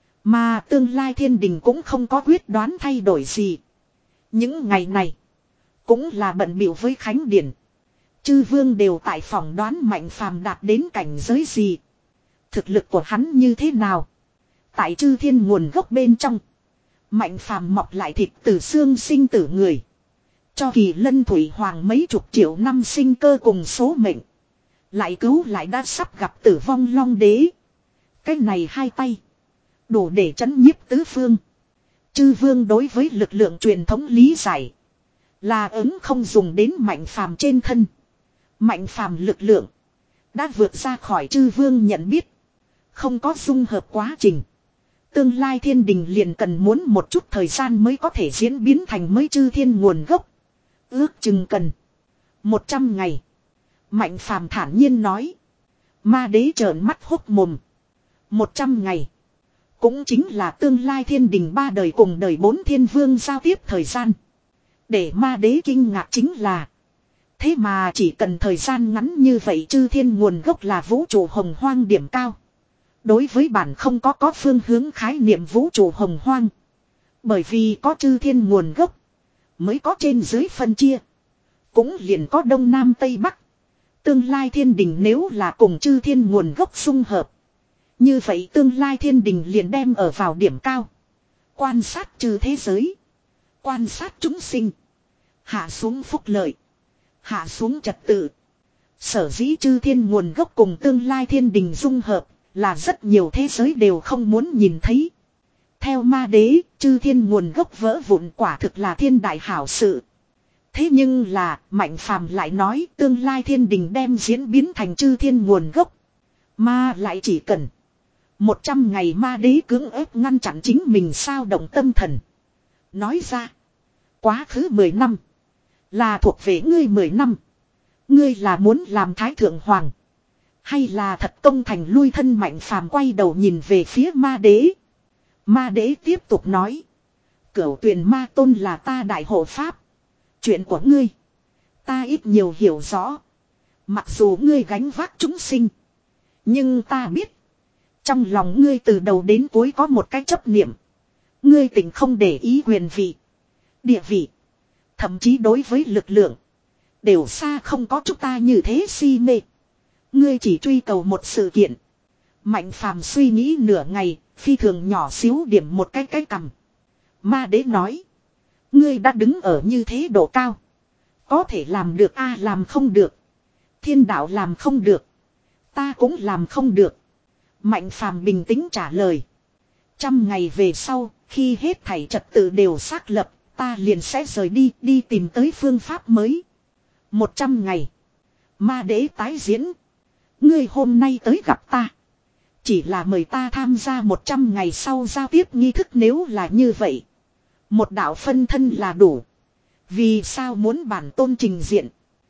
Mà tương lai thiên đình cũng không có quyết đoán thay đổi gì. Những ngày này. Cũng là bận bịu với khánh điển. Chư vương đều tại phòng đoán Mạnh Phàm đạt đến cảnh giới gì. Thực lực của hắn như thế nào. Tại chư thiên nguồn gốc bên trong. Mạnh Phàm mọc lại thịt từ xương sinh tử người. Cho Kỳ Lân Thủy Hoàng mấy chục triệu năm sinh cơ cùng số mệnh. Lại cứu lại đã sắp gặp tử vong Long Đế. Cái này hai tay. Đủ để chấn nhiếp tứ phương. Chư vương đối với lực lượng truyền thống lý giải. Là ứng không dùng đến Mạnh Phàm trên thân. Mạnh Phàm lực lượng. Đã vượt ra khỏi chư vương nhận biết. Không có dung hợp quá trình. Tương lai thiên đình liền cần muốn một chút thời gian mới có thể diễn biến thành mới chư thiên nguồn gốc. Ước chừng cần. Một trăm ngày. Mạnh Phàm thản nhiên nói. Ma đế trợn mắt hốc mồm. Một trăm ngày. Cũng chính là tương lai thiên đình ba đời cùng đời bốn thiên vương giao tiếp thời gian. Để ma đế kinh ngạc chính là. Thế mà chỉ cần thời gian ngắn như vậy chư thiên nguồn gốc là vũ trụ hồng hoang điểm cao. Đối với bản không có có phương hướng khái niệm vũ trụ hồng hoang. Bởi vì có chư thiên nguồn gốc. Mới có trên dưới phân chia. Cũng liền có đông nam tây bắc. Tương lai thiên đình nếu là cùng chư thiên nguồn gốc xung hợp. Như vậy tương lai thiên đình liền đem ở vào điểm cao. Quan sát chư thế giới. Quan sát chúng sinh. Hạ xuống phúc lợi. Hạ xuống trật tự. Sở dĩ chư thiên nguồn gốc cùng tương lai thiên đình dung hợp. Là rất nhiều thế giới đều không muốn nhìn thấy. Theo ma đế, chư thiên nguồn gốc vỡ vụn quả thực là thiên đại hảo sự. Thế nhưng là, Mạnh Phàm lại nói tương lai thiên đình đem diễn biến thành chư thiên nguồn gốc. Mà lại chỉ cần một trăm ngày ma đế cưỡng ép ngăn chặn chính mình sao động tâm thần. Nói ra, quá khứ mười năm, là thuộc về ngươi mười năm. Ngươi là muốn làm thái thượng hoàng. Hay là thật công thành lui thân Mạnh Phàm quay đầu nhìn về phía ma đế. Ma đế tiếp tục nói. Cửu tuyền ma tôn là ta đại hộ pháp. Chuyện của ngươi. Ta ít nhiều hiểu rõ. Mặc dù ngươi gánh vác chúng sinh. Nhưng ta biết. Trong lòng ngươi từ đầu đến cuối có một cái chấp niệm. Ngươi tỉnh không để ý quyền vị. Địa vị. Thậm chí đối với lực lượng. Đều xa không có chúng ta như thế si mê. Ngươi chỉ truy cầu một sự kiện. Mạnh Phàm suy nghĩ nửa ngày, phi thường nhỏ xíu điểm một cái cái cầm. Ma đế nói. Ngươi đã đứng ở như thế độ cao. Có thể làm được a làm không được. Thiên đạo làm không được. Ta cũng làm không được. Mạnh phàm bình tĩnh trả lời. Trăm ngày về sau, khi hết thảy trật tự đều xác lập, ta liền sẽ rời đi, đi tìm tới phương pháp mới. Một trăm ngày. Ma đế tái diễn. Ngươi hôm nay tới gặp ta. Chỉ là mời ta tham gia một trăm ngày sau giao tiếp nghi thức nếu là như vậy. Một đạo phân thân là đủ. Vì sao muốn bản tôn trình diện?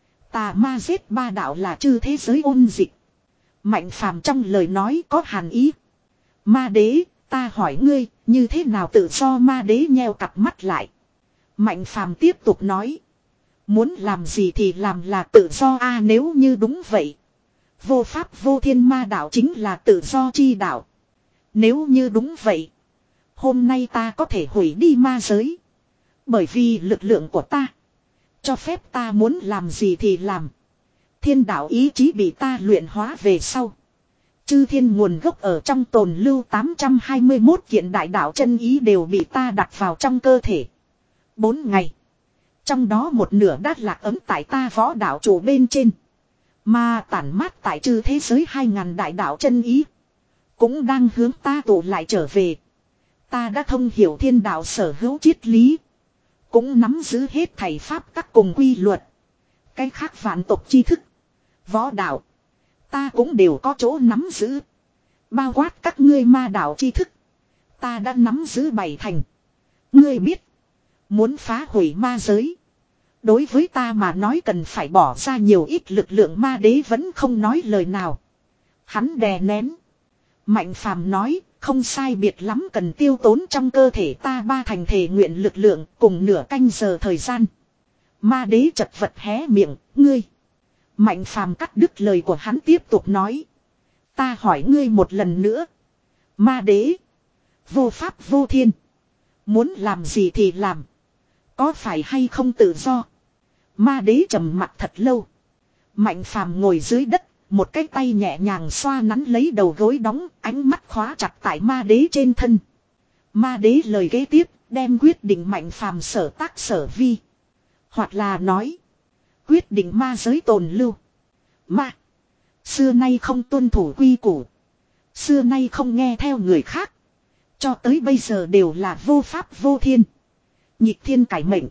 Tà ma giết ba đạo là chư thế giới ôn dịch. Mạnh phàm trong lời nói có hàn ý. Ma đế, ta hỏi ngươi, như thế nào tự do? Ma đế nheo cặp mắt lại. Mạnh phàm tiếp tục nói. Muốn làm gì thì làm là tự do a à, nếu như đúng vậy. Vô pháp vô thiên ma đạo chính là tự do chi đạo. Nếu như đúng vậy. Hôm nay ta có thể hủy đi ma giới. Bởi vì lực lượng của ta. Cho phép ta muốn làm gì thì làm. Thiên đạo ý chí bị ta luyện hóa về sau. Chư thiên nguồn gốc ở trong tồn lưu tám trăm hai mươi mốt kiện đại đạo chân ý đều bị ta đặt vào trong cơ thể. Bốn ngày. Trong đó một nửa đã lạc ấm tại ta võ đạo chủ bên trên. Mà tản mát tại chư thế giới hai ngàn đại đạo chân ý. Cũng đang hướng ta tụ lại trở về. Ta đã thông hiểu thiên đạo sở hữu triết lý. Cũng nắm giữ hết thầy pháp các cùng quy luật. Cái khác vạn tộc tri thức. Võ đạo. Ta cũng đều có chỗ nắm giữ. Bao quát các ngươi ma đạo tri thức. Ta đã nắm giữ bảy thành. Ngươi biết. Muốn phá hủy ma giới. Đối với ta mà nói cần phải bỏ ra nhiều ít lực lượng. Ma đế vẫn không nói lời nào. Hắn đè nén. Mạnh phàm nói. Không sai biệt lắm cần tiêu tốn trong cơ thể ta ba thành thể nguyện lực lượng cùng nửa canh giờ thời gian. Ma đế chật vật hé miệng. Ngươi. Mạnh phàm cắt đứt lời của hắn tiếp tục nói. Ta hỏi ngươi một lần nữa. Ma đế. Vô pháp vô thiên. Muốn làm gì thì làm. Có phải hay không tự do? Ma đế trầm mặt thật lâu. Mạnh phàm ngồi dưới đất. Một cái tay nhẹ nhàng xoa nắn lấy đầu gối đóng. Ánh mắt khóa chặt tại ma đế trên thân. Ma đế lời kế tiếp. Đem quyết định mạnh phàm sở tác sở vi. Hoặc là nói. Quyết định ma giới tồn lưu. Ma. Xưa nay không tuân thủ quy củ. Xưa nay không nghe theo người khác. Cho tới bây giờ đều là vô pháp vô thiên. Nhịp thiên cải mệnh.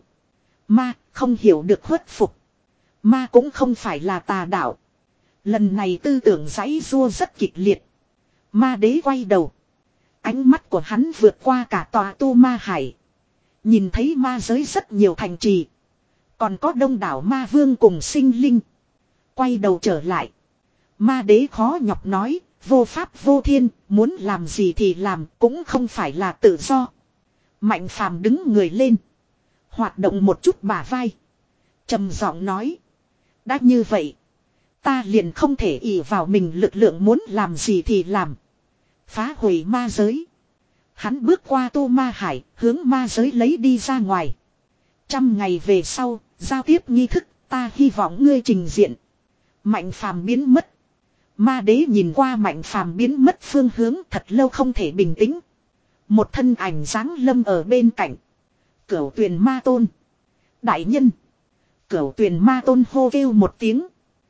Ma không hiểu được khuất phục. Ma cũng không phải là tà đạo. Lần này tư tưởng giãy giụa rất kịch liệt. Ma đế quay đầu. Ánh mắt của hắn vượt qua cả tòa tu ma hải. Nhìn thấy ma giới rất nhiều thành trì. Còn có đông đảo ma vương cùng sinh linh. Quay đầu trở lại. Ma đế khó nhọc nói. Vô pháp vô thiên. Muốn làm gì thì làm. Cũng không phải là tự do. Mạnh phàm đứng người lên. Hoạt động một chút bả vai. Trầm giọng nói. Đã như vậy. Ta liền không thể ỷ vào mình lực lượng muốn làm gì thì làm. Phá hủy ma giới. Hắn bước qua tu ma hải. Hướng ma giới lấy đi ra ngoài. Trăm ngày về sau. Giao tiếp nghi thức. Ta hy vọng ngươi trình diện. Mạnh phàm biến mất. Ma đế nhìn qua mạnh phàm biến mất phương hướng thật lâu không thể bình tĩnh. Một thân ảnh dáng lâm ở bên cạnh. Cửu tuyền ma tôn. Đại nhân. Cửu tuyền ma tôn hô kêu một tiếng.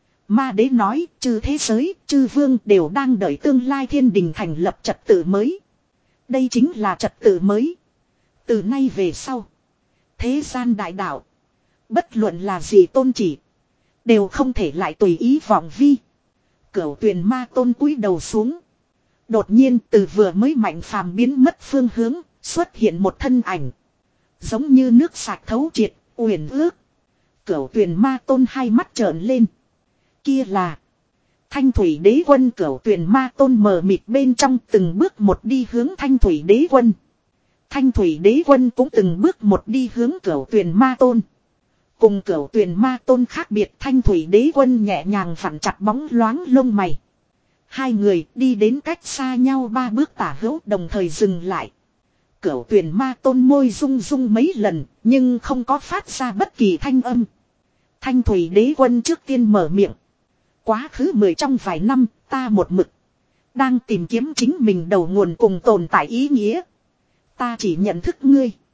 Ma đế nói chư thế giới, chư vương đều đang đợi tương lai thiên đình thành lập trật tự mới. Đây chính là trật tự mới. Từ nay về sau. Thế gian đại đạo. Bất luận là gì tôn chỉ. Đều không thể lại tùy ý vọng vi. Cửu tuyền ma tôn cúi đầu xuống. Đột nhiên từ vừa mới mạnh phàm biến mất phương hướng. Xuất hiện một thân ảnh. Giống như nước sạch thấu triệt, uyển ước. Cửu tuyền ma tôn hai mắt trợn lên. Kia là Thanh thủy đế quân. Cửu tuyền ma tôn mờ mịt bên trong từng bước một đi hướng thanh thủy đế quân. Thanh thủy đế quân cũng từng bước một đi hướng cửu tuyền ma tôn. Cùng cửu tuyền ma tôn khác biệt, thanh thủy đế quân nhẹ nhàng vặn chặt bóng loáng lông mày. Hai người đi đến cách xa nhau ba bước tả hữu đồng thời dừng lại. Cửu tuyền ma tôn môi rung rung mấy lần nhưng không có phát ra bất kỳ thanh âm. Thanh thủy đế quân trước tiên mở miệng. Quá khứ mười trong vài năm ta một mực đang tìm kiếm chính mình đầu nguồn cùng tồn tại ý nghĩa. Ta chỉ nhận thức ngươi.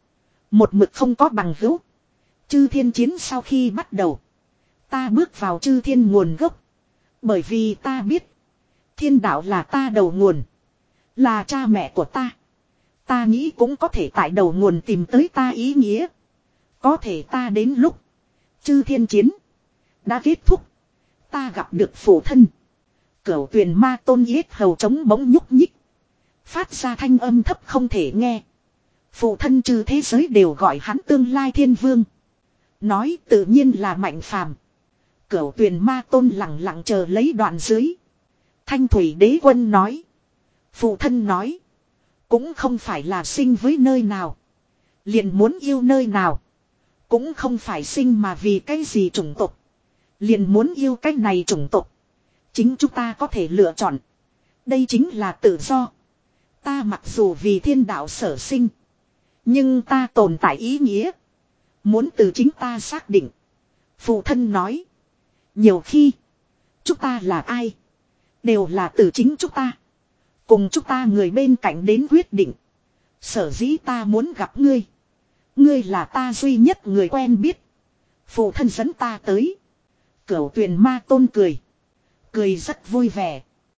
Một mực không có bằng hữu. Chư thiên chiến sau khi bắt đầu. Ta bước vào chư thiên nguồn gốc. Bởi vì ta biết. Thiên đạo là ta đầu nguồn. Là cha mẹ của ta. Ta nghĩ cũng có thể tại đầu nguồn tìm tới ta ý nghĩa. Có thể ta đến lúc. Chư thiên chiến. Đã kết thúc. Ta gặp được phụ thân. Cửu tuyền ma tôn yết hầu trống bỗng nhúc nhích. Phát ra thanh âm thấp không thể nghe. Phụ thân trừ thế giới đều gọi hắn tương lai thiên vương. Nói tự nhiên là Mạnh Phàm. Cửu tuyền ma tôn lặng lặng chờ lấy đoạn dưới. Thanh thủy đế quân nói. Phụ thân nói. Cũng không phải là sinh với nơi nào. Liền muốn yêu nơi nào. Cũng không phải sinh mà vì cái gì chủng tộc. Liền muốn yêu cái này chủng tộc. Chính chúng ta có thể lựa chọn. Đây chính là tự do. Ta mặc dù vì thiên đạo sở sinh. Nhưng ta tồn tại ý nghĩa. Muốn từ chính ta xác định. Phụ thân nói. Nhiều khi. Chúng ta là ai. Đều là từ chính chúng ta. Cùng chúng ta người bên cạnh đến quyết định. Sở dĩ ta muốn gặp ngươi. Ngươi là ta duy nhất người quen biết. Phụ thân dẫn ta tới. Cửu tuyền ma tôn cười. Cười rất vui vẻ.